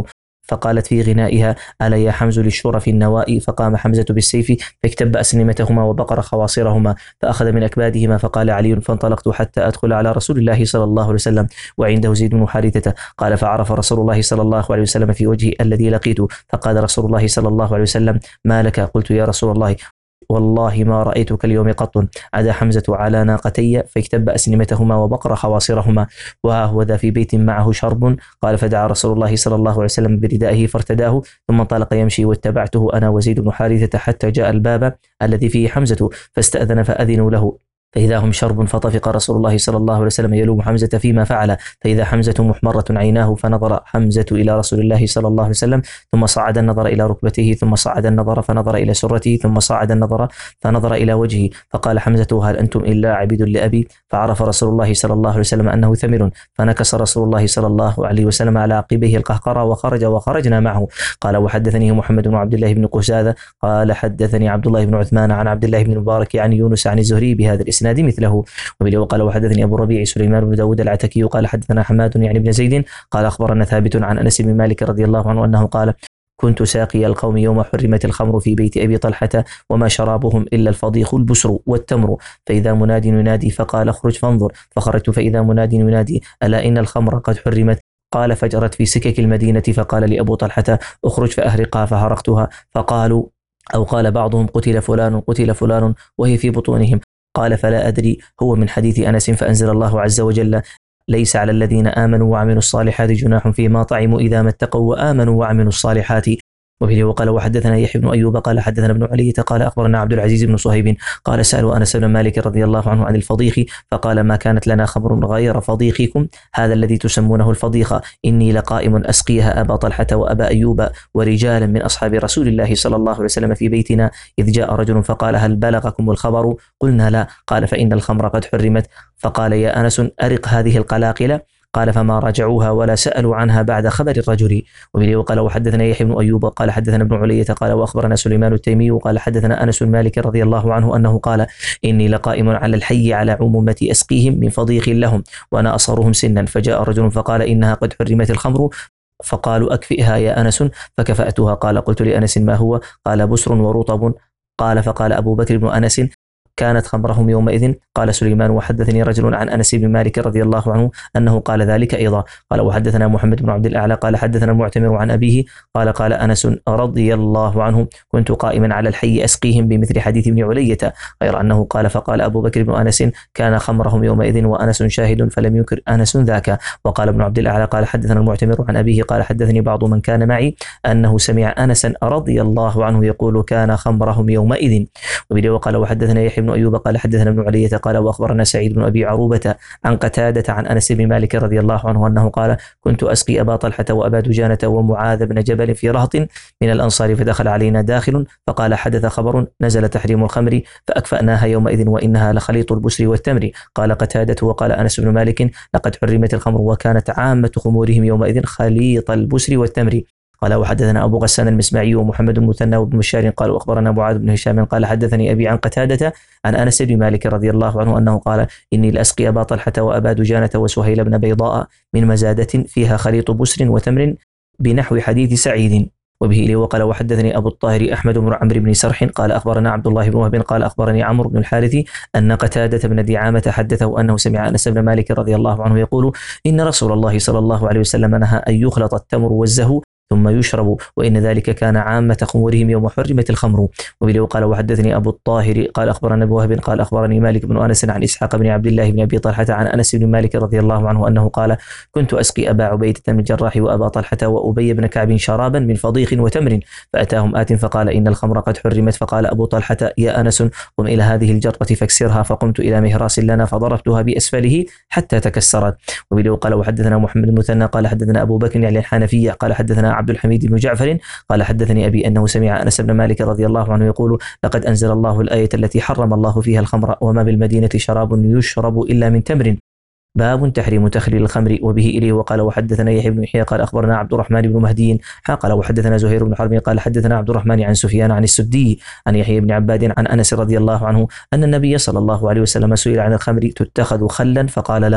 فقالت في غنائها: ألا يا حمز للشور في النواء. فقام حمزة بالسيف فاكتب أسنمتهما وبقر خواصرهما فأخذ من أكبادهما. فقال علي: فانطلقت حتى أدخل على رسول الله صلى الله عليه وسلم وعنده زيد بن حارثة. قال: فعرف رسول الله صلى الله عليه وسلم في وجهي الذي لقيته. فقال رسول الله صلى الله عليه وسلم: ما لك؟ قلت: يا رسول الله والله ما رأيتك اليوم قط. عدا حمزة على ناقتي فاكتب أسنمتهما وبقر خواصرهما وها هو ذا في بيت معه شرب. قال: فدعا رسول الله صلى الله عليه وسلم بردائه فارتداه ثم انطلق يمشي واتبعته أنا وزيد بن حارثة حتى جاء الباب الذي فيه حمزة فاستأذن فأذنوا له فإذا هم شرب. فطفق رسول الله صلى الله عليه وسلم يلوم حمزة فيما فعل فإذا حمزة محمرة عيناه. فنظر حمزة إلى رسول الله صلى الله عليه وسلم ثم صعد النظر إلى ركبته ثم صعد النظر فنظر إلى سرته ثم صعد النظر فنظر إلى وجهه. فقال حمزة: هل أنتم إلا عبيد لأبي؟ فعرف رسول الله صلى الله عليه وسلم أنه ثمر. فنكس رسول الله صلى الله عليه وسلم على عقبيه القهقرة وخرج وخرجنا معه. قال: وحدثني محمد بن عبد الله بن قزاذة قال: حدثني عبد الله بن عثمان عن عبد الله بن مبارك عن يونس عن الزهري بهذا الإسناد مثله. وبه وقال: وحدثني أبو الربيع سليمان بن داود العتكي قال: حدثنا حماد يعني بن زيد قال: أخبرنا ثابت عن أنس بن مالك رضي الله عنه أنه قال: كنت ساقي القوم يوم حرمت الخمر في بيت أبي طلحة وما شرابهم إلا الفضيخ البسر والتمر. فإذا مناد ينادي فقال: اخرج فانظر. فخرجت فإذا مناد ينادي: ألا إن الخمر قد حرمت. قال: فجرت في سكك المدينة. فقال لأبو طلحة: اخرج فأهرقها. فهرقتها. فقالوا أو قال بعضهم: قتل فلان قتل فلان وهي في بطونهم. قال: فلا أدري هو من حديث أنس. فأنزل الله عز وجل: ليس على الذين آمنوا وعملوا الصالحات جناح فيما طعموا إذا ما اتقوا وآمنوا وعملوا الصالحات. وبه وقال: وحدثنا يحيى بن أيوب قال: حدثنا ابن علية قال: أخبرنا عبد العزيز بن صهيب قال: سألوا أنس بن مالك رضي الله عنه عن الفضيخ فقال: ما كانت لنا خمر غير فضيخكم هذا الذي تسمونه الفضيخ. إني لقائم أسقيها أبا طلحة وأبا أيوب ورجالا من أصحاب رسول الله صلى الله عليه وسلم في بيتنا إذ جاء رجل فقال: هل بلغكم الخبر؟ قلنا: لا. قال: فإن الخمر قد حرمت. فقال: يا أنس أرق هذه القلاقل. قال: فما راجعوها ولا سألوا عنها بعد خبر الرجل. وبه وقال: وحدثنا يحيى بن أيوب قال: حدثنا ابن علية قال: وأخبرنا سليمان التيمي قال: حدثنا أنس بن مالك رضي الله عنه أنه قال: إني لقائم على الحي على عمومة أسقيهم من فضيخ لهم وأنا أصغرهم سنا. فجاء رجل فقال: إنها قد حرمت الخمر. فقالوا: أكفئها يا أنس. فكفأتها. قال: قلت لأنس: ما هو؟ قال: بسر ورطب. قال: فقال أبو بكر بن أنس: كانت خمرهم يومئذ. قال سليمان: وحدثني رجل عن أنس بن مالك رضي الله عنه أنه قال ذلك أيضا. قال: وحدثنا محمد بن عبد الأعلى قال: حدثنا المعتمر عن أبيه قال: قال أنس رضي الله عنه: كنت قائما على الحي أسقيهم بمثل حديث ابن علية غير أنه قال: فقال أبو بكر بن أنس: كان خمرهم يومئذ وأنس شاهد فلم ينكر أنس ذاك. وقال ابن عبد الأعلى قال: حدثنا المعتمر عن أبيه قال: حدثني بعض من كان معي أنه سمع أنسا رضي الله عنه يقول: كان خمرهم يومئذ. وبه وقال: وحدثنا يحيى بن أيوب قال: حدثنا ابن علية قال: وأخبرنا سعيد بن أبي عروبة عن قتادة عن أنس بن مالك رضي الله عنه أنه قال: كنت أسقي أبا طلحة وأبا دجانة ومعاذ بن جبل في رهط من الأنصار فدخل علينا داخل فقال: حدث خبر نزل تحريم الخمر فأكفأناها يومئذ وإنها لخليط البسر والتمر. قال قتادة: وقال أنس بن مالك: لقد حرمت الخمر وكانت عامة خمورهم يومئذ خليط البسر والتمر. قال: وحدثنا أبو غسان المسمعي ومحمد المثنى وابن بشار قال: وأخبرنا معاذ بن هشام قال: حدثني أبي عن قتادة عن أنس بن مالك رضي الله عنه أنه قال: إني لأسقي أبا طلحة وأبا دجانة وسهيل بن بيضاء من مزادة فيها خليط بسر وتمر بنحو حديث سعيد. وبه إليه وقال: وحدثني أبو الطاهر أحمد بن عمرو بن سرح قال: أخبرنا عبد الله بن وهب قال: أخبرني عمرو بن الحارث أن قتادة بن دعامة حدثه أنه سمع أنس بن مالك رضي الله عنه يقول: إن رسول الله صلى الله عليه وسلم نهى أن يخلط التمر والزهو ثم يشرب وإن ذلك كان عامة خمورهم يوم حرمت الخمر. وبه وقال: وحدثني أبو الطاهر قال: أخبرنا أبو وهب قال: أخبرني مالك بن أنس عن إسحاق بن عبد الله بن أبي طلحة عن أنس بن مالك رضي الله عنه أنه قال: كنت أسقي أبا عبيدة بن الجراح وأبا طلحة وأبي بن كعب شرابا من فضيخ وتمر فأتاهم آت فقال: إن الخمر قد حرمت. فقال أبو طلحة: يا أنس قم إلى هذه الجرة فاكسرها. فقمت إلى مهراس لنا فضربتها بأسفله حتى تكسرت. وبه وقال: وحدثنا محمد المثنى قال: حدثنا أبو بكر يعني الحنفية قال: حدثنا عبد الحميد بن جعفر قال: حدثني أبي أنه سمع أنس بن مالك رضي الله عنه يقول: لقد أنزل الله الآية التي حرم الله فيها الخمر وما بالمدينة شراب يشرب إلا من تمر باب تحريم تخليل الخمر. وبه إليه وقال: وحدثنا يحيى بن يحيى قال: أخبرنا عبد الرحمن بن مهدي قال: وحدثنا زهير بن حرب قال: حدثنا عبد الرحمن عن سفيان عن السدي عن يحيى بن عباد عن أنس رضي الله عنه أن النبي صلى الله عليه وسلم سئل عن الخمر تتخذ خلا فقال: لا.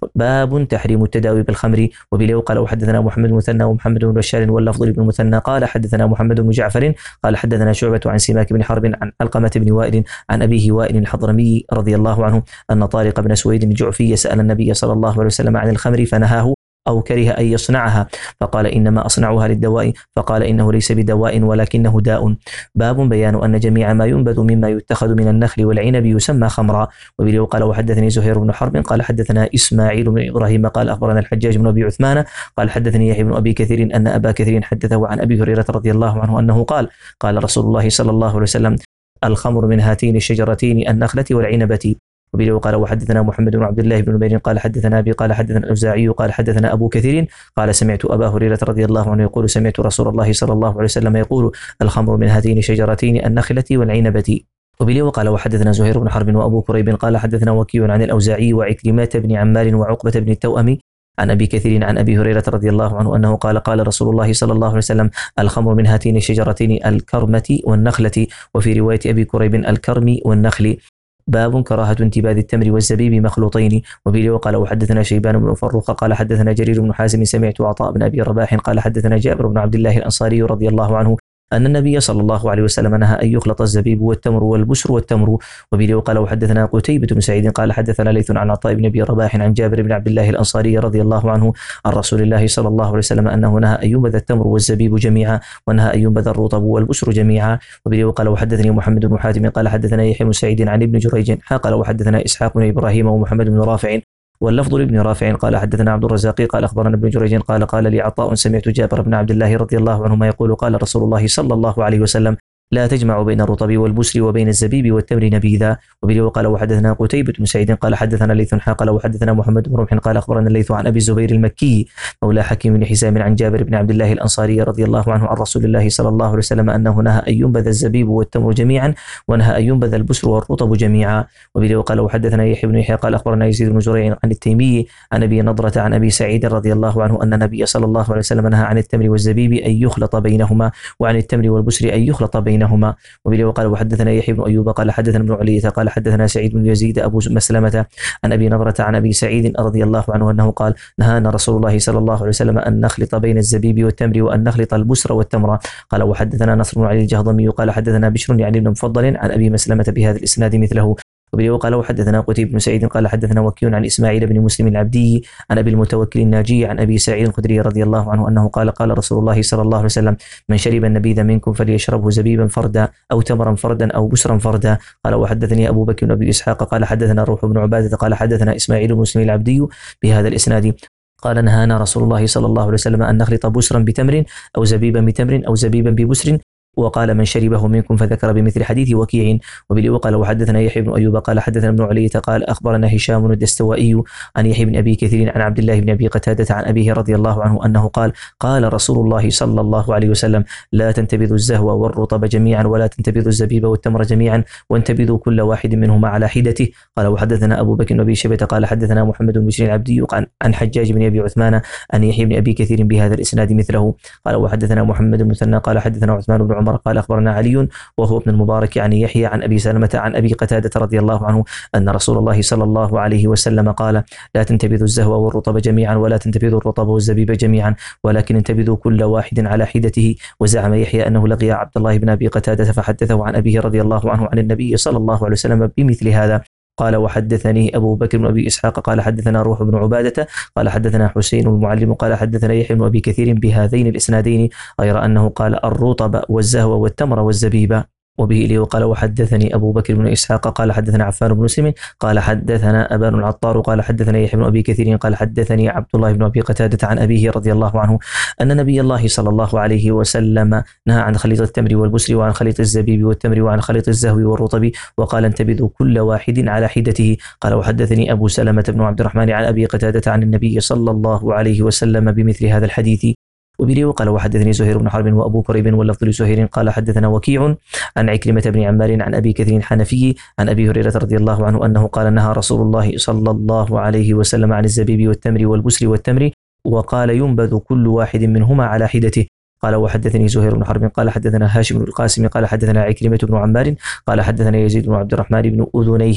باب تحريم التداوي بالخمر. وبه قال وحدثنا محمد بن مثنى ومحمد بن بشار واللفظ بن مثنى قال حدثنا محمد بن جعفر قال حدثنا شعبة عن سماك بن حرب عن علقمة بن وائل عن أبيه وائل الحضرمي رضي الله عنه أن طارق بن سويد الجعفي سأل النبي صلى الله عليه وسلم عن الخمر فنهاه أو كره أن يصنعها فقال إنما أصنعها للدواء فقال إنه ليس بدواء ولكنه داء. باب بيان أن جميع ما ينبذ مما يتخذ من النخل والعنب يسمى خمرا. وبه قال وحدثني زهير بن حرب قال حدثنا إسماعيل بن إبراهيم قال أخبرنا الحجاج بن أبي عثمان قال حدثني يحيى بن أبي كثير أن أبا كثير حدثه عن أبي هريرة رضي الله عنه أنه قال قال رسول الله صلى الله عليه وسلم الخمر من هاتين الشجرتين النخلة والعنبة. وبه قال وحدثنا محمد بن عبد الله بن نمير قال حدثنا أبي قال حدثنا الأوزاعي قال حدثنا أبو كثير قال سمعت أبا هريرة رضي الله عنه يقول سمعت رسول الله صلى الله عليه وسلم يقول الخمر من هاتين الشجرتين النخلة والعنبة. وبه قال وحدثنا زهير بن حرب وأبو كريب قال حدثنا وكيع عن الأوزاعي وعكرمة بن عمار وعقبة بن التوأم عن أبي كثير عن أبي هريرة رضي الله عنه أنه قال قال رسول الله صلى الله عليه وسلم الخمر من هاتين الشجرتين الكرمة والنخلة. وفي رواية أبي كريب الكرم والنخل. باب كراهة انتباذ التمر والزبيب مخلوطين. وبه قال وحدثنا شيبان بن فروخ قال حدثنا جرير بن حازم سمعت عطاء بن أبي رباح قال حدثنا جابر بن عبد الله الأنصاري رضي الله عنه أن النبي صلى الله عليه وسلم نهى أن يخلط الزبيب والتمر والبسر والتمر. وبه قال وحدثنا قتيبة بن سعيد قال حدثنا ليث عن عطاء بن أبي رباح عن جابر بن عبد الله الأنصاري رضي الله عنه عن رسول الله صلى الله عليه وسلم أنه نهى أن ينبذ التمر والزبيب جميعا ونهى أن ينبذ الرطب والبسر جميعا. وبه قال وحدثني محمد بن حاتم قال حدثنا يحيى بن سعيد عن ابن جريج قال وحدثنا إسحاق بن إبراهيم ومحمد بن رافع واللفظ لابن رافع قال حدثنا عبد الرزاق قال أخبرنا ابن جريج قال قال لي عطاء سمعت جابر بن عبد الله رضي الله عنهما يقول قال رسول الله صلى الله عليه وسلم لا تجمع بين الرطب والبسر وبين الزبيب والتمر نبيذا. وبه قال وحدثنا قتيبة بن سعيد قال حدثنا ليث قال وحدثنا محمد بن رمح قال أخبرنا الليث عن أبي الزبير المكي مولى حكيم بن حزام عن جابر بن عبد الله الأنصاري رضي الله عنه عن رسول الله صلى الله عليه وسلم أنه نهى أن ينبذ الزبيب والتمر جميعا ونهى أن ينبذ البسر والرطب جميعا. وبه قال وحدثنا يحيى بن يحيى قال أخبرنا يزيد بن زريع عن التيمي عن أبي نضرة عن أبي سعيد رضي الله عنه أن النبي صلى الله عليه وسلم نهى عن التمر والزبيب أن يخلط بينهما وعن التمر والبسر أن يخلط بينهما. وبه وقال وحدثنا يحيى بن أيوب قال حدثنا ابن علية قال حدثنا سعيد بن يزيد أبو مسلمة عن أبي نضرة عن أبي سعيد رضي الله عنه أنه قال نهانا رسول الله صلى الله عليه وسلم أن نخلط بين الزبيب والتمر وأن نخلط البسر والتمر. قال وحدثنا نصر بن علي الجهضمي قال حدثنا بشر يعني بن مفضل عن أبي مسلمة بهذا الإسناد مثله. وبه قال وحدثنا قتيبة بن سعيد قال حدثنا وكيع عن إسماعيل بن مسلم العبدي عن أبي المتوكل الناجي عن أبي سعيد الخدري رضي الله عنه أنه قال قال رسول الله صلى الله عليه وسلم من شرب النبيذ منكم فليشربه زبيبا فردا أو تمرا فردا أو بسرا فردا. قال وحدثني أبو بكر بن أبي إسحاق قال حدثنا روح بن عبادة قال حدثنا إسماعيل بن مسلم العبدي بهذا الإسناد قال نهانا رسول الله صلى الله عليه وسلم أن نخلط بسرا بتمر أو زبيبا بتمر أو زبيبا ببسر وقال من شربه منكم فذكر بمثل حديث وكيع. وبه قال وحدثنا يحيى بن أيوب قال حدثنا ابن علية قال أخبرنا هشام الدستوائي عن يحيى بن أبي كثير عن عبد الله بن أبي قتادة عن أبيه رضي الله عنه أنه قال قال رسول الله صلى الله عليه وسلم لا تنتبذوا الزهو والرطب جميعا ولا تنتبذوا الزبيب والتمر جميعا وانتبذوا كل واحد منهما على حدته. قال وحدثنا أبو بكر بن أبي شيبة قال حدثنا محمد بن بشير العبدي عن حجاج بن أبي عثمان عن يحيى بن أبي كثير بهذا الإسناد مثله. قال وحدثنا محمد بن مثنى قال حدثنا عثمان بن عمر قال أخبرنا علي وهو ابن المبارك عن يحيى عن أبي سلمة عن أبي قتادة رضي الله عنه أن رسول الله صلى الله عليه وسلم قال لا تنتبذوا الزهو والرطب جميعا ولا تنتبذوا الرطب والزبيب جميعا ولكن انتبذوا كل واحد على حدته. وزعم يحيى أنه لقي عبد الله بن أبي قتادة فحدثه عن أبيه رضي الله عنه عن النبي صلى الله عليه وسلم بمثل هذا. قال وحدثني أبو بكر بن أبي إسحاق قال حدثنا روح بن عبادة قال حدثنا حسين المعلم قال حدثنا يحيى بن أبي كثير بهذين الإسنادين غير أنه قال الرطب والزهو والتمر والزبيب. وبه إليه وقال وحدثني أبو بكر بن إسحاق قال حدثنا عفان بن مسلم قال حدثنا أبان العطار قال حدثنا يحيى بن أبي كثير قال حدثني عبد الله بن أبي قتادة عن أبيه رضي الله عنه أن نبي الله صلى الله عليه وسلم نهى عن خليط التمر والبسر وعن خليط الزبيب والتمر وعن خليط الزهو والرطب وقال انتبذوا كل واحد على حدته. قال وحدثني أبو سلمة بن عبد الرحمن عن أبي قتادة عن النبي صلى الله عليه وسلم بمثل هذا الحديث. وبه وقال وحدثني زهير بن حرب وأبو كريب واللفظ لزهير قال حدثنا وكيع عن عكرمة بن عمار عن أبي كثير الحنفي عن أبي هريرة رضي الله عنه أنه قال نهى رسول الله صلى الله عليه وسلم عن الزبيب والتمر والبسر والتمر وقال ينبذ كل واحد منهما على حدته. قال وحدثني زهير بن حرب قال حدثنا هاشم بن القاسم قال حدثنا عكرمة بن عمار قال حدثنا يزيد بن عبد الرحمن بن أذنيه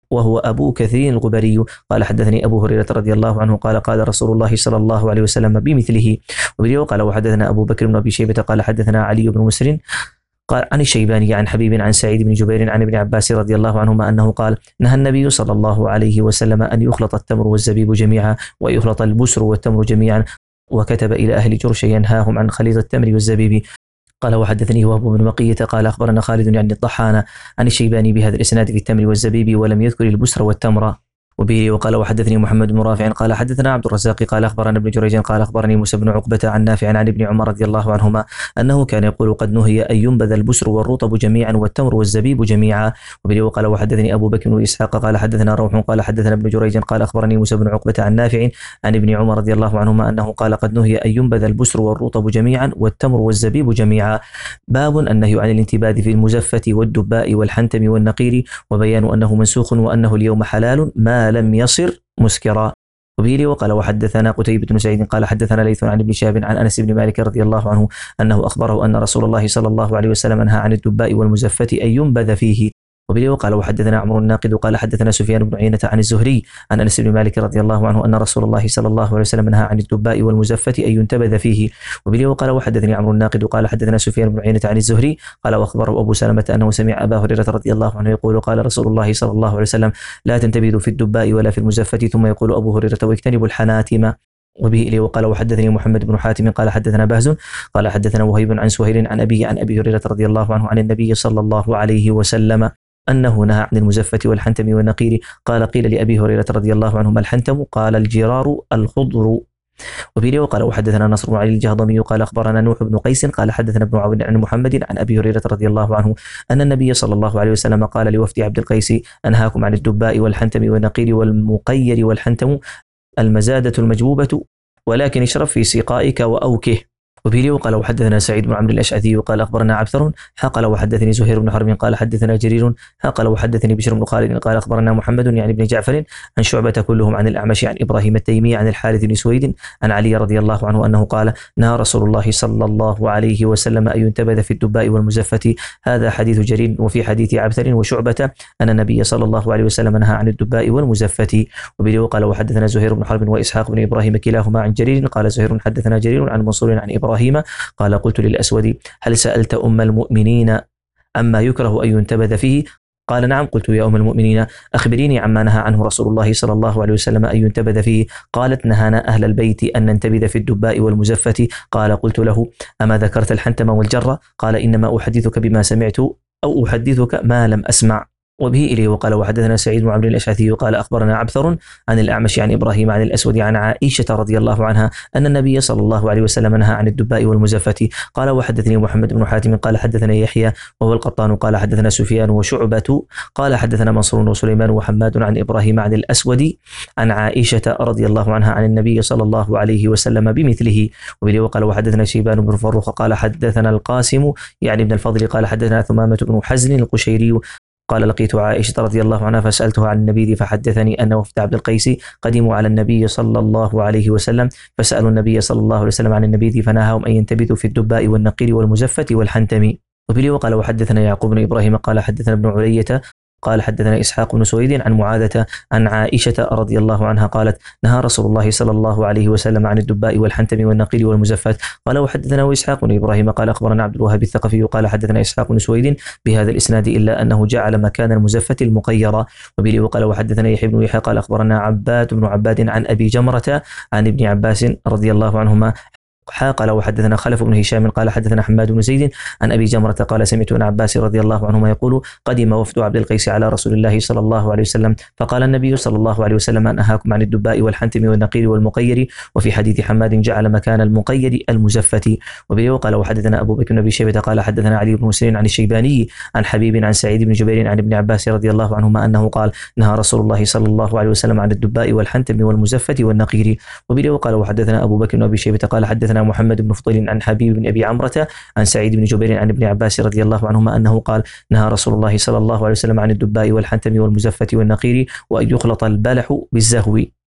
وهو أبو كثير الغبري قال حدثني أبو هريرة رضي الله عنه قال قال رسول الله صلى الله عليه وسلم بمثله. وبه قال وحدثنا أبو بكر بن أبي شيبة قال حدثنا علي بن مسر قال عن الشيباني عن حبيب عن سعيد بن جبير عن ابن عباس رضي الله عنهما أنه قال نهى النبي صلى الله عليه وسلم أن يخلط التمر والزبيب جميعا ويخلط البسر والتمر جميعا، وكتب إلى أهل جرش ينهاهم عن خليط التمر والزبيب. قال وحدثني وهب بن بقية قال أخبرنا خالد يعني الطحان عن الشيباني بهذا الإسناد في التمر والزبيب ولم يذكر البسر والتمر. وبه وقال وحدثني محمد بن رافع قال حدثنا عبد الرزاق قال أخبرنا ابن جريج قال أخبرني موسى بن عقبة عن نافع عن ابن عمر رضي الله عنهما أنه كان يقول قد نهي أن ينبذ البسر والرطب جميعا والتمر والزبيب جميعا. وبه وقال وحدثني أبو بكر بن إسحاق قال حدثنا روح قال حدثنا ابن جريج قال أخبرني موسى بن عقبة عن نافع عن ابن عمر رضي الله عنهما أنه قال قد نهي أن ينبذ البسر والرطب جميعا والتمر والزبيب جميعا. باب النهي عن الانتباذ في المزفة والدباء والحنتم والنقير، وبيان أنه منسوخ وأنه اليوم حلال ما لم يصر مسكرا. وبه وقال وحدثنا قتيبة بن سعيد قال حدثنا ليث عن ابن شهاب عن أنس بن مالك رضي الله عنه أنه أخبره أن رسول الله صلى الله عليه وسلم نهى عن الدباء والمزفة أن ينبذ فيه. وبه وقال وحدثنا عمرو الناقد قال حدثنا سفيان بن عيينة عن الزهري عن أنس بن مالك رضي الله عنه أن رسول الله صلى الله عليه وسلم نهى عن الدباء والمزفة أن ينتبذ فيه. وبه وقال وحدثني عمرو الناقد قال حدثنا سفيان بن عيينة عن الزهري قال وأخبره أبو سلمة أنه سمع أبا هريرة رضي الله عنه يقول قال رسول الله صلى الله عليه وسلم لا تنتبذوا في الدباء ولا في المزفة، ثم يقول أبو هريرة واجتنبوا الحناتم. وبه إليه وقال وحدثني محمد بن حاتم قال حدثنا بهز قال حدثنا وهيب عن سهيل عن أبي عن أبي هريرة رضي الله عنه عن النبي صلى الله عليه وسلم أنه نهى عن المزفة والحنتم والنقير. قال قيل لأبي هريرة رضي الله عنه ما الحنتم؟ قال الجرار الخضر. وفي وقال وحدثنا نصر بن علي الجهضمي قال أخبرنا نوح بن قيس قال حدثنا ابن عون عن محمد عن أبي هريرة رضي الله عنه أن النبي صلى الله عليه وسلم قال لوفد عبد القيس أنهاكم عن الدباء والحنتم والنقير والمقير والحنتم المزادة المجبوبة ولكن اشرب في سقائك وأوكه. وفي وقال وحدثنا سعيد بن عمرو الأشعثي وقال أخبرنا عبثر قال وحدثني زهير بن حرب قال حدثنا جرير قال وحدثني بشر بن خالد قال أخبرنا محمد يعني بن جعفر عن شعبة كلهم عن الأعمش عن إبراهيم التيمي عن الحارث بن سويد عن علي رضي الله عنه أنه قال نهى رسول الله صلى الله عليه وسلم أن ينتبذ في الدباء والمزفة. هذا حديث جرير. وفي حديث عبثر وشعبة أن النبي صلى الله عليه وسلم نهى عن الدباء والمزفة. وبه وقال وحدثنا زهير بن حرب وإسحاق بن إبراهيم كلاهما عن جرير قال زهير حدثنا جرير عن منصور عن إبراهيم قال قلت للأسود هل سألت أم المؤمنين أما يكره أن ينتبذ فيه؟ قال نعم. قلت يا أم المؤمنين أخبريني عما نهى عنه رسول الله صلى الله عليه وسلم أن ينتبذ فيه. قالت نهانا أهل البيت أن ننتبذ في الدباء والمزفة. قال قلت له أما ذكرت الحنتم والجرة؟ قال إنما أحدثك بما سمعت أو أحدثك ما لم أسمع. وبه إليه وقال وحدثنا سعيد بن عمرو الأشعثي وقال أخبرنا عبثر عن الأعمش عن إبراهيم عن الأسود عن عائشة رضي الله عنها أن النبي صلى الله عليه وسلم نهى عن الدباء والمزفة. قال وحدثني محمد بن حاتم قال حدثنا يحيى وهو القطان قال حدثنا سفيان وشعبة قال حدثنا منصور وسليمان وحماد عن إبراهيم عن الأسود عن عائشة رضي الله عنها عن النبي صلى الله عليه وسلم بمثله. وبه وقال وحدثنا شيبان بن فروخ قال حدثنا القاسم يعني ابن الفضل قال حدثنا ثمامة بن حزن القشيري قال لقيت عائشة رضي الله عنها فسألتها عن النبي فحدثني أن وفد عبد القيس قدموا على النبي صلى الله عليه وسلم فسألوا النبي صلى الله عليه وسلم عن النبي فنهاهم أن ينتبذوا في الدباء والنقير والمزفة والحنتم. وبه وقال وحدثنا يعقوب بن إبراهيم قال حدثنا ابن علية قال حدثنا إسحاق بن سويد عن معاذة عن عائشة رضي الله عنها قالت نهى رسول الله صلى الله عليه وسلم عن الدباء والحنتم والنقير والمزفات. قال وحدثنا وإسحاق بن إبراهيم قال أخبرنا عبد الوهاب الثقفي قال حدثنا إسحاق بن سويد بهذا الإسناد إلا أنه جعل مكان المزفة المقيرة. وبه وقال وحدثنا يحيى بن يحيى قال أخبرنا عباد بن عباد عن أبي جمرة عن ابن عباس رضي الله عنهما قال وحدثنا خلف بن هشام قال حدثنا حماد بن زيد عن أبي جمرة قال سمعت ابن عباس رضي الله عنهما يقول قدم وفد عبد القيس على رسول الله صلى الله عليه وسلم فقال النبي صلى الله عليه وسلم أنهاكم عن الدباء والحنتم والنقير والمقير. وفي حديث حماد جعل مكان المقير المزفة. وبه وقال وحدثنا أبو بكر بن أبي شيبة قال حدثنا علي بن مسلم عن الشيباني عن حبيب عن سعيد بن جبير عن ابن عباس رضي الله عنهما أنه قال نهى رسول الله صلى الله عليه وسلم عن الدباء والحنتم والمزفة والنقير. وبه وقال وحدثنا أبو بكر بن أبي شيبة قال حدثنا محمد بن فضيل عن حبيب بن أبي عمرة عن سعيد بن جبير عن ابن عباس رضي الله عنهما أنه قال نهى رسول الله صلى الله عليه وسلم عن الدباء والحنتم والمزفة والنقير وأن يخلط البلح بالزهو.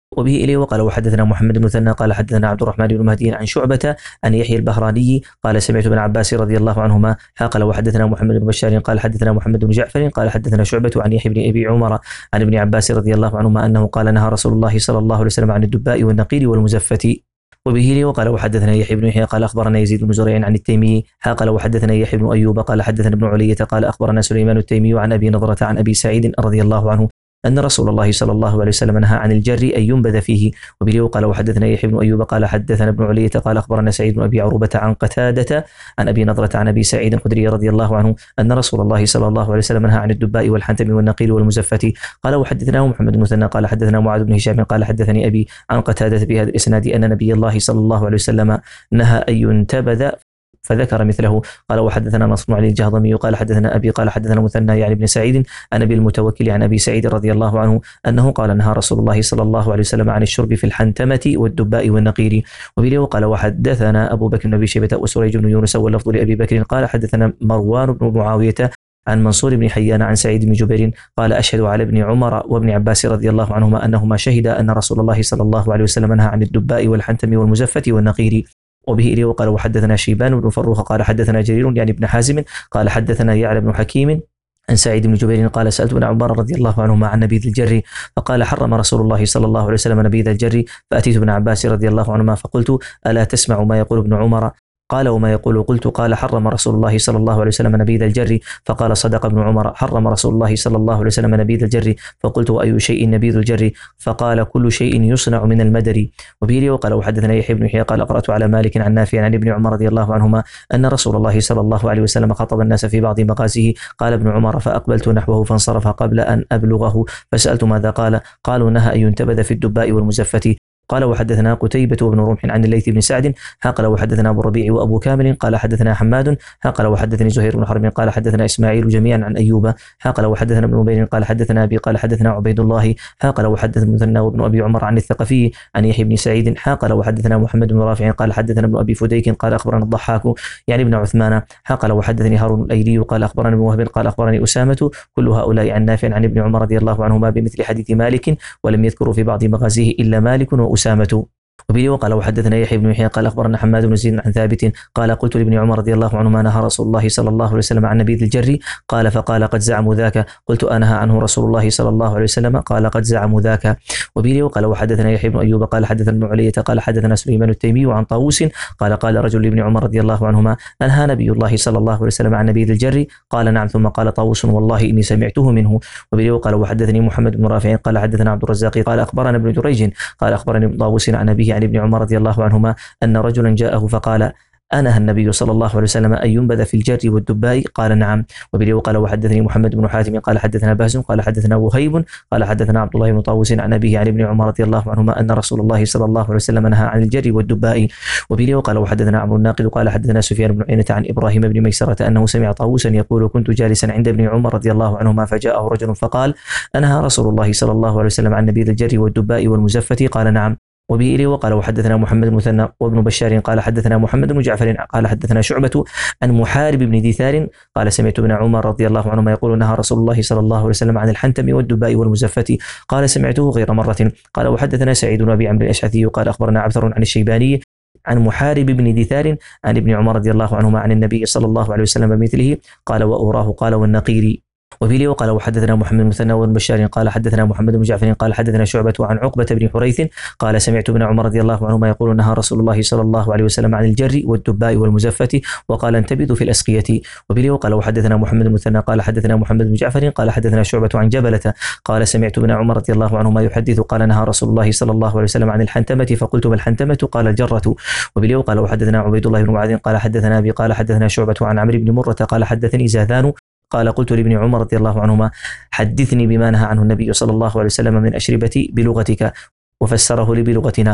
وبه إليه وقال وحدثنا محمد بن مثنى قال حدثنا عبد الرحمن بن مهدي عن شعبة عن يحيى البهراني قال سمعت ابن عباس رضي الله عنهما قال وحدثنا محمد بن بشار قال حدثنا محمد بن جعفر قال حدثنا شعبة عن يحيى بن أبي عمر عن ابن عباس رضي الله عنهما أنه قال نهى رسول الله صلى الله عليه وسلم عن الدباء والنقير والمزفة. وبه لي وقال وحدثنا يحيى بن يحيى قال أخبرنا يزيد بن زريع عن التيمي قال وحدثنا يحيى بن أيوب قال حدثنا ابن علية قال أخبرنا سليمان التيمي عن أبي نضرة عن أبي سعيد رضي الله عنه أن رسول الله صلى الله عليه وسلم نهى عن الجر أن ينبذ فيه. وبه وقال وحدثنا يحيى بن أيوب قال حدثنا ابن علية قال أخبرنا سعيد بن أبي عروبة عن قتادة عن أبي نضرة عن أبي سعيد الخدري رضي الله عنه أن رسول الله صلى الله عليه وسلم نهى عن الدباء والحنتم والنقيل والمزفة. قال وحدثناه محمد بن مثنى قال حدثنا معاذ بن هشام قال حدثني أبي عن قتادة بهذا الإسناد أن نبي الله صلى الله عليه وسلم نهى أن ينتبذ فذكر مثله. قال وحدثنا نصر بن علي الجهضمي قال حدثنا أبي قال حدثنا مثنى يعني بن سعيد عن أبي المتوكل عن أبي سعيد رضي الله عنه أنه قال نهى رسول الله صلى الله عليه وسلم عن الشرب في الحنتمة والدباء والنقير. وبه وقال وحدثنا أبو بكر بن أبي شيبة وسريج بن يونس واللفظ لأبي بكر قال حدثنا مروان بن معاوية عن منصور بن حيان عن سعيد بن جبير قال أشهد على ابن عمر وابن عباس رضي الله عنهما أنهما شهدا أن رسول الله صلى الله عليه وسلم نهى عن الدباء والحنتم والمزفة والنقير. وبه إليه وقال وحدثنا شيبان بن فروخ قال حدثنا جرير يعني ابن حازم قال حدثنا يعلى بن حكيم عن سعيد بن جبير قال سألت ابن عمر رضي الله عنهما عن نبيذ الجر فقال حرم رسول الله صلى الله عليه وسلم نبيذ الجر فأتيت ابن عباس رضي الله عنهما فقلت ألا تسمع ما يقول ابن عمر قال وما يقول قلت قال حرم رسول الله صلى الله عليه وسلم نبيذ الجر فقال صدق ابن عمر حرم رسول الله صلى الله عليه وسلم نبيذ الجر فقلت وأي شيء نبيذ الجر فقال كل شيء يصنع من المدر. وبه وقال وحدثنا يحيى بن يحيى قال قرأت على مالك عن نافع عن ابن عمر رضي الله عنهما أن رسول الله صلى الله عليه وسلم خطب الناس في بعض مغازيه قال ابن عمر فأقبلت نحوه فانصرف قبل أن أبلغه فسألت ماذا قال قالوا نهى أن ينتبذ في الدباء والمزفة. قال وحدثنا قتيبة بن رمح عن الليث بن سعد قال وحدثنا أبو الربيع وأبو كامل قال حدثنا حماد قال وحدثني زهير بن حرب قال حدثنا إسماعيل جميعا عن أيوب قال وحدثنا ابن مبين قال حدثنا أبي قال حدثنا عبيد الله قال وحدثنا المثنى وابن أبي عمر عن الثقفي عن يحيى بن سعيد قال وحدثنا محمد بن رافع قال حدثنا ابن أبي فديك قال أخبرنا الضحاك يعني ابن عثمان قال وحدثني هارون الأيلي قال أخبرنا ابن وهب قال أخبرني أسامة كل هؤلاء عن نافع عن ابن عمر رضي الله عنهما بمثل حديث مالك ولم يذكروا في بعض مغازيه إلا مالك وأسامة. وبه وقال وحدثنا يحيى بن يحيى قال أخبرنا حماد بن زيد عن ثابت قال قلت لابن عمر رضي الله عنهما نهى رسول الله صلى الله عليه وسلم عن نبيذ الجر قال فقال قد زعموا ذاك قلت أنهى عنه رسول الله صلى الله عليه وسلم قال قد زعموا ذاك. وبه وقال وحدثنا يحيى بن أيوب قال حدثنا ابن علية قال حدثنا سليمان التيمي عن طاووس قال قال رجل لابن عمر رضي الله عنهما أنهى نبي الله صلى الله عليه وسلم عن نبيذ الجر قال نعم ثم قال طاووس والله إني سمعته منه. وبه وقال وحدثني محمد بن رافع قال حدثنا عبد الرزاق قال أخبرنا ابن جريج قال أخبرني طاووس عن أبيه عن ابن عمر رضي الله عنهما أن رجلا جاءه فقال أنهى النبي صلى الله عليه وسلم أن ينبذ في الجر والدباء قال نعم. وبه وقال وحدثني محمد بن حاتم قال حدثنا بهز قال حدثنا وهيب قال حدثنا عبد الله بن طاووس عن أبيه عن ابن عمر رضي الله عنهما أن رسول الله صلى الله عليه وسلم نهى عن الجر والدباء. وبه وقال وحدثنا عمرو الناقد قال حدثنا سفيان بن عيينة عن إبراهيم بن ميسرة أنه سمع طاووسا يقول كنت جالسا عند ابن عمر رضي الله عنهما فجاءه رجل فقال أنهى رسول الله صلى الله عليه وسلم عن نبيذ الجر والدباء والمزفة قال نعم. وبه إليه وقال وحدثنا محمد المثنى وابن بشار قال حدثنا محمد بن جعفر قال حدثنا شعبة عن محارب بن دثار قال سمعت ابن عمر رضي الله عنهما يقول نهى رسول الله صلى الله عليه وسلم عن الحنتم والدباء والمزفة قال سمعته غير مرة. قال وحدثنا سعيد بن أبي عمرو الأشعثي قال أخبرنا عبثر عن الشيباني عن محارب بن دثار عن ابن عمر رضي الله عنهما عن النبي صلى الله عليه وسلم بمثله قال وأوراه قال والنقير. وبه وقال وحدثنا محمد بن مثنى وابن بشار قال حدثنا محمد بن جعفر قال حدثنا شعبة عن عقبة بن حريث قال سمعت ابن عمر رضي الله عنهما يقول نهى رسول الله صلى الله عليه وسلم عن الجر والدباء والمزفة وقال انتبذوا في الأسقية. وبه وقال وحدثنا محمد بن مثنى قال حدثنا محمد بن جعفر قال حدثنا شعبة عن جبلة قال سمعت ابن عمر رضي الله عنهما يحدث قال نهى رسول الله صلى الله عليه وسلم عن الحنتمة فقلت ما الحنتمة قال الجرة. وبه وقال وحدثنا عبيد الله بن معاذ قال حدثنا أبي قال حدثنا شعبة عن عمرو بن مرة قال حدثني زاذان قال قلت لابن عمر رضي الله عنهما حدثني بما نهى عنه النبي صلى الله عليه وسلم من أشربة بلغتك وفسره لي بلغتنا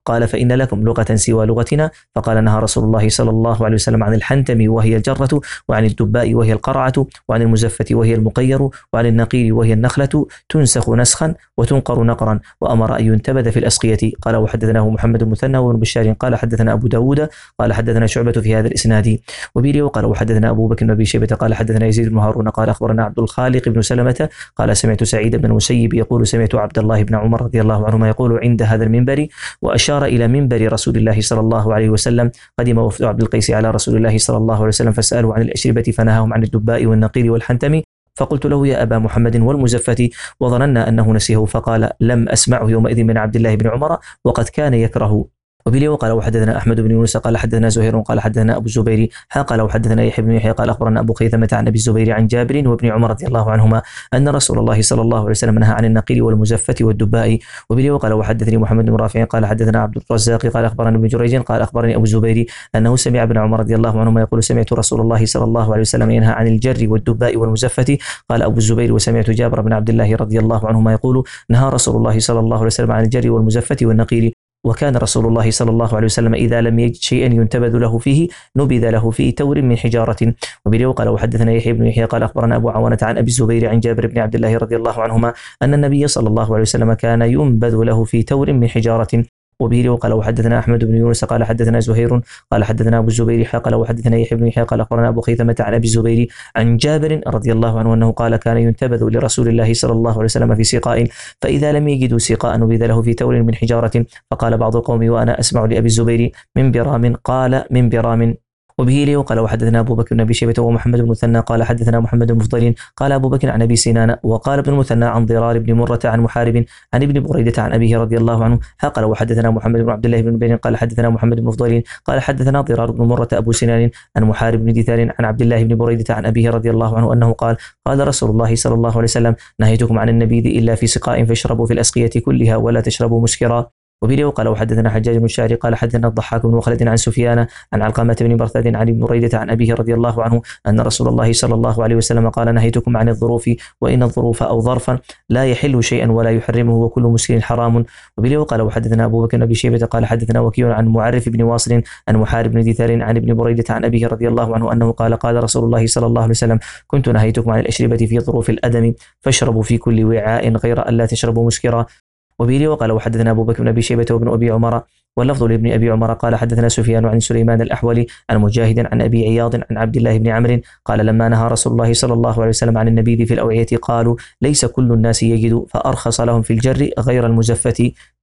قال فإن لكم لغة سوى لغتنا؟ فقال نهى رسول الله صلى الله عليه وسلم عن الحنتم وهي الجرة، وعن الدباء وهي القرعة، وعن المزفة وهي المقير، وعن النقير وهي النخلة، تنسخ نسخا وتنقر نقرا، وأمر أن ينتبذ في الأسقية. قال وحدثناه محمد المثنى وابن بشار قال حدثنا أبو داود قال حدثنا شعبة في هذا الإسناد وبه. وقال وحدثنا أبو بكر بن أبي شيبة قال حدثنا يزيد بن هارون قال أخبرنا عبد الخالق بن سلمة قال سمعت سعيد بن المسيب يقول سمعت عبد الله بن عمر رضي الله عنهما يقول عند هذا المنبر، وأشار إلى منبر رسول الله صلى الله عليه وسلم: قدم وفد عبد القيس على رسول الله صلى الله عليه وسلم فسألوا عن الأشربة فنهاهم عن الدباء والنقير والحنتم، فقلت له يا أبا محمد والمزفة، وظننا أنه نسيه، فقال لم أسمعه يومئذ من عبد الله بن عمر وقد كان يكره. وبه وقال وحدثنا أحمد بن يونس قال حدثنا زهير قال حدثنا أبو الزبير قال وحدثنا يحيى بن يحيى قال أخبرنا أبو خيثمة عن أبي الزبير عن جابر وابن عمر رضي الله عنهما أن رسول الله صلى الله عليه وسلم نهى عن النقير والمزفة والدباء. وبه وقال وحدثني محمد بن رافع قال حدثنا عبد الرزاق قال أخبرنا ابن جريج قال أخبرني أبو الزبير أنه سمع ابن عمر رضي الله عنهما يقول سمعت رسول الله صلى الله عليه وسلم ينهى عن الجر والدباء والمزفة. قال أبو الزبير وسمعت جابر بن عبد الله رضي الله عنهما يقول نهى رسول الله صلى الله عليه وسلم عن الجر والمزفة والنقير، وكان رسول الله صلى الله عليه وسلم إذا لم يجد شيئا ينتبذ له فيه نبذ له في تور من حجارة. وبه وقال وحدثنا يحيى بن يحيى قال أخبرنا أبو عوانة عن أبي الزبير عن جابر بن عبد الله رضي الله عنهما أن النبي صلى الله عليه وسلم كان ينبذ له في تور من حجارة. وبه وقال وحدثنا أحمد بن يونس قال حدثنا زهير قال حدثنا أبو الزبير قال وحدثنا يحيى بن يحيى قال أخبرنا أبو خيثمة عن أبي الزبير عن جابر رضي الله عنه أنه قال كان ينتبذ لرسول الله صلى الله عليه وسلم في سقاء، فإذا لم يجدوا سقاء نبذ له في تور من حجارة. فقال بعض القوم وأنا أسمع لأبي الزبير من برام قال من برام. وبه لي وقال وحدثنا أبو بكر بن أبي شيبة ومحمد بن المثنى قال حدثنا محمد بن مفضل قال أبو بكر عن أبي سنان، وقال ابن المثنى عن ضرار بن مرة عن محارب عن ابن بريدة عن أبيه رضي الله عنه قال وحدثنا محمد بن عبد الله بن بن قال حدثنا محمد بن مفضل قال حدثنا ضرار بن مرة أبو سنان عن محارب بن دثار عن عبد الله بن بريدة عن أبيه رضي الله عنه أنه قال قال رسول الله صلى الله عليه وسلم نهيتكم عن النبيذ إلا في سقاء فاشربوا في الأسقية كلها ولا تشربوا مسكرا. وبه وقال وحدثنا حجاج بن الشاعري قال حدثنا الضحاك بن مخلد عن سفيان عن علقمة بن برثد عن ابن بريدة عن أبيه رضي الله عنه أن رسول الله صلى الله عليه وسلم قال نهيتكم عن الظروف، وإن الظروف أو ظرفا لا يحل شيئا ولا يحرمه وكل مسكر حرام. وبه وقال وحدثنا أبو بكر بن أبي شيبة قال حدثنا وكيع عن معرف بن واصل عن محارب بن دثار عن ابن بريدة عن أبيه رضي الله عنه أنه قال قال رسول الله صلى الله عليه وسلم كنت نهيتكم عن الأشربة في ظروف الأدم فاشربوا في كل وعاء غير ألا تشربوا مسكرا. وبه وقال وحدثنا أبو بكر بن أبي شيبة وابن أبي عمر واللفظ لابن أبي عمر قال حدثنا سفيان عن سليمان الأحولي عن مجاهد عن أبي عياض عن عبد الله بن عمرو قال لما نهى رسول الله صلى الله عليه وسلم عن النبيذ في الأوعية قالوا ليس كل الناس يجد، فأرخص لهم في الجر غير المزفة